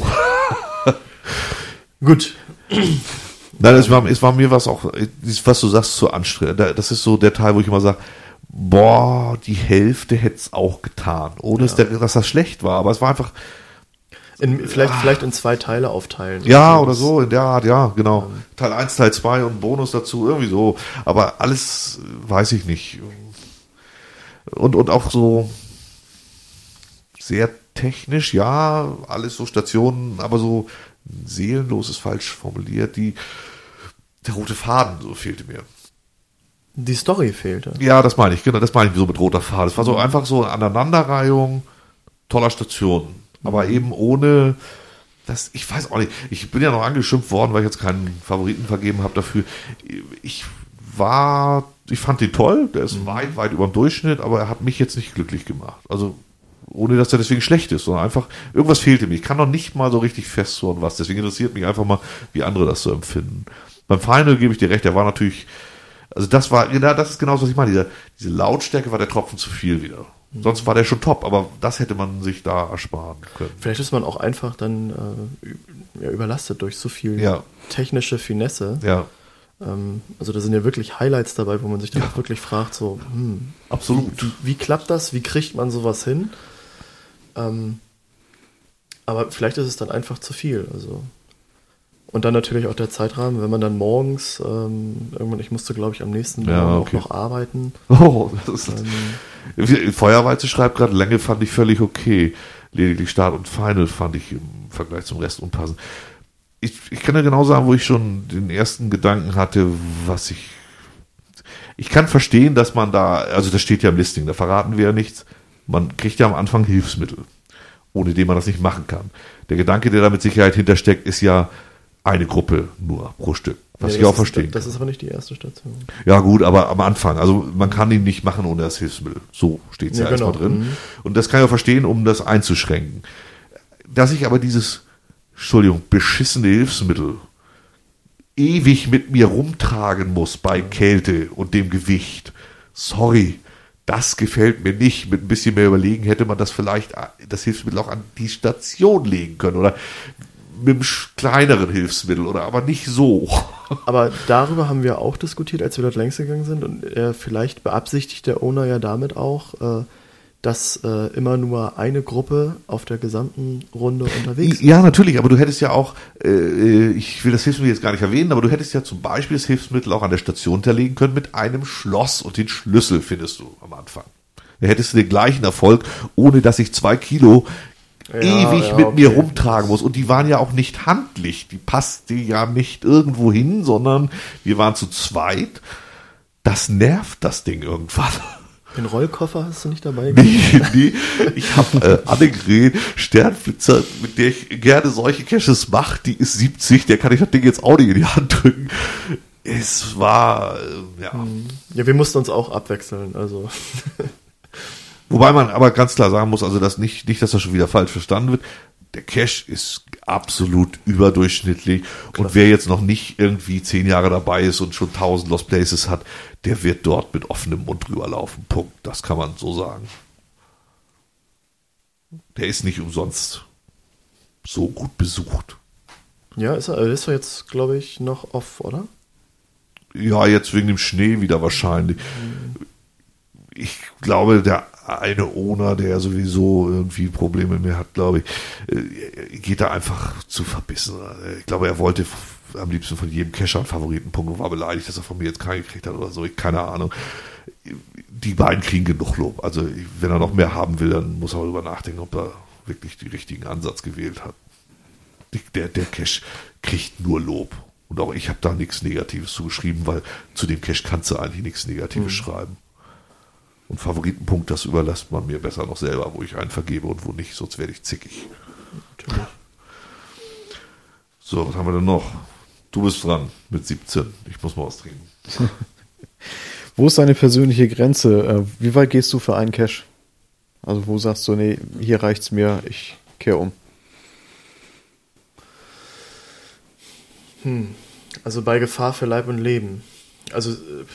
Gut. Nein, es war mir was auch, was du sagst, zu anstrengend. Das ist so der Teil, wo ich immer sage, boah, die Hälfte hätte es auch getan. Ohne dass das schlecht war, aber es war einfach. Vielleicht in 2 Teile aufteilen. Ja, oder so, in der Art, ja, genau. Teil 1, Teil 2 und Bonus dazu, irgendwie so. Aber alles weiß ich nicht. Und auch so sehr technisch, ja, alles so Stationen, aber so seelenlos ist falsch formuliert. Der rote Faden, so fehlte mir. Die Story fehlte. Ja, das meine ich, genau, das meine ich so mit roter Faden. Es war so einfach so eine Aneinanderreihung toller Stationen. Aber eben ohne, ich weiß auch nicht, ich bin ja noch angeschimpft worden, weil ich jetzt keinen Favoriten vergeben habe dafür. Ich fand den toll, der ist weit über dem Durchschnitt, aber er hat mich jetzt nicht glücklich gemacht. Also, ohne dass er deswegen schlecht ist, sondern einfach, irgendwas fehlte mir. Ich kann noch nicht mal so richtig festzurren, was. Deswegen interessiert mich einfach mal, wie andere das so empfinden. Beim Final gebe ich dir recht, der war natürlich, also das ist genau das, was ich meine. Diese Lautstärke war der Tropfen zu viel wieder. Sonst war der schon top, aber das hätte man sich da ersparen können. Vielleicht ist man auch einfach dann überlastet durch so viel technische Finesse. Ja. Also da sind ja wirklich Highlights dabei, wo man sich dann auch wirklich fragt, so, absolut. Wie klappt das? Wie kriegt man sowas hin? Aber vielleicht ist es dann einfach zu viel. Also. Und dann natürlich auch der Zeitrahmen, wenn man dann morgens, irgendwann, ich musste, glaube ich, am nächsten Morgen auch noch arbeiten. Oh, das ist, Feuerwalze schreibt gerade, Länge fand ich völlig okay. Lediglich Start und Final fand ich im Vergleich zum Rest unpassend. Ich kann ja genau sagen, wo ich schon den ersten Gedanken hatte, ich kann verstehen, dass man da, also das steht ja im Listing, da verraten wir ja nichts. Man kriegt ja am Anfang Hilfsmittel, ohne den man das nicht machen kann. Der Gedanke, der da mit Sicherheit hintersteckt, ist ja eine Gruppe nur pro Stück. Was ich auch verstehe. Das ist aber nicht die erste Station. Ja gut, aber am Anfang. Also man kann ihn nicht machen ohne das Hilfsmittel. So steht es ja erstmal drin. Und das kann ich auch verstehen, um das einzuschränken. Dass ich aber dieses, beschissene Hilfsmittel ewig mit mir rumtragen muss bei Kälte und dem Gewicht. Sorry, das gefällt mir nicht. Mit ein bisschen mehr Überlegen hätte man das vielleicht, das Hilfsmittel auch an die Station legen können oder mit einem kleineren Hilfsmittel oder aber nicht so. Aber darüber haben wir auch diskutiert, als wir dort längs gegangen sind und vielleicht beabsichtigt der Owner ja damit auch, dass immer nur eine Gruppe auf der gesamten Runde unterwegs ist. Ja, natürlich, aber du hättest ja auch, ich will das Hilfsmittel jetzt gar nicht erwähnen, aber du hättest ja zum Beispiel das Hilfsmittel auch an der Station hinterlegen können mit einem Schloss und den Schlüssel findest du am Anfang. Da hättest du den gleichen Erfolg, ohne dass ich 2 Kilo ewig mit mir rumtragen muss. Und die waren ja auch nicht handlich. Die passte ja nicht irgendwo hin, sondern wir waren zu zweit. Das nervt das Ding irgendwann. Den Rollkoffer hast du nicht dabei? Nee. Ich habe Annegret Sternflitzer, mit der ich gerne solche Caches mache, die ist 70, der kann ich das Ding jetzt auch nicht in die Hand drücken. Es war, Ja, wir mussten uns auch abwechseln, also. Wobei man aber ganz klar sagen muss, also dass nicht, dass das schon wieder falsch verstanden wird. Der Cache ist absolut überdurchschnittlich. Klasse. Und wer jetzt noch nicht irgendwie 10 Jahre dabei ist und schon 1000 Lost Places hat, der wird dort mit offenem Mund drüber laufen. Punkt. Das kann man so sagen. Der ist nicht umsonst so gut besucht. Ja, ist er jetzt, glaube ich, noch off, oder? Ja, jetzt wegen dem Schnee wieder wahrscheinlich. Ich glaube, der eine Owner, der sowieso irgendwie Probleme mehr hat, glaube ich, geht da einfach zu verbissen. Ich glaube, er wollte am liebsten von jedem Cacher einen Favoritenpunkt und war beleidigt, dass er von mir jetzt keinen gekriegt hat oder so. Keine Ahnung. Die beiden kriegen genug Lob. Also wenn er noch mehr haben will, dann muss er darüber nachdenken, ob er wirklich den richtigen Ansatz gewählt hat. Der Cache kriegt nur Lob. Und auch ich habe da nichts Negatives zugeschrieben, weil zu dem Cache kannst du eigentlich nichts Negatives schreiben. Und Favoritenpunkt, das überlässt man mir besser noch selber, wo ich einen vergebe und wo nicht, sonst werde ich zickig. Natürlich. So, was haben wir denn noch? Du bist dran mit 17. Ich muss mal was trinken. Wo ist deine persönliche Grenze? Wie weit gehst du für einen Cache? Also wo sagst du, nee, hier reicht's mir, ich kehre um. Also bei Gefahr für Leib und Leben. Also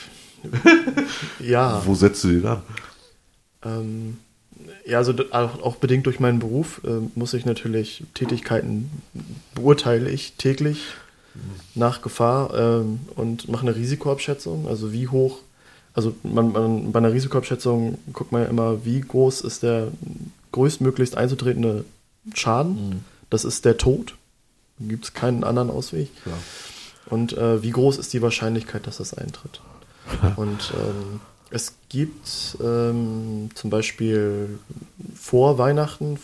ja. Wo setzt du den an? Ja, also auch bedingt durch meinen Beruf muss ich natürlich Tätigkeiten beurteile ich täglich nach Gefahr und mache eine Risikoabschätzung. Also wie hoch, also man bei einer Risikoabschätzung guckt man ja immer, wie groß ist der größtmöglichst einzutretende Schaden. Das ist der Tod. Da gibt es keinen anderen Ausweg. Ja. Und wie groß ist die Wahrscheinlichkeit, dass das eintritt? Und es gibt zum Beispiel vor Weihnachten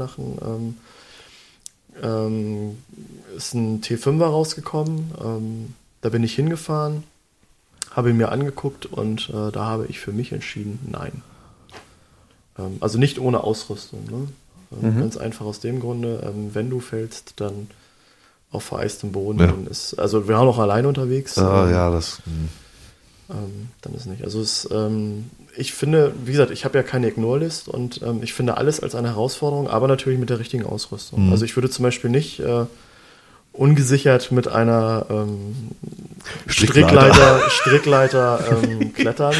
ist ein T5er rausgekommen. Da bin ich hingefahren, habe ihn mir angeguckt und da habe ich für mich entschieden, nein. Also nicht ohne Ausrüstung. Ne? Ganz einfach aus dem Grunde, wenn du fällst, dann auf vereistem Boden. Ja. Dann also wir waren auch allein unterwegs. Ja, das... Dann ist nicht. Also ich finde, wie gesagt, ich habe ja keine Ignore-List und ich finde alles als eine Herausforderung, aber natürlich mit der richtigen Ausrüstung. Also ich würde zum Beispiel nicht ungesichert mit einer Strickleiter klettern.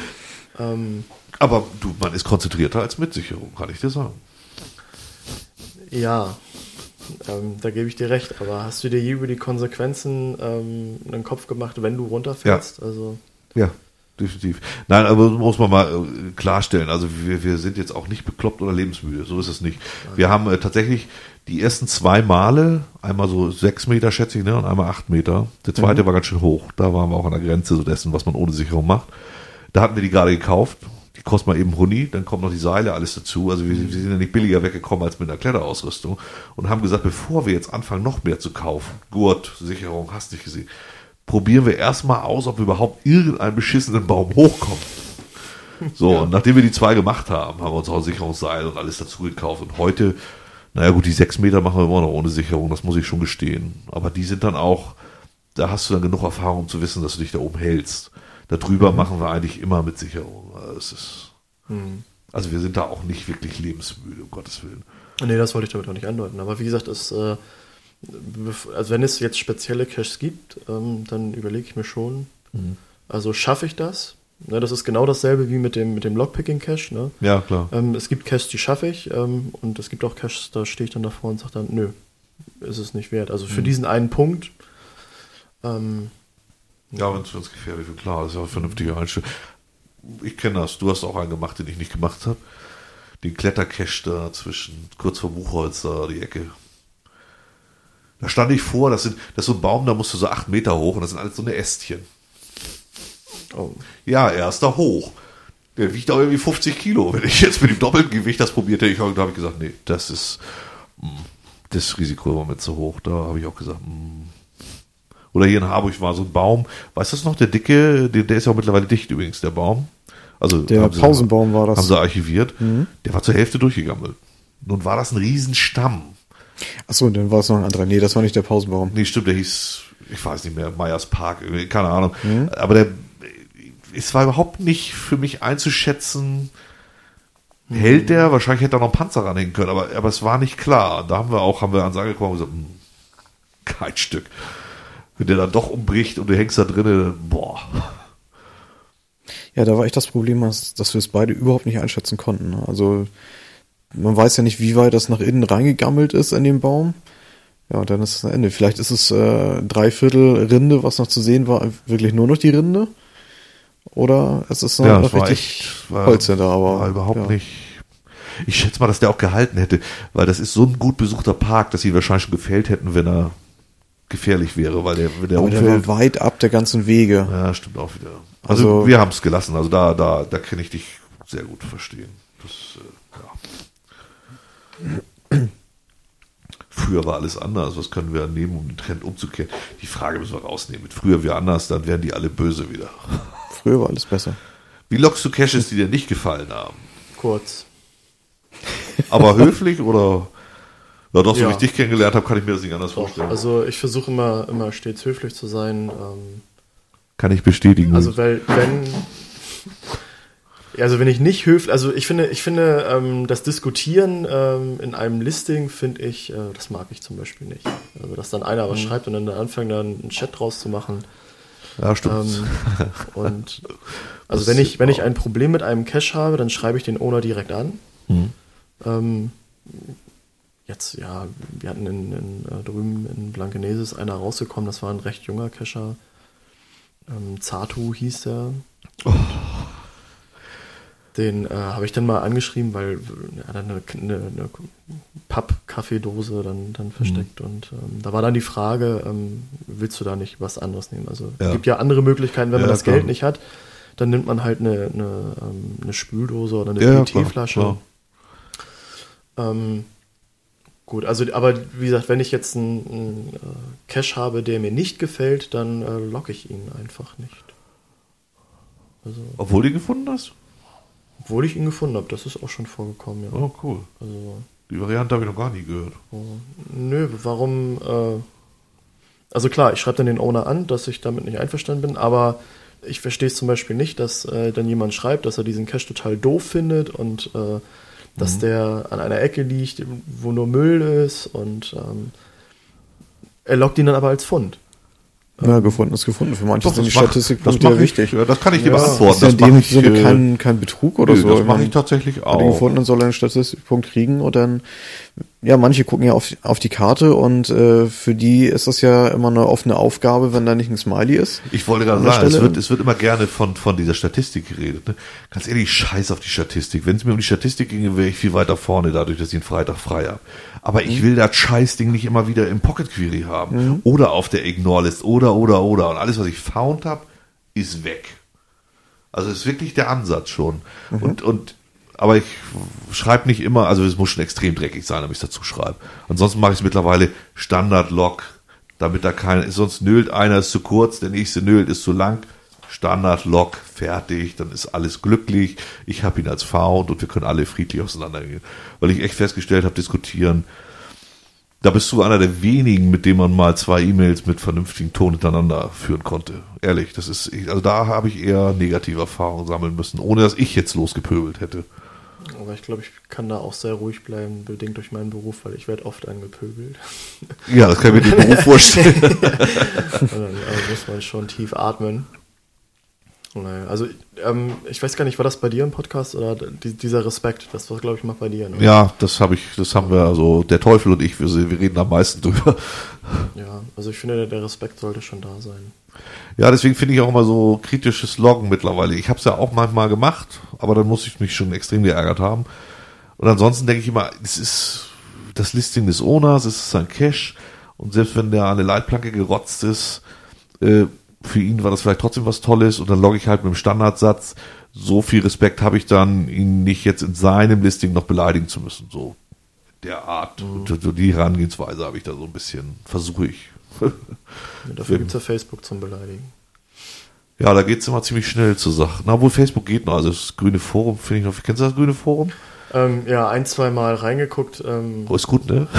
Aber man ist konzentrierter als mit Sicherung, kann ich dir sagen. Ja, da gebe ich dir recht. Aber hast du dir je über die Konsequenzen einen Kopf gemacht, wenn du runterfällst? Ja. Also Ja, definitiv. Nein, aber muss man mal klarstellen. Also wir sind jetzt auch nicht bekloppt oder lebensmüde. So ist es nicht. Wir haben tatsächlich die ersten 2 Male, einmal so 6 Meter, schätze ich, ne, und einmal 8 Meter. Der zweite war ganz schön hoch. Da waren wir auch an der Grenze so dessen, was man ohne Sicherung macht. Da hatten wir die gerade gekauft. Die kostet mal eben Huni, dann kommen noch die Seile, alles dazu. Also wir sind ja nicht billiger weggekommen als mit einer Kletterausrüstung und haben gesagt, bevor wir jetzt anfangen, noch mehr zu kaufen, Gurt, Sicherung, hast nicht gesehen, probieren wir erstmal aus, ob wir überhaupt irgendeinen beschissenen Baum hochkommen. So, ja. Und nachdem wir die 2 gemacht haben, haben wir uns auch Sicherungsseil und alles dazu gekauft. Und heute, naja gut, die 6 Meter machen wir immer noch ohne Sicherung, das muss ich schon gestehen. Aber die sind dann auch, da hast du dann genug Erfahrung, um zu wissen, dass du dich da oben hältst. Darüber machen wir eigentlich immer mit Sicherung. Also wir sind da auch nicht wirklich lebensmüde, um Gottes Willen. Nee, das wollte ich damit auch nicht andeuten. Aber wie gesagt, also wenn es jetzt spezielle Caches gibt, dann überlege ich mir schon, also schaffe ich das? Ne, das ist genau dasselbe wie mit dem Lockpicking-Cache. Ne? Ja, klar. Es gibt Caches, die schaffe ich und es gibt auch Caches, da stehe ich dann davor und sage dann, nö, ist es nicht wert. Also für diesen einen Punkt ja, wenn es gefährlich wird, klar, das ist ja eine vernünftige Einstellung. Ich kenne das, du hast auch einen gemacht, den ich nicht gemacht habe. Den Klettercache da kurz vor Buchholz, da die Ecke. Da stand ich vor, das ist so ein Baum, da musst du so 8 Meter hoch und das sind alles so eine Ästchen. Oh. Ja, er ist da hoch. Der wiegt auch irgendwie 50 Kilo. Wenn ich jetzt mit dem doppelten Gewicht das probiert hätte, da habe ich gesagt, nee, das Risiko war mir zu hoch. Da habe ich auch gesagt, Oder hier in Harburg war so ein Baum, weißt du das noch, der dicke, der ist ja auch mittlerweile dicht übrigens, der Baum. Also der Pausenbaum war das. Haben sie archiviert. Der war zur Hälfte durchgegammelt. Nun war das ein Riesenstamm. Achso, dann war es noch ein anderer. Nee, das war nicht der Pausenbaum. Nee, stimmt, der hieß, ich weiß nicht mehr, Meyers Park, keine Ahnung. Aber es war überhaupt nicht für mich einzuschätzen, hält der, wahrscheinlich hätte er noch einen Panzer ranhängen können, aber es war nicht klar. Da haben wir Ansage gekommen und gesagt, kein Stück. Wenn der dann doch umbricht und du hängst da drinnen, boah. Ja, da war echt das Problem, dass wir es beide überhaupt nicht einschätzen konnten. Also man weiß ja nicht, wie weit das nach innen reingegammelt ist in den Baum. Ja, und dann ist es ein Ende. Vielleicht ist es 3/4 Rinde, was noch zu sehen war, wirklich nur noch die Rinde. Oder es ist noch richtig Holz da, aber war überhaupt nicht. Ich schätze mal, dass der auch gehalten hätte, weil das ist so ein gut besuchter Park, dass sie ihn wahrscheinlich schon gefällt hätten, wenn er gefährlich wäre, weil der aber der war weit ab der ganzen Wege. Ja, stimmt auch wieder. Also wir haben es gelassen, also da kann ich dich sehr gut verstehen. Das, ja. Früher war alles anders, was können wir nehmen, um den Trend umzukehren? Die Frage müssen wir rausnehmen. Mit früher wäre anders, dann wären die alle böse wieder. Früher war alles besser. Wie lockst du Caches, die dir nicht gefallen haben? Kurz. Aber höflich oder? Ja, doch, so wie ich dich kennengelernt habe, kann ich mir das nicht anders vorstellen. Also ich versuche immer stets höflich zu sein. Kann ich bestätigen. Also wenn ich nicht höflich, also ich finde das Diskutieren in einem Listing finde ich, das mag ich zum Beispiel nicht. Also dass dann einer was schreibt und dann anfängt dann einen Chat draus zu machen. Ja, stimmt. Und also wenn ich ein Problem mit einem Cache habe, dann schreibe ich den Owner direkt an. Jetzt, wir hatten drüben in Blankenesis einer rausgekommen, das war ein recht junger Cacher. Zatu hieß der. Den habe ich dann mal angeschrieben, weil er dann eine Papp-Kaffeedose dann versteckt. Und da war dann die Frage, willst du da nicht was anderes nehmen? Also es gibt ja andere Möglichkeiten, wenn man das Geld nicht hat, dann nimmt man halt eine Spüldose oder eine PET-Flasche. Gut, also aber wie gesagt, wenn ich jetzt einen Cache habe, der mir nicht gefällt, dann locke ich ihn einfach nicht. Also, obwohl du ihn gefunden hast? Obwohl ich ihn gefunden habe, das ist auch schon vorgekommen, ja. Oh, cool. Also, die Variante habe ich noch gar nie gehört. Nö, warum? Also klar, ich schreibe dann den Owner an, dass ich damit nicht einverstanden bin, aber ich verstehe es zum Beispiel nicht, dass dann jemand schreibt, dass er diesen Cache total doof findet und dass der an einer Ecke liegt, wo nur Müll ist und er loggt ihn dann aber als Fund. Ja, gefunden ist gefunden. Für manche sind die Statistikpunkte ja wichtig. Ja, das kann ich dir beantworten. Das ist in dem Sinne kein Betrug oder so. Das mache ich tatsächlich auch. Den gefundenen soll einen Statistikpunkt kriegen und dann, manche gucken ja auf die Karte und für die ist das ja immer eine offene Aufgabe, wenn da nicht ein Smiley ist. Ich wollte gerade sagen, es wird immer gerne von dieser Statistik geredet. Ne? Ganz ehrlich, scheiß auf die Statistik. Wenn es mir um die Statistik ginge, wäre ich viel weiter vorne, dadurch, dass ich einen Freitag frei habe. Aber ich will das Scheißding nicht immer wieder im Pocket Query haben. Oder auf der Ignore-List. Oder. Und alles, was ich found habe, ist weg. Also ist wirklich der Ansatz schon. Aber ich schreibe nicht immer, also es muss schon extrem dreckig sein, damit ich es dazu schreibe. Ansonsten mache ich es mittlerweile Standard-Log, damit da keiner, sonst nölt einer, ist zu kurz, der nächste nölt, ist zu lang. Standard-Log, fertig, dann ist alles glücklich. Ich habe ihn als Found und wir können alle friedlich auseinandergehen. Weil ich echt festgestellt habe, diskutieren, da bist du einer der wenigen, mit dem man mal 2 E-Mails mit vernünftigen Ton hintereinander führen konnte. Ehrlich, also da habe ich eher negative Erfahrungen sammeln müssen, ohne dass ich jetzt losgepöbelt hätte. Aber ich glaube, ich kann da auch sehr ruhig bleiben, bedingt durch meinen Beruf, weil ich werde oft angepöbelt. Ja, das kann ich mir den Beruf vorstellen. Dann muss man schon tief atmen. Also ich weiß gar nicht, war das bei dir im Podcast oder dieser Respekt, das war, glaube ich, mal bei dir. Ne? Ja, das haben wir, also der Teufel und ich, wir reden am meisten drüber. Ja, also ich finde, der Respekt sollte schon da sein. Ja, deswegen finde ich auch immer so kritisches Loggen mittlerweile. Ich habe es ja auch manchmal gemacht, aber dann muss ich mich schon extrem geärgert haben. Und ansonsten denke ich immer, es ist das Listing des Owners, es ist sein Cache und selbst wenn der an eine Leitplanke gerotzt ist, für ihn war das vielleicht trotzdem was Tolles und dann logge ich halt mit dem Standardsatz. So viel Respekt habe ich dann, ihn nicht jetzt in seinem Listing noch beleidigen zu müssen. So der Art, so die Herangehensweise habe ich da so ein bisschen, versuche ich. Ja, dafür gibt es ja Facebook zum Beleidigen. Ja, da geht es immer ziemlich schnell zur Sache. Na, obwohl Facebook geht noch, also das grüne Forum finde ich noch, kennst du das grüne Forum? Ja, 1-2 Mal reingeguckt. Ist gut, ne?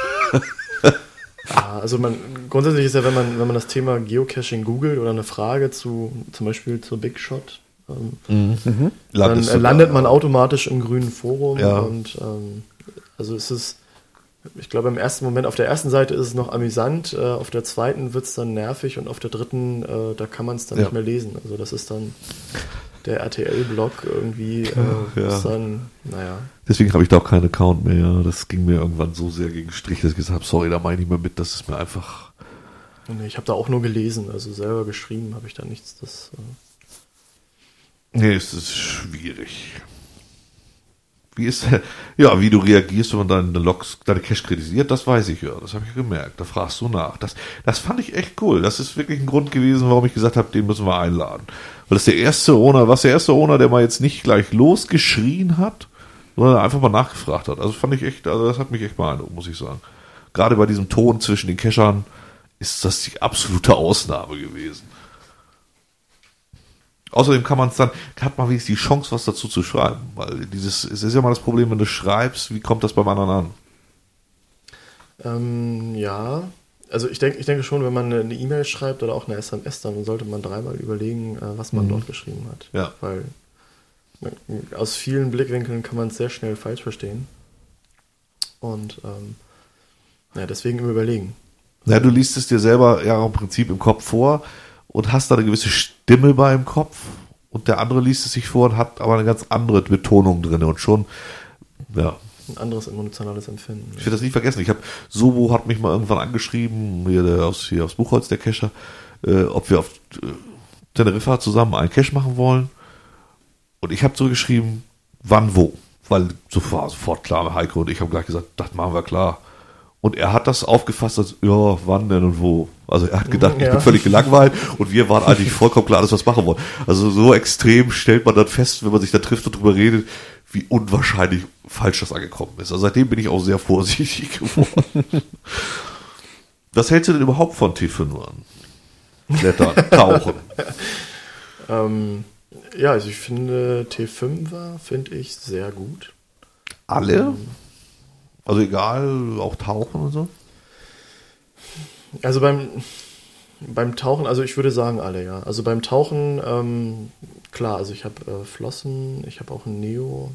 Ja, also grundsätzlich ist ja, wenn man das Thema Geocaching googelt oder eine Frage zum Beispiel zur Big Shot, dann landet man automatisch im grünen Forum und also es ist, ich glaube im ersten Moment, auf der ersten Seite ist es noch amüsant, auf der zweiten wird es dann nervig und auf der dritten, da kann man es dann nicht mehr lesen. Also das ist dann der RTL-Blog irgendwie ist dann, naja. Deswegen habe ich da auch keinen Account mehr. Ja. Das ging mir irgendwann so sehr gegen den Strich, dass ich gesagt habe, sorry, da meine ich nicht mehr mit, das ist mir einfach... Nee, ich habe da auch nur gelesen, also selber geschrieben habe ich da nichts. Nee, es ist schwierig. Wie du reagierst, wenn man deine Cache kritisiert, das weiß ich ja. Das habe ich gemerkt. Da fragst du nach. Das fand ich echt cool. Das ist wirklich ein Grund gewesen, warum ich gesagt habe, den müssen wir einladen. Weil das der erste Owner, der mal jetzt nicht gleich losgeschrien hat, sondern einfach mal nachgefragt hat. Also das hat mich echt beeindruckt, muss ich sagen. Gerade bei diesem Ton zwischen den Cachern ist das die absolute Ausnahme gewesen. Außerdem hat man wenigstens die Chance, was dazu zu schreiben, weil es ist ja mal das Problem, wenn du schreibst, wie kommt das beim anderen an? Ja, also ich denke schon, wenn man eine E-Mail schreibt oder auch eine SMS, dann sollte man dreimal überlegen, was man dort geschrieben hat. Ja. Weil aus vielen Blickwinkeln kann man es sehr schnell falsch verstehen. Und deswegen immer überlegen. Ja, du liest es dir selber ja im Prinzip im Kopf vor und hast da eine gewisse Stimme bei im Kopf und der andere liest es sich vor und hat aber eine ganz andere Betonung drin und schon, ja. Ein anderes emotionales Empfinden. Ich will das nicht vergessen. Sobo hat mich mal irgendwann angeschrieben, hier aus Buchholz, der Cacher, ob wir auf Teneriffa zusammen einen Cache machen wollen. Und ich habe zurückgeschrieben, wann, wo. Weil sofort klar, Heiko und ich haben gleich gesagt, das machen wir klar. Und er hat das aufgefasst als, ja, wann denn und wo. Also er hat gedacht, ich bin völlig gelangweilt und wir waren eigentlich vollkommen klar, dass wir es machen wollen. Also so extrem stellt man dann fest, wenn man sich da trifft und drüber redet, wie unwahrscheinlich falsch das angekommen ist. Also seitdem bin ich auch sehr vorsichtig geworden. Was hältst du denn überhaupt von T5ern? Klettern, Tauchen? Ja, also ich finde T5er finde ich sehr gut. Alle? Also egal, auch Tauchen und so? Also beim Tauchen, also ich würde sagen alle, ja. Also beim Tauchen, klar, also ich habe Flossen, ich habe auch ein Neo.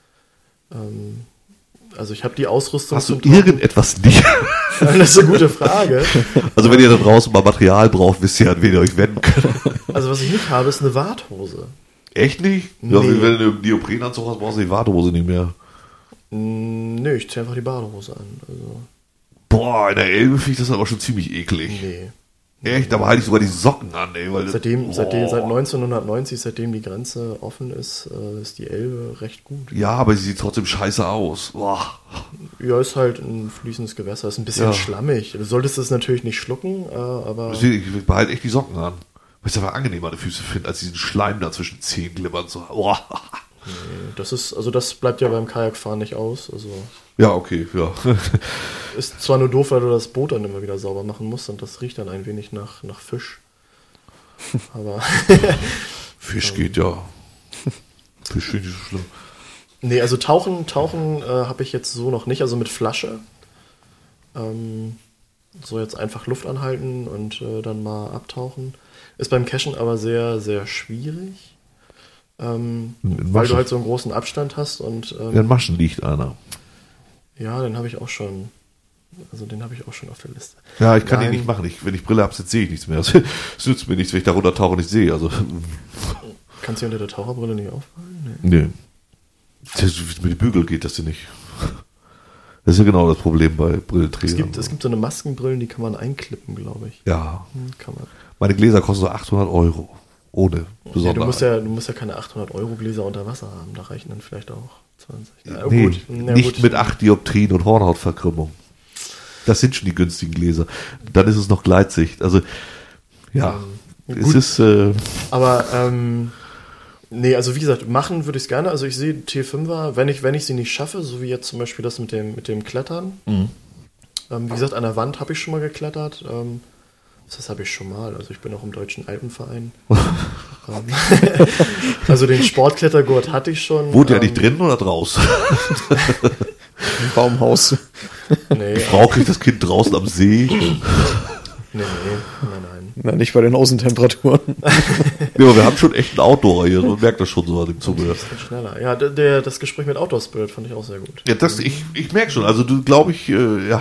Also ich habe die Ausrüstung. Hast du irgendetwas nicht? Das ist eine gute Frage. Also wenn ihr da draußen mal Material braucht, wisst ihr, an wen ihr euch wenden könnt. Also was ich nicht habe, ist eine Warthose. Echt nicht? Nee. Ja, wenn du einen Neoprenanzug hast, brauchst du die Warthose nicht mehr. Nö, ich ziehe einfach die Badehose an. Also. Boah, in der Elbe finde ich das aber schon ziemlich eklig. Nee. Echt? Da halte ich sogar die Socken an, ey. Weil Seit 1990, seitdem die Grenze offen ist, ist die Elbe recht gut. Ja, aber sie sieht trotzdem scheiße aus. Boah. Ja, ist halt ein fließendes Gewässer, ist ein bisschen schlammig. Du solltest es natürlich nicht schlucken, aber... Ich behalte echt die Socken an. Weil ich es einfach angenehm an den Füßen finde, als diesen Schleim da zwischen Zehen glimmern zu haben. Boah. Nee, das bleibt ja beim Kajakfahren nicht aus. Also ja, okay, ja. ist zwar nur doof, weil du das Boot dann immer wieder sauber machen musst und das riecht dann ein wenig nach Fisch. Aber Fisch geht ja. Fisch finde ich so schlimm. Nee, also Tauchen habe ich jetzt so noch nicht, also mit Flasche. So jetzt einfach Luft anhalten und dann mal abtauchen. Ist beim Cachen aber sehr, sehr schwierig. Weil du halt so einen großen Abstand hast und in Maschen liegt einer. Ja, den habe ich auch schon. Also den habe ich auch schon auf der Liste. Ja, ich kann den nicht machen. Wenn ich Brille habe, sehe ich nichts mehr. Es nützt mir nichts, wenn ich da runter tauche und nicht sehe. Also. Kannst du unter der Taucherbrille nicht auffallen? Nee. Mit dem Bügel geht das ja nicht. Das ist ja genau das Problem bei Brillenträgern. Es gibt so eine Maskenbrillen, die kann man einklippen, glaube ich. Ja. Kann man. Meine Gläser kosten so 800 €. Ohne Besonderheit. Ja, du musst ja keine 800 € Gläser unter Wasser haben. Da reichen dann vielleicht auch 20. Ja, nee, gut. Nicht mit 8 Dioptrien und Hornhautverkrümmung. Das sind schon die günstigen Gläser. Dann ist es noch Gleitsicht. Also, ja. Es ist. Aber, nee, also wie gesagt, machen würde ich es gerne. Also ich sehe T5er, wenn ich sie nicht schaffe, so wie jetzt zum Beispiel das mit dem Klettern. Mhm. Wie gesagt, an der Wand habe ich schon mal geklettert. Das habe ich schon mal. Also ich bin auch im Deutschen Alpenverein. Also den Sportklettergurt hatte ich schon. Wohnt ihr nicht drinnen oder draußen? Im Baumhaus. Nee. Die Frau kriegt das Kind draußen am See. Nee. Na, nicht bei den Außentemperaturen. Ja, wir haben schon echt einen Outdoor hier. Man merkt das schon so an dem Zugehör. Schneller. Ja, das Gespräch mit Outdoor Spirit fand ich auch sehr gut. Ja, ich merke schon. Also du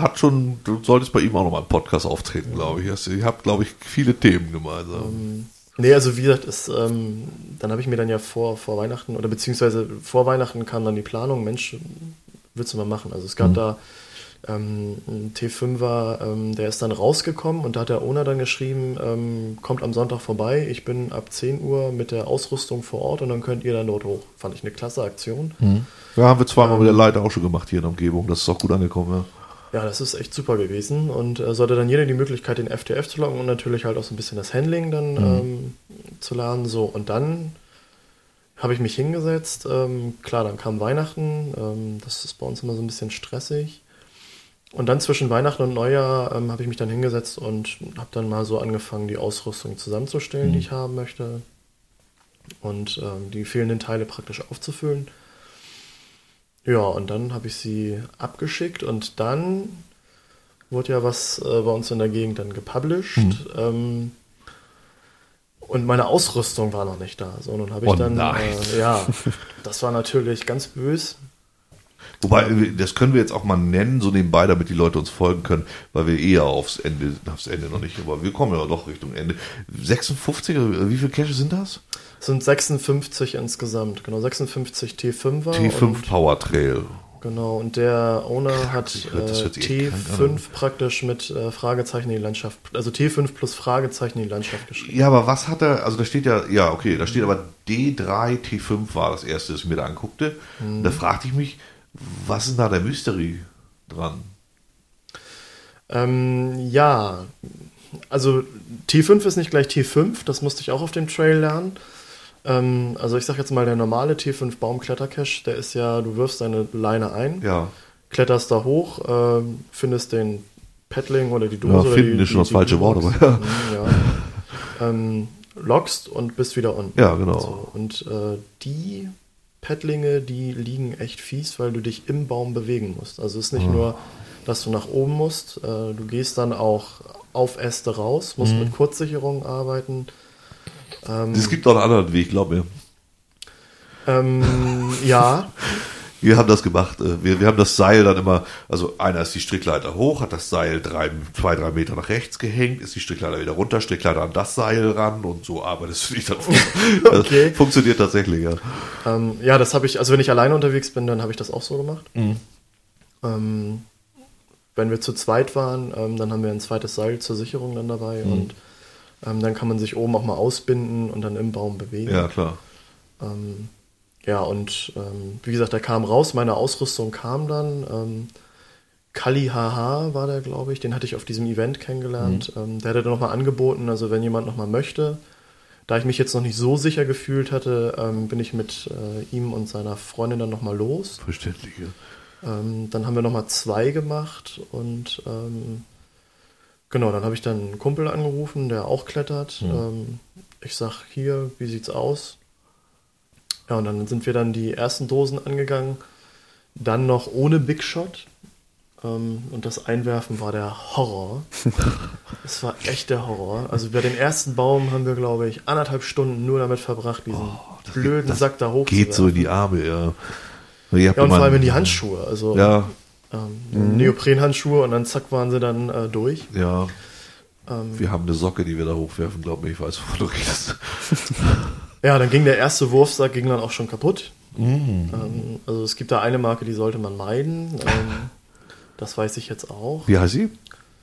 solltest bei ihm auch noch mal einen Podcast auftreten, glaube ich. Ihr habt, glaube ich, viele Themen gemeinsam. Nee, also wie gesagt, dann habe ich mir dann ja vor Weihnachten oder beziehungsweise vor Weihnachten kam dann die Planung, Mensch, willst du mal machen? Also es gab da ein T5er, der ist dann rausgekommen und da hat der Owner dann geschrieben, kommt am Sonntag vorbei, ich bin ab 10 Uhr mit der Ausrüstung vor Ort und dann könnt ihr dann dort hoch. Fand ich eine klasse Aktion. Ja, haben wir zweimal mit der Leiter auch schon gemacht hier in der Umgebung, das ist auch gut angekommen, ja. Ja, das ist echt super gewesen und so hatte dann jeder die Möglichkeit, den FTF zu locken und natürlich halt auch so ein bisschen das Handling dann zu lernen. So, und dann habe ich mich hingesetzt. Klar, dann kam Weihnachten. Das ist bei uns immer so ein bisschen stressig. Und dann zwischen Weihnachten und Neujahr habe ich mich dann hingesetzt und habe dann mal so angefangen, die Ausrüstung zusammenzustellen, die ich haben möchte. Und die fehlenden Teile praktisch aufzufüllen. Ja, und dann habe ich sie abgeschickt und dann wurde ja was bei uns in der Gegend dann gepublished. Und meine Ausrüstung war noch nicht da. So, und dann habe ich ja, das war natürlich ganz böse. Wobei, das können wir jetzt auch mal nennen, so nebenbei, damit die Leute uns folgen können, weil wir eher aufs Ende noch nicht, aber wir kommen ja doch Richtung Ende. 56, wie viele Caches sind das? Es sind 56 insgesamt, genau, 56 T5er. T5 Power Trail. Genau, und der Owner hat T5 praktisch mit Fragezeichen in die Landschaft, also T5 plus Fragezeichen in die Landschaft geschrieben. Ja, aber was hat er, also da steht ja, okay, da steht aber D3 T5 war das erste, das ich mir da anguckte. Da fragte ich mich, was ist da der Mystery dran? Ja, also T5 ist nicht gleich T5, das musste ich auch auf dem Trail lernen. Also ich sag jetzt mal, der normale T5 Baumklettercache, der ist ja, du wirfst deine Leine ein, kletterst da hoch, findest den Paddling oder die Dose. Ja, oder finden ist schon das falsche Wort, aber ja. Lockst und bist wieder on. Ja, genau. So, und die Paddlinge, die liegen echt fies, weil du dich im Baum bewegen musst. Also es ist nicht nur, dass du nach oben musst, du gehst dann auch auf Äste raus, musst mit Kurzsicherung arbeiten. Es gibt auch einen anderen Weg, glaub mir. Ja. Wir haben das gemacht. Wir haben das Seil dann immer, also einer ist die Strickleiter hoch, hat das Seil 2-3 Meter nach rechts gehängt, ist die Strickleiter wieder runter, Strickleiter an das Seil ran und so arbeitest du dich dann. Okay. Das funktioniert tatsächlich, ja. Ja, das habe ich, also wenn ich alleine unterwegs bin, dann habe ich das auch so gemacht. Wenn wir zu zweit waren, dann haben wir ein zweites Seil zur Sicherung dann dabei und dann kann man sich oben auch mal ausbinden und dann im Baum bewegen. Ja, klar. Ja, und wie gesagt, der kam raus, meine Ausrüstung kam dann. Kali HH war der, glaube ich, den hatte ich auf diesem Event kennengelernt. Der hatte dann nochmal angeboten, also wenn jemand nochmal möchte. Da ich mich jetzt noch nicht so sicher gefühlt hatte, bin ich mit ihm und seiner Freundin dann nochmal los. Verständlich, ja. Dann haben wir nochmal 2 gemacht und genau, dann habe ich dann einen Kumpel angerufen, der auch klettert. Ich sag, hier, wie sieht's aus? Ja, und dann sind wir dann die ersten Dosen angegangen, dann noch ohne Big Shot. Und das Einwerfen war der Horror. Es war echt der Horror. Also bei den ersten Baum haben wir, glaube ich, 1,5 Stunden nur damit verbracht, diesen blöden Sack da hoch Geht so in die Arme, ja. Ja, und vor allem in die Handschuhe. Also ja. Neoprenhandschuhe und dann zack waren sie dann durch. Ja. Wir haben eine Socke, die wir da hochwerfen, glaube ich. Ich weiß, wovon du redest. Ja, dann ging der erste Wurfsack ging dann auch schon kaputt. Also es gibt da eine Marke, die sollte man meiden. Das weiß ich jetzt auch. Wie heißt sie?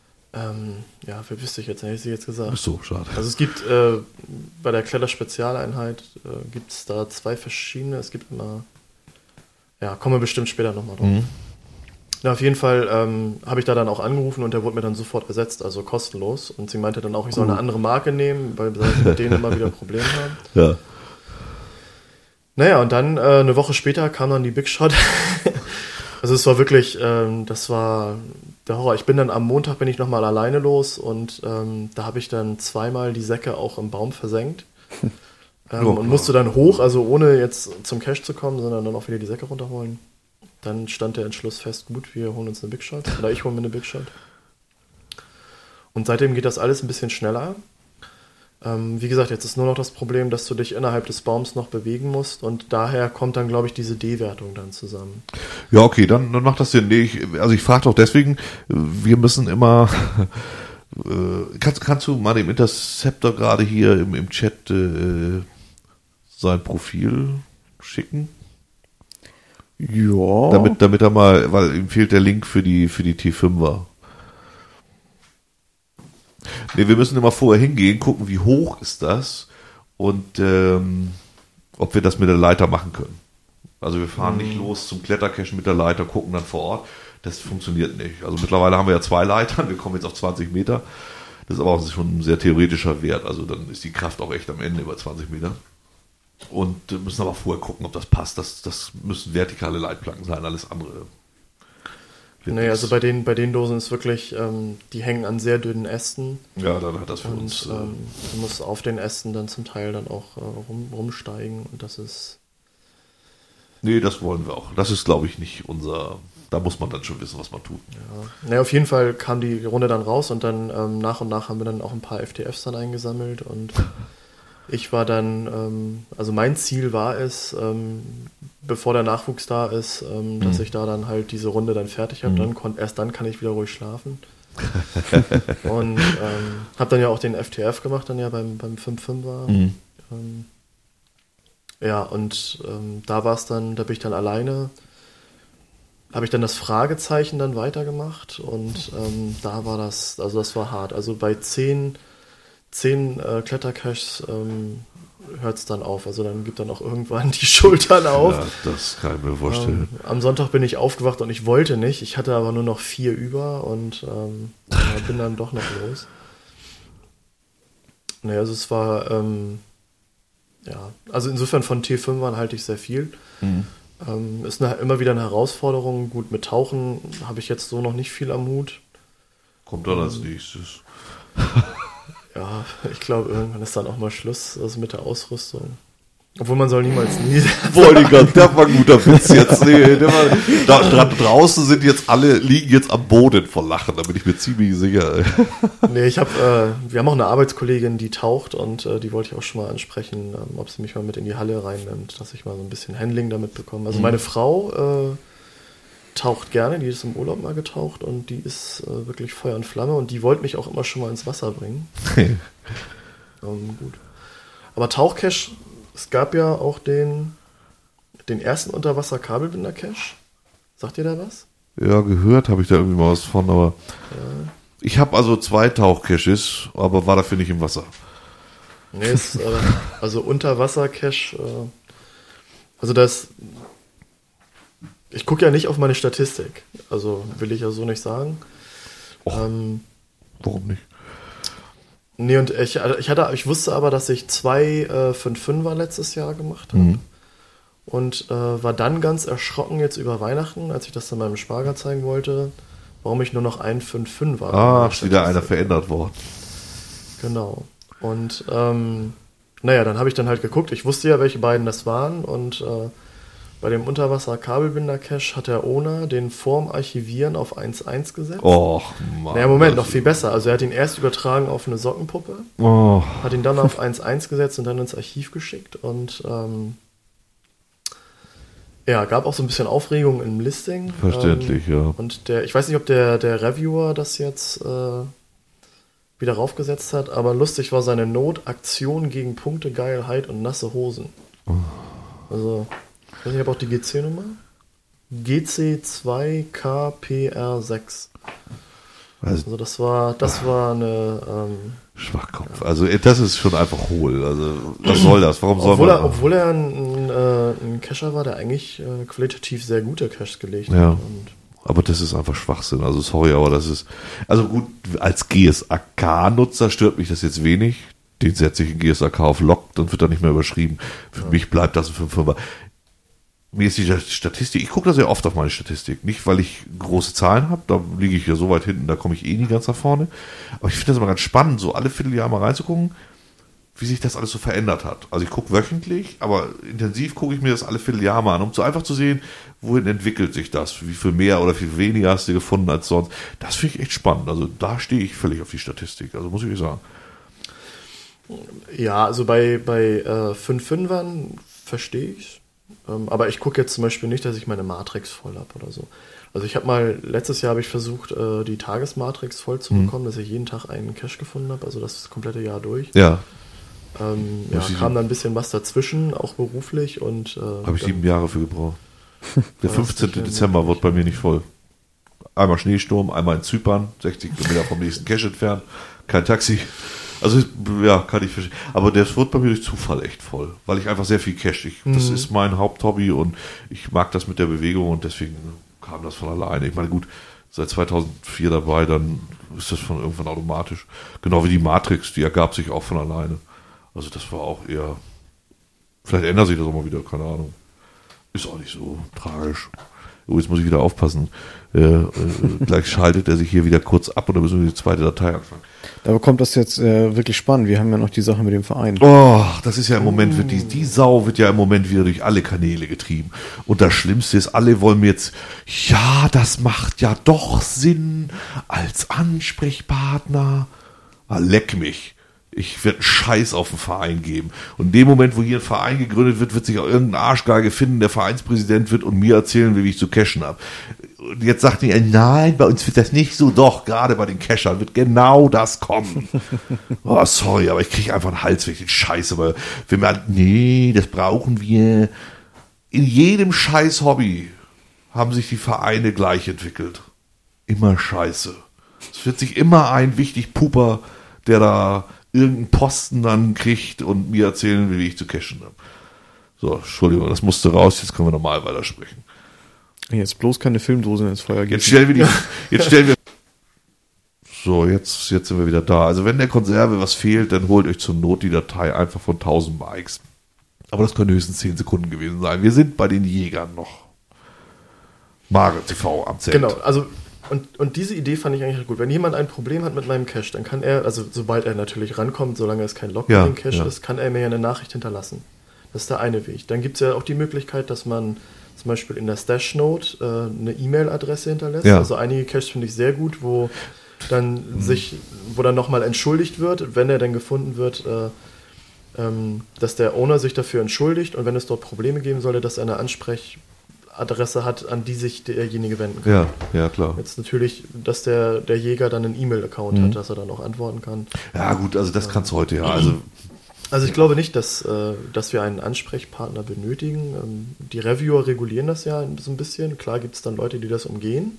Ja, wer wüsste ich jetzt, hätte ich sie jetzt gesagt. Ach so, schade. Also es gibt bei der Kletterspezialeinheit gibt es da 2 verschiedene. Es gibt immer, ja, kommen wir bestimmt später nochmal drauf. Ja, auf jeden Fall habe ich da dann auch angerufen und der wurde mir dann sofort ersetzt, also kostenlos. Und sie meinte dann auch, ich soll eine andere Marke nehmen, weil sie mit denen immer wieder Probleme haben. Ja. Naja, und dann eine Woche später kam dann die Big Shot. Also es war wirklich, das war der Horror. Ich bin dann am Montag bin ich nochmal alleine los und da habe ich dann 2-mal die Säcke auch im Baum versenkt. Und musste dann hoch, also ohne jetzt zum Cache zu kommen, sondern dann auch wieder die Säcke runterholen. Dann stand der Entschluss fest, gut, wir holen uns eine Big Shot. Oder ich hole mir eine Big Shot. Und seitdem geht das alles ein bisschen schneller. Wie gesagt, jetzt ist nur noch das Problem, dass du dich innerhalb des Baums noch bewegen musst. Und daher kommt dann, glaube ich, diese D-Wertung dann zusammen. Ja, okay, dann macht das Sinn. Nee, ich frage doch deswegen, wir müssen immer... Kannst du mal dem Interceptor gerade hier im Chat sein Profil schicken? Ja. Damit er mal, weil ihm fehlt der Link für die T5er. Nee, wir müssen immer vorher hingehen, gucken, wie hoch ist das und ob wir das mit der Leiter machen können. Also wir fahren nicht los zum Klettercache mit der Leiter, gucken dann vor Ort. Das funktioniert nicht. Also mittlerweile haben wir ja 2 Leitern, wir kommen jetzt auf 20 Meter. Das ist aber auch schon ein sehr theoretischer Wert. Also dann ist die Kraft auch echt am Ende über 20 Meter. Und müssen aber vorher gucken, ob das passt. Das müssen vertikale Leitplanken sein, alles andere. Nee, also bei den Dosen ist wirklich, die hängen an sehr dünnen Ästen. Ja, dann hat das für uns... Du musst auf den Ästen dann zum Teil dann auch rumsteigen und das ist... Nee, das wollen wir auch. Das ist, glaube ich, nicht unser... Da muss man dann schon wissen, was man tut. Ja. Naja, auf jeden Fall kam die Runde dann raus und dann nach und nach haben wir dann auch ein paar FTFs dann eingesammelt und ich war dann, also mein Ziel war es, bevor der Nachwuchs da ist, dass ich da dann halt diese Runde dann fertig habe, erst dann kann ich wieder ruhig schlafen. Und habe dann ja auch den FTF gemacht, dann ja beim 5-5er. Ja, und da war es dann, da bin ich dann alleine, habe ich dann das Fragezeichen dann weitergemacht und da war das, also das war hart. Also bei 10 Klettercaches hört es dann auf. Also dann gibt dann auch irgendwann die Schultern auf. Ja, das kann ich mir vorstellen. Am Sonntag bin ich aufgewacht und ich wollte nicht. Ich hatte aber nur noch 4 über und bin dann doch noch los. Naja, also es war, ja, also insofern von T5ern halte ich sehr viel. Ist immer wieder eine Herausforderung. Gut, mit Tauchen habe ich jetzt so noch nicht viel am Hut. Kommt dann als nächstes. Ja, ich glaube, irgendwann ist dann auch mal Schluss mit der Ausrüstung. Obwohl man soll niemals nie. Das war ein guter Witz jetzt. Nee, draußen sind jetzt alle, liegen jetzt am Boden vor Lachen, da bin ich mir ziemlich sicher. Nee, wir haben auch eine Arbeitskollegin, die taucht und die wollte ich auch schon mal ansprechen, ob sie mich mal mit in die Halle reinnimmt, dass ich mal so ein bisschen Handling damit bekomme. Also meine Frau taucht gerne, die ist im Urlaub mal getaucht und die ist wirklich Feuer und Flamme und die wollte mich auch immer schon mal ins Wasser bringen. Gut. Aber Tauchcache, es gab ja auch den ersten Unterwasser-Kabelbinder-Cache. Sagt ihr da was? Ja, gehört habe ich da irgendwie mal was von, aber ich habe also 2 Tauchcaches, aber war dafür nicht im Wasser. Nee, also Unterwasser-Cache, also das, ich gucke ja nicht auf meine Statistik, also will ich ja so nicht sagen. Warum nicht? Nee, und ich wusste aber, dass ich 2 5-5er letztes Jahr gemacht habe. Und war dann ganz erschrocken jetzt über Weihnachten, als ich das dann meinem Schwager zeigen wollte, warum ich nur noch einen 5-5er habe. Ist wieder einer verändert worden. Genau. Und naja, dann habe ich dann halt geguckt, ich wusste ja, welche beiden das waren und bei dem Unterwasser-Kabelbinder-Cache hat der Owner den vorm Archivieren auf 1.1 gesetzt. Oh, Mann. Naja, Moment, noch viel besser. Also er hat ihn erst übertragen auf eine Sockenpuppe, hat ihn dann auf 1.1 gesetzt und dann ins Archiv geschickt. Und ja, gab auch so ein bisschen Aufregung im Listing. Verständlich, ja. Und ich weiß nicht, ob der Reviewer das jetzt wieder raufgesetzt hat, aber lustig war seine Notaktion gegen Punktegeilheit und nasse Hosen. Also... Ich weiß nicht, ich habe auch die GC-Nummer. GC2KPR6. Also das war eine... Schwachkopf. Also das ist schon einfach hohl. Also was soll das? Warum soll man... Obwohl er ein Cacher war, der eigentlich qualitativ sehr gute Caches gelegt hat. Ja. Aber das ist einfach Schwachsinn. Also sorry, aber das ist... Also gut, als GSAK-Nutzer stört mich das jetzt wenig. Den setze ich in GSAK auf Lock, dann wird er nicht mehr überschrieben. Für mich bleibt das ein 5-5er. Mir ist die Statistik, ich gucke da sehr oft auf meine Statistik. Nicht, weil ich große Zahlen habe, da liege ich ja so weit hinten, da komme ich eh nie ganz nach vorne. Aber ich finde das immer ganz spannend, so alle Vierteljahr mal reinzugucken, wie sich das alles so verändert hat. Also ich gucke wöchentlich, aber intensiv gucke ich mir das alle Vierteljahr mal an, um so einfach zu sehen, wohin entwickelt sich das, wie viel mehr oder viel weniger hast du gefunden als sonst. Das finde ich echt spannend. Also da stehe ich völlig auf die Statistik, also muss ich sagen. Ja, also bei 5-5ern verstehe ich es. Aber ich gucke jetzt zum Beispiel nicht, dass ich meine Matrix voll habe oder so. Also ich habe letztes Jahr habe ich versucht, die Tagesmatrix voll zu bekommen, dass ich jeden Tag einen Cache gefunden habe, also das komplette Jahr durch. Ja. Kam dann ein bisschen was dazwischen, auch beruflich. Und habe ich 7 Jahre für gebraucht. Der 15. Dezember wird bei mir nicht voll. Einmal Schneesturm, einmal in Zypern, 60 Kilometer vom nächsten Cache entfernt, kein Taxi. Also, ja, kann ich verstehen. Aber das wird bei mir durch Zufall echt voll, weil ich einfach sehr viel cache. Das ist mein Haupthobby und ich mag das mit der Bewegung und deswegen kam das von alleine. Ich meine, gut, seit 2004 dabei, dann ist das von irgendwann automatisch. Genau wie die Matrix, die ergab sich auch von alleine. Also das war auch eher, vielleicht ändert sich das auch mal wieder, keine Ahnung. Ist auch nicht so tragisch. Oh, jetzt muss ich wieder aufpassen. Gleich schaltet er sich hier wieder kurz ab und dann müssen wir die zweite Datei anfangen. Da kommt das jetzt wirklich spannend. Wir haben ja noch die Sache mit dem Verein. Oh, das ist ja im Moment, die Sau wird ja im Moment wieder durch alle Kanäle getrieben. Und das Schlimmste ist, alle wollen mir jetzt, ja, das macht ja doch Sinn als Ansprechpartner. Leck mich. Ich werde einen Scheiß auf den Verein geben. Und in dem Moment, wo hier ein Verein gegründet wird, wird sich auch irgendein Arschgeige finden, der Vereinspräsident wird und mir erzählen, wie ich zu cashen habe. Und jetzt sagt er, nein, bei uns wird das nicht so. Doch, gerade bei den Cachern wird genau das kommen. Oh, sorry, aber ich kriege einfach einen Hals weg, den Scheiß. Aber wenn man, nee, das brauchen wir. In jedem scheiß Hobby haben sich die Vereine gleich entwickelt. Immer scheiße. Es wird sich immer ein wichtig Puper, der da irgendeinen Posten dann kriegt und mir erzählen will, wie ich zu cashen habe. So, Entschuldigung, das musste raus, jetzt können wir normal weitersprechen. Jetzt bloß keine Filmdose ins Feuer geben. Jetzt stellen wir so, jetzt sind wir wieder da. Also wenn der Konserve was fehlt, dann holt euch zur Not die Datei einfach von 1000 Bikes. Aber das können höchstens 10 Sekunden gewesen sein. Wir sind bei den Jägern noch. Mare TV am Zelt. Genau, also und diese Idee fand ich eigentlich gut. Wenn jemand ein Problem hat mit meinem Cache, dann kann er, also sobald er natürlich rankommt, solange es kein Login-Cache ist, kann er mir ja eine Nachricht hinterlassen. Das ist der eine Weg. Dann gibt es ja auch die Möglichkeit, dass man zum Beispiel in der Stash-Note eine E-Mail-Adresse hinterlässt. Ja. Also einige Caches finde ich sehr gut, wo dann nochmal entschuldigt wird, wenn er dann gefunden wird, dass der Owner sich dafür entschuldigt und wenn es dort Probleme geben sollte, dass er eine Ansprechadresse hat, an die sich derjenige wenden kann. Ja, klar. Jetzt natürlich, dass der Jäger dann einen E-Mail-Account hat, dass er dann auch antworten kann. Ja gut, also das kannst du heute ja. Also ich glaube nicht, dass wir einen Ansprechpartner benötigen. Die Reviewer regulieren das ja so ein bisschen. Klar gibt es dann Leute, die das umgehen.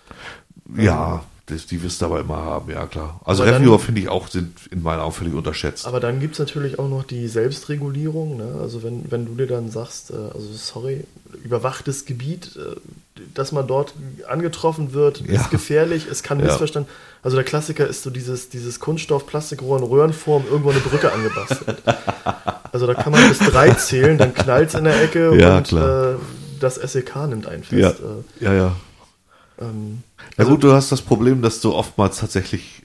Ja, die wirst du aber immer haben, ja klar. Also Reviewer, finde ich auch, sind in meinen Augen völlig unterschätzt. Aber dann gibt es natürlich auch noch die Selbstregulierung. Ne? Also wenn du dir dann sagst, überwachtes Gebiet, dass man dort angetroffen wird, ist gefährlich, es kann missverstanden. Also der Klassiker ist so dieses Kunststoff, Plastikrohr in Röhrenform, irgendwo eine Brücke angebastelt. Also da kann man bis 3 zählen, dann knallt es in der Ecke und das SEK nimmt einen fest. Ja. Na gut, du hast das Problem, dass du oftmals tatsächlich.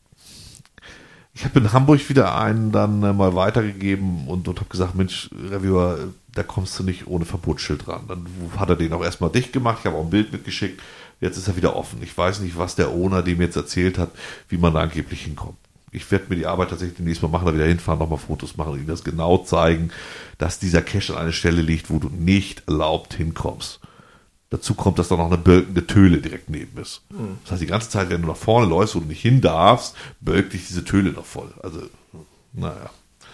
Ich habe in Hamburg wieder einen dann mal weitergegeben und habe gesagt, Mensch, Reviewer, da kommst du nicht ohne Verbotsschild ran. Dann hat er den auch erstmal dicht gemacht, ich habe auch ein Bild mitgeschickt, jetzt ist er wieder offen. Ich weiß nicht, was der Owner dem jetzt erzählt hat, wie man da angeblich hinkommt. Ich werde mir die Arbeit tatsächlich demnächst mal machen, da wieder hinfahren, nochmal Fotos machen und ihm das genau zeigen, dass dieser Cache an einer Stelle liegt, wo du nicht erlaubt hinkommst. Dazu kommt, dass da noch eine bölkende Töle direkt neben ist. Das heißt, die ganze Zeit, wenn du nach vorne läufst, wo du nicht hin darfst, bölkt dich diese Töle noch voll. Also, naja.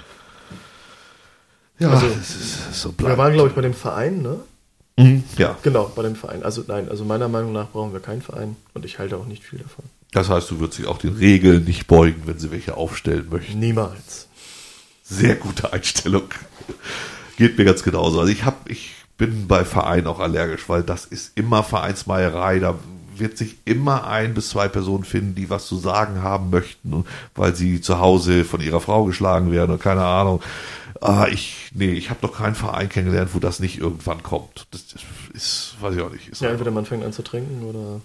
Ja, also, das ist so bleibt. Wir waren, glaube ich, bei dem Verein, ne? Ja. Genau, bei dem Verein. Also meiner Meinung nach brauchen wir keinen Verein und ich halte auch nicht viel davon. Das heißt, du würdest dich auch den Regeln nicht beugen, wenn sie welche aufstellen möchten. Niemals. Sehr gute Einstellung. Geht mir ganz genauso. Also ich bin bei Vereinen auch allergisch, weil das ist immer Vereinsmeierei. Da wird sich immer 1 bis 2 Personen finden, die was zu sagen haben möchten, weil sie zu Hause von ihrer Frau geschlagen werden oder keine Ahnung. Ich habe noch keinen Verein kennengelernt, wo das nicht irgendwann kommt. Das ist weiß ich auch nicht. Entweder man fängt an zu trinken oder...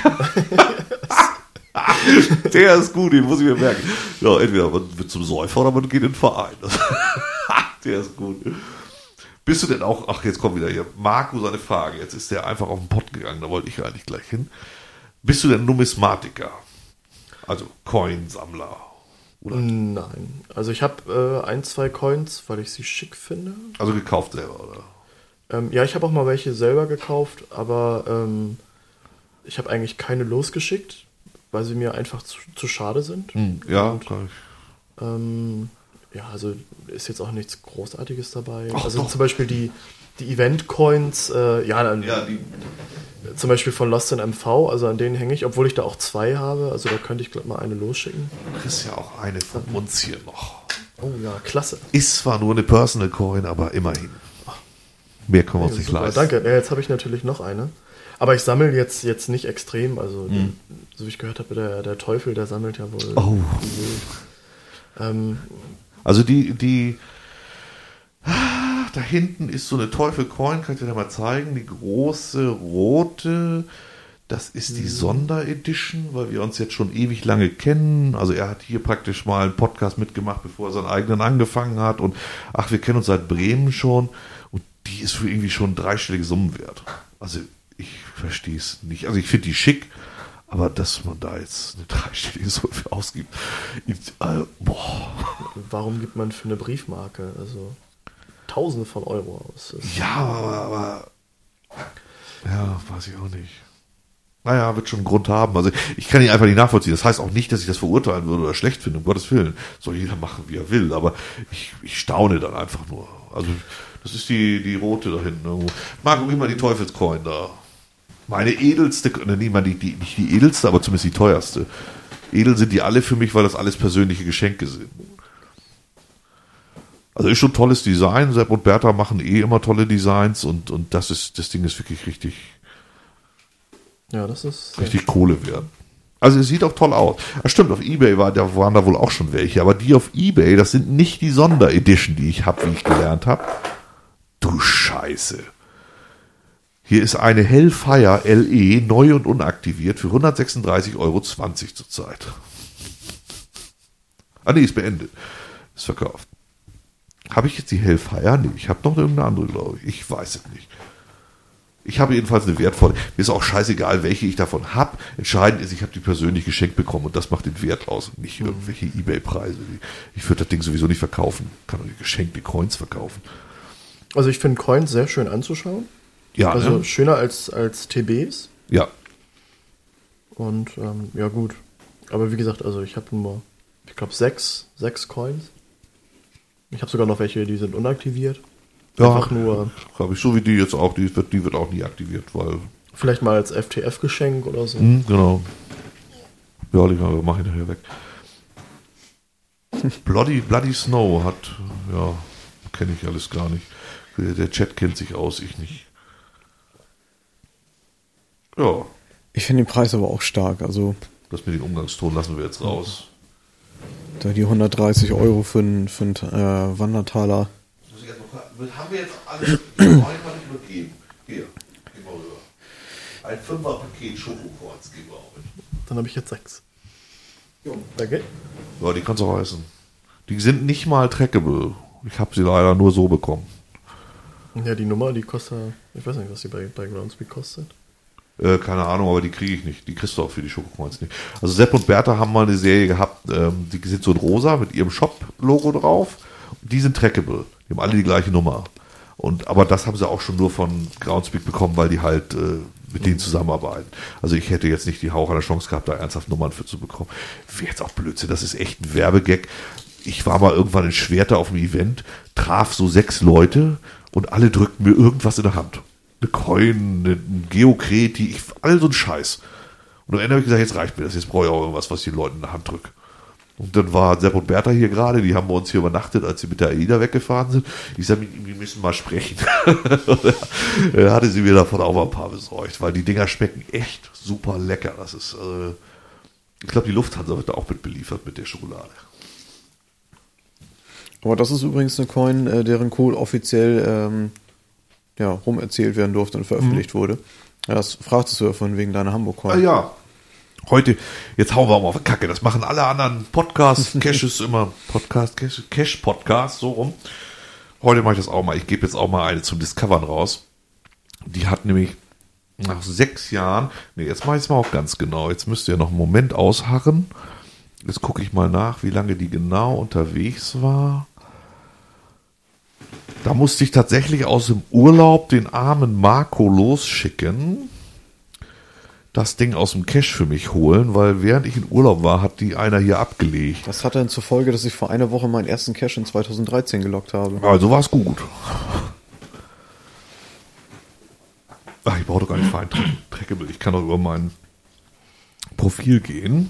Der ist gut, den muss ich mir merken. Ja, entweder man wird zum Säufer oder man geht in den Verein. Der ist gut. Bist du denn auch, jetzt kommt wieder hier, Marco seine Frage, jetzt ist der einfach auf den Pott gegangen, da wollte ich eigentlich gleich hin. Bist du denn Numismatiker? Also Coinsammler? Oder? Nein, also ich habe 1, 2 Coins, weil ich sie schick finde. Also gekauft selber, oder? Ja, ich habe auch mal welche selber gekauft, aber ich habe eigentlich keine losgeschickt, weil sie mir einfach zu schade sind. Ja, Und, kann ich. ja, also ist jetzt auch nichts Großartiges dabei. Ach, also doch. zum Beispiel die Event-Coins, Die, zum Beispiel von Lost in MV, also an denen hänge ich, obwohl ich da auch 2 habe, also da könnte ich glaub mal eine losschicken. du kriegst ja auch eine von uns hier noch. Oh ja, klasse. Ist zwar nur eine Personal Coin, aber immerhin. Mehr können wir uns nicht Super, leisten. danke. Ja, jetzt habe ich natürlich noch eine. Aber ich sammle jetzt nicht extrem, also so wie ich gehört habe, der Teufel, der sammelt ja wohl. Oh. Also da hinten ist so eine Teufel-Coin, kann ich dir da mal zeigen, die große rote, das ist die Sonderedition, weil wir uns jetzt schon ewig lange kennen. Also er hat hier praktisch mal einen Podcast mitgemacht, bevor er seinen eigenen angefangen hat und wir kennen uns seit Bremen schon und die ist für irgendwie schon 3-stellige Summen wert. Also ich verstehe es nicht. Also ich finde die schick, aber dass man da jetzt eine 3-stellige Summe für ausgibt, Warum gibt man für eine Briefmarke also Tausende von Euro aus? Ja, aber ja, weiß ich auch nicht. Naja, wird schon einen Grund haben. Also ich kann ihn einfach nicht nachvollziehen. Das heißt auch nicht, dass ich das verurteilen würde oder schlecht finde, um Gottes Willen. Soll jeder machen, wie er will. Aber ich staune dann einfach nur. Also das ist die rote da hinten irgendwo. Marco, gib mal die Teufelscoin da. Meine edelste, nicht die edelste, aber zumindest die teuerste. Edel sind die alle für mich, weil das alles persönliche Geschenke sind. Also ist schon ein tolles Design. Sepp und Bertha machen immer tolle Designs und das Ding ist wirklich richtig Ja, das ist richtig Kohle wert. Also es sieht auch toll aus. Ja, stimmt, auf eBay waren da wohl auch schon welche, aber die auf eBay, das sind nicht die Sonderedition, die ich habe, wie ich gelernt habe. Du Scheiße. Hier ist eine Hellfire LE, neu und unaktiviert, für 136,20 Euro zurzeit. Ist beendet. Ist verkauft. Habe ich jetzt die Hellfire? Nee, ich habe noch irgendeine andere, glaube ich. Ich weiß es nicht. Ich habe jedenfalls eine wertvolle. Mir ist auch scheißegal, welche ich davon habe. Entscheidend ist, ich habe die persönlich geschenkt bekommen und das macht den Wert aus. Nicht irgendwelche Ebay-Preise. Ich würde das Ding sowieso nicht verkaufen. Kann doch die geschenkte Coins verkaufen. Also ich finde Coins sehr schön anzuschauen. Ja, Also ne? schöner als TBs. Ja. Und ja gut. Aber wie gesagt, also ich habe nur, ich glaube 6 Coins. Ich habe sogar noch welche, die sind unaktiviert. Einfach nur. Habe ich so wie die jetzt auch. Die wird auch nie aktiviert, weil. Vielleicht mal als FTF-Geschenk oder so. Genau. Ja, die mache ich nachher weg. Bloody Snow hat, ja, kenne ich alles gar nicht. Der Chat kennt sich aus, ich nicht. Ja. Ich finde den Preis aber auch stark. Also Das mit dem Umgangston lassen wir jetzt raus. da die 130 Euro für einen Wandertaler. Muss ich erst mal fragen, haben wir jetzt alles? Kann ich übergeben. Hier, gehen wir rüber. Ein 5er-Paket Schokokorns geben wir auch mit. Dann habe ich jetzt 6. Danke. Ja, die kannst du auch essen. Die sind nicht mal trackable. Ich habe sie leider nur so bekommen. Ja, die Nummer, die kostet, ich weiß nicht, was die bei Groundspeak kostet. Keine Ahnung, aber die kriege ich nicht. Die kriegst du auch für die Schokokorns nicht. Also Sepp und Bertha haben mal eine Serie gehabt, die sind so in rosa mit ihrem Shop-Logo drauf. Die sind trackable. Die haben alle die gleiche Nummer. Aber das haben sie auch schon nur von Groundspeak bekommen, weil die halt mit denen zusammenarbeiten. Also ich hätte jetzt nicht die Hauch einer Chance gehabt, da ernsthaft Nummern für zu bekommen. Wäre jetzt auch Blödsinn, das ist echt ein Werbegag. Ich war mal irgendwann in Schwerter auf einem Event, traf so 6 Leute und alle drückten mir irgendwas in der Hand. Eine Coin, ein Geokreti, all so ein Scheiß. Und am Ende habe ich gesagt, jetzt reicht mir das, jetzt brauche ich auch irgendwas, was ich den Leuten in der Hand drücke. Und dann war Sepp und Bertha hier gerade, die haben bei uns hier übernachtet, als sie mit der AIDA weggefahren sind. Ich sage, wir müssen mal sprechen. Da hatte sie mir davon auch mal ein paar besorgt, weil die Dinger schmecken echt super lecker. Das ist, ich glaube, die Lufthansa wird da auch mit beliefert mit der Schokolade. Aber das ist übrigens eine Coin, deren Code offiziell rum erzählt werden durfte und veröffentlicht wurde. Ja, das fragtest du ja von wegen deiner Hamburg-Coin. Ja. Heute, jetzt hauen wir mal auf die Kacke. Das machen alle anderen Podcast-Caches immer. Cache-Podcast, so rum. Heute mache ich das auch mal. Ich gebe jetzt auch mal eine zum Discovern raus. Die hat nämlich nach 6 Jahren, jetzt mache ich es mal auch ganz genau. Jetzt müsst ihr noch einen Moment ausharren. Jetzt gucke ich mal nach, wie lange die genau unterwegs war. Da musste ich tatsächlich aus dem Urlaub den armen Marco losschicken, das Ding aus dem Cache für mich holen, weil während ich in Urlaub war, hat die einer hier abgelegt. Das hat dann zur Folge, dass ich vor einer Woche meinen ersten Cache in 2013 gelockt habe. Also war es gut. Ach, ich brauche doch gar nicht für ein Trackable. Ich kann doch über mein Profil gehen.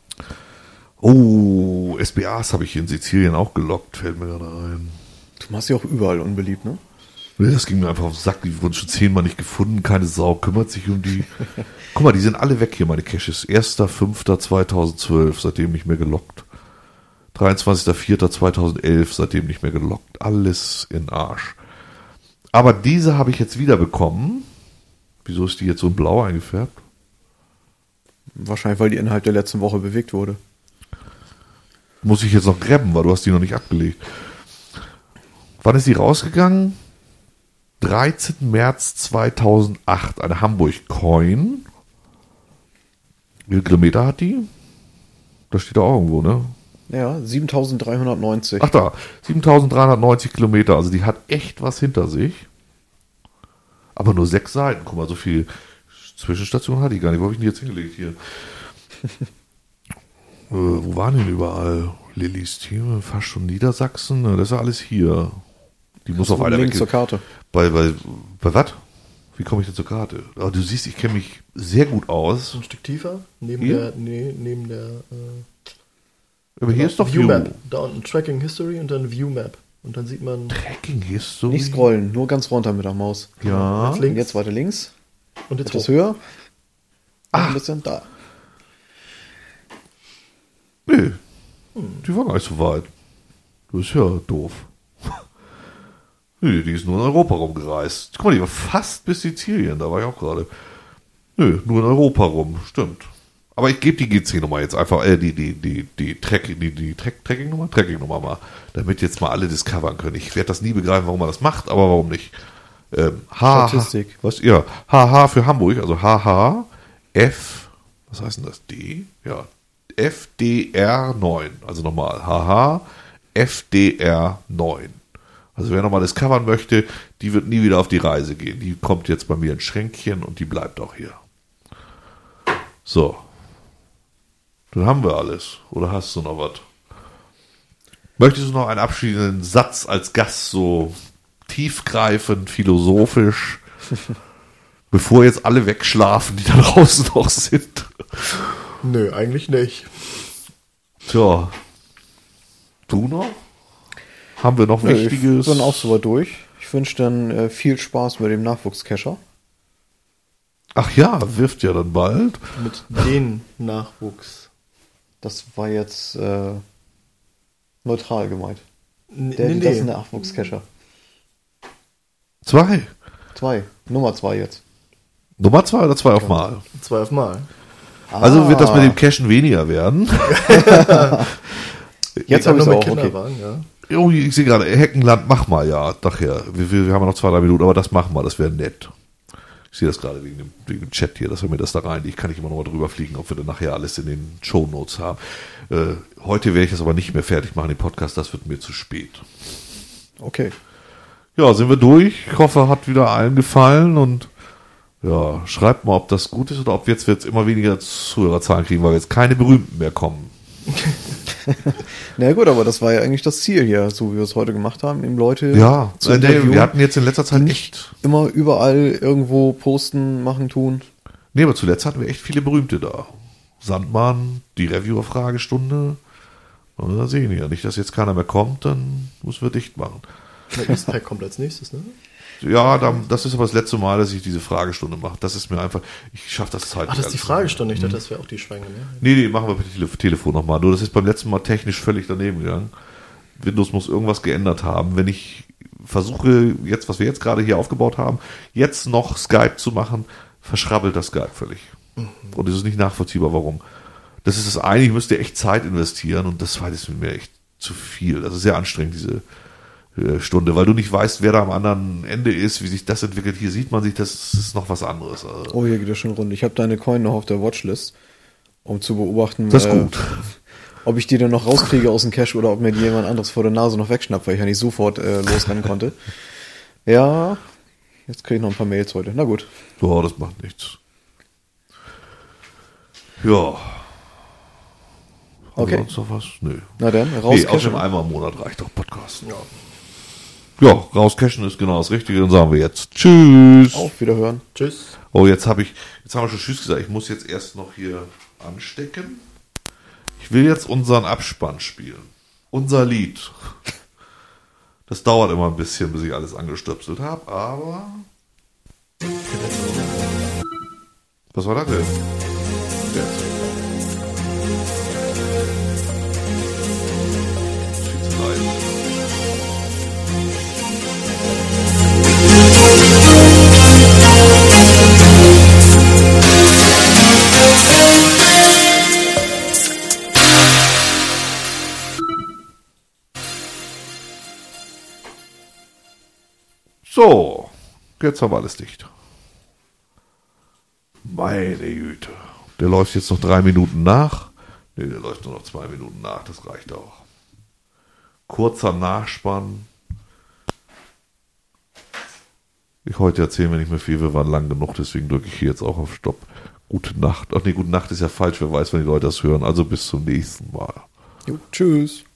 Oh, SBAs habe ich hier in Sizilien auch gelockt, fällt mir gerade ein. Du machst ja auch überall unbeliebt, ne? Nee, das ging mir einfach auf den Sack. Die wurden schon 10-mal nicht gefunden. Keine Sau kümmert sich um die. Guck mal, die sind alle weg hier, meine Caches. 1.5.2012, seitdem nicht mehr gelockt. 23.04.2011, seitdem nicht mehr gelockt. Alles in Arsch. Aber diese habe ich jetzt wieder bekommen. Wieso ist die jetzt so in blau eingefärbt? Wahrscheinlich, weil die innerhalb der letzten Woche bewegt wurde. Muss ich jetzt noch grabben, weil du hast die noch nicht abgelegt. Wann ist die rausgegangen? 13. März 2008. Eine Hamburg Coin. Wie viele Kilometer hat die? Da steht da auch irgendwo, ne? Ja, 7.390. Ach da, 7.390 Kilometer. Also die hat echt was hinter sich. Aber nur 6 Seiten. Guck mal, so viel Zwischenstation hat die gar nicht. Wo habe ich denn jetzt hingelegt hier? Wo waren denn überall? Lillys Team, fast schon Niedersachsen. Das ist ja alles hier. Die muss auch weiter Link weg. zur Karte. Bei was? Wie komme ich denn zur Karte? Oh, du siehst, ich kenne mich sehr gut aus. Ein Stück tiefer, neben Hier? der Aber hier ist doch View Map. Da unten Tracking History und dann View Map. Und dann sieht man Tracking History. Nicht scrollen, nur ganz runter mit der Maus. Ja. Jetzt Und links jetzt weiter links. und jetzt Etwas hoch. höher. Ein bisschen da. Nee. Die war gar nicht so weit. Das ist ja doof. Nee, die ist nur in Europa rumgereist. Guck mal, die war fast bis Sizilien, da war ich auch gerade. Nö, nur in Europa rum, stimmt. Aber ich gebe die GC-Nummer jetzt einfach, die Tracking-Nummer mal, damit jetzt mal alle discovern können. Ich werde das nie begreifen, warum man das macht, aber warum nicht? Statistik. Was? Ja, HH für Hamburg, also HH, F, was heißt denn das? D? Ja, FDR9, also nochmal, HH, FDR9. Also wer nochmal discovern möchte, die wird nie wieder auf die Reise gehen. Die kommt jetzt bei mir ins Schränkchen und die bleibt auch hier. So. Dann haben wir alles. Oder hast du noch was? Möchtest du noch einen abschließenden Satz als Gast, so tiefgreifend, philosophisch, bevor jetzt alle wegschlafen, die da draußen noch sind? Nö, eigentlich nicht. Tja. Du noch? Haben wir noch Wichtiges? Ich bin auch soweit durch. Ich wünsche dann viel Spaß mit dem Nachwuchscacher. Ach ja, wirft ja dann bald. Mit den Nachwuchs. Das war jetzt neutral gemeint. Das ist ein Nachwuchscacher. 2. 2. Nummer 2 jetzt. Nummer 2 oder 2 auf Mal? 2 auf Mal. Also wird das mit dem Cashen weniger werden. Jetzt habe ich es mit auch, okay. Kinderwagen, ja. Oh, ich sehe gerade, Heckenland, mach mal, ja, nachher. Wir haben ja noch 2-3 Minuten, aber das machen wir, das wäre nett. Ich sehe das gerade wegen dem Chat hier, dass wir mir das da rein, ich kann nicht immer noch mal drüber fliegen, ob wir dann nachher alles in den Shownotes haben. Heute werde ich das aber nicht mehr fertig machen, den Podcast, das wird mir zu spät. Okay. Ja, sind wir durch. Ich hoffe, hat wieder allen gefallen und ja, schreibt mal, ob das gut ist oder ob wir jetzt immer weniger Zuhörerzahlen kriegen, weil jetzt keine Berühmten mehr kommen. Na gut, aber das war ja eigentlich das Ziel hier, so wie wir es heute gemacht haben, eben Leute zu interviewen. Wir hatten jetzt in letzter Zeit echt immer überall irgendwo posten, machen, tun. Nee, aber zuletzt hatten wir echt viele Berühmte da. Sandmann, die Reviewer-Fragestunde. Und da sehen wir ja nicht, dass jetzt keiner mehr kommt, dann müssen wir dicht machen. Der Eastpack kommt als nächstes, ne? Ja, das ist aber das letzte Mal, dass ich diese Fragestunde mache. Das ist mir einfach, ich schaffe das zeitlich. Ach, das ist die Fragestunde, ich dachte, das wäre auch die Schwänge, ne? Nee, machen wir per Telefon nochmal. Nur das ist beim letzten Mal technisch völlig daneben gegangen. Windows muss irgendwas geändert haben. Wenn ich versuche, jetzt, was wir jetzt gerade hier aufgebaut haben, jetzt noch Skype zu machen, verschrabbelt das Skype völlig. Und es ist nicht nachvollziehbar, warum. Das ist das eine, ich müsste echt Zeit investieren und das zweite ist mir echt zu viel. Das ist sehr anstrengend, diese Stunde, weil du nicht weißt, wer da am anderen Ende ist, wie sich das entwickelt. Hier sieht man sich, das ist noch was anderes. Also, Oh, hier geht das schon rund. Ich habe deine Coin noch auf der Watchlist, um zu beobachten, das ist gut. ob ich die dann noch rauskriege aus dem Cache oder ob mir die jemand anderes vor der Nase noch wegschnappt, weil ich ja nicht sofort losrennen konnte. Ja, jetzt kriege ich noch ein paar Mails heute. Na gut. Ja, das macht nichts. Ja. Okay. Sonst noch was? Nö. Na dann, Nee, rauscachen. außerdem einmal im Monat reicht doch Podcast. Ja, rauscachen ist genau das Richtige. Dann sagen wir jetzt Tschüss. Auf Wiederhören. Tschüss. Oh, jetzt haben wir schon Tschüss gesagt. Ich muss jetzt erst noch hier anstecken. Ich will jetzt unseren Abspann spielen. Unser Lied. Das dauert immer ein bisschen, bis ich alles angestöpselt habe, aber... Was war das denn? Jetzt. Viel zu leise. So, jetzt haben wir alles dicht. Meine Güte. Der läuft jetzt noch 3 Minuten nach. Ne, der läuft nur noch 2 Minuten nach. Das reicht auch. Kurzer Nachspann. Heute erzählen wir nicht mehr viel. Wir waren lang genug. Deswegen drücke ich hier jetzt auch auf Stopp. Gute Nacht. Ach nee, gute Nacht ist ja falsch. Wer weiß, wenn die Leute das hören. Also bis zum nächsten Mal. Jo, tschüss.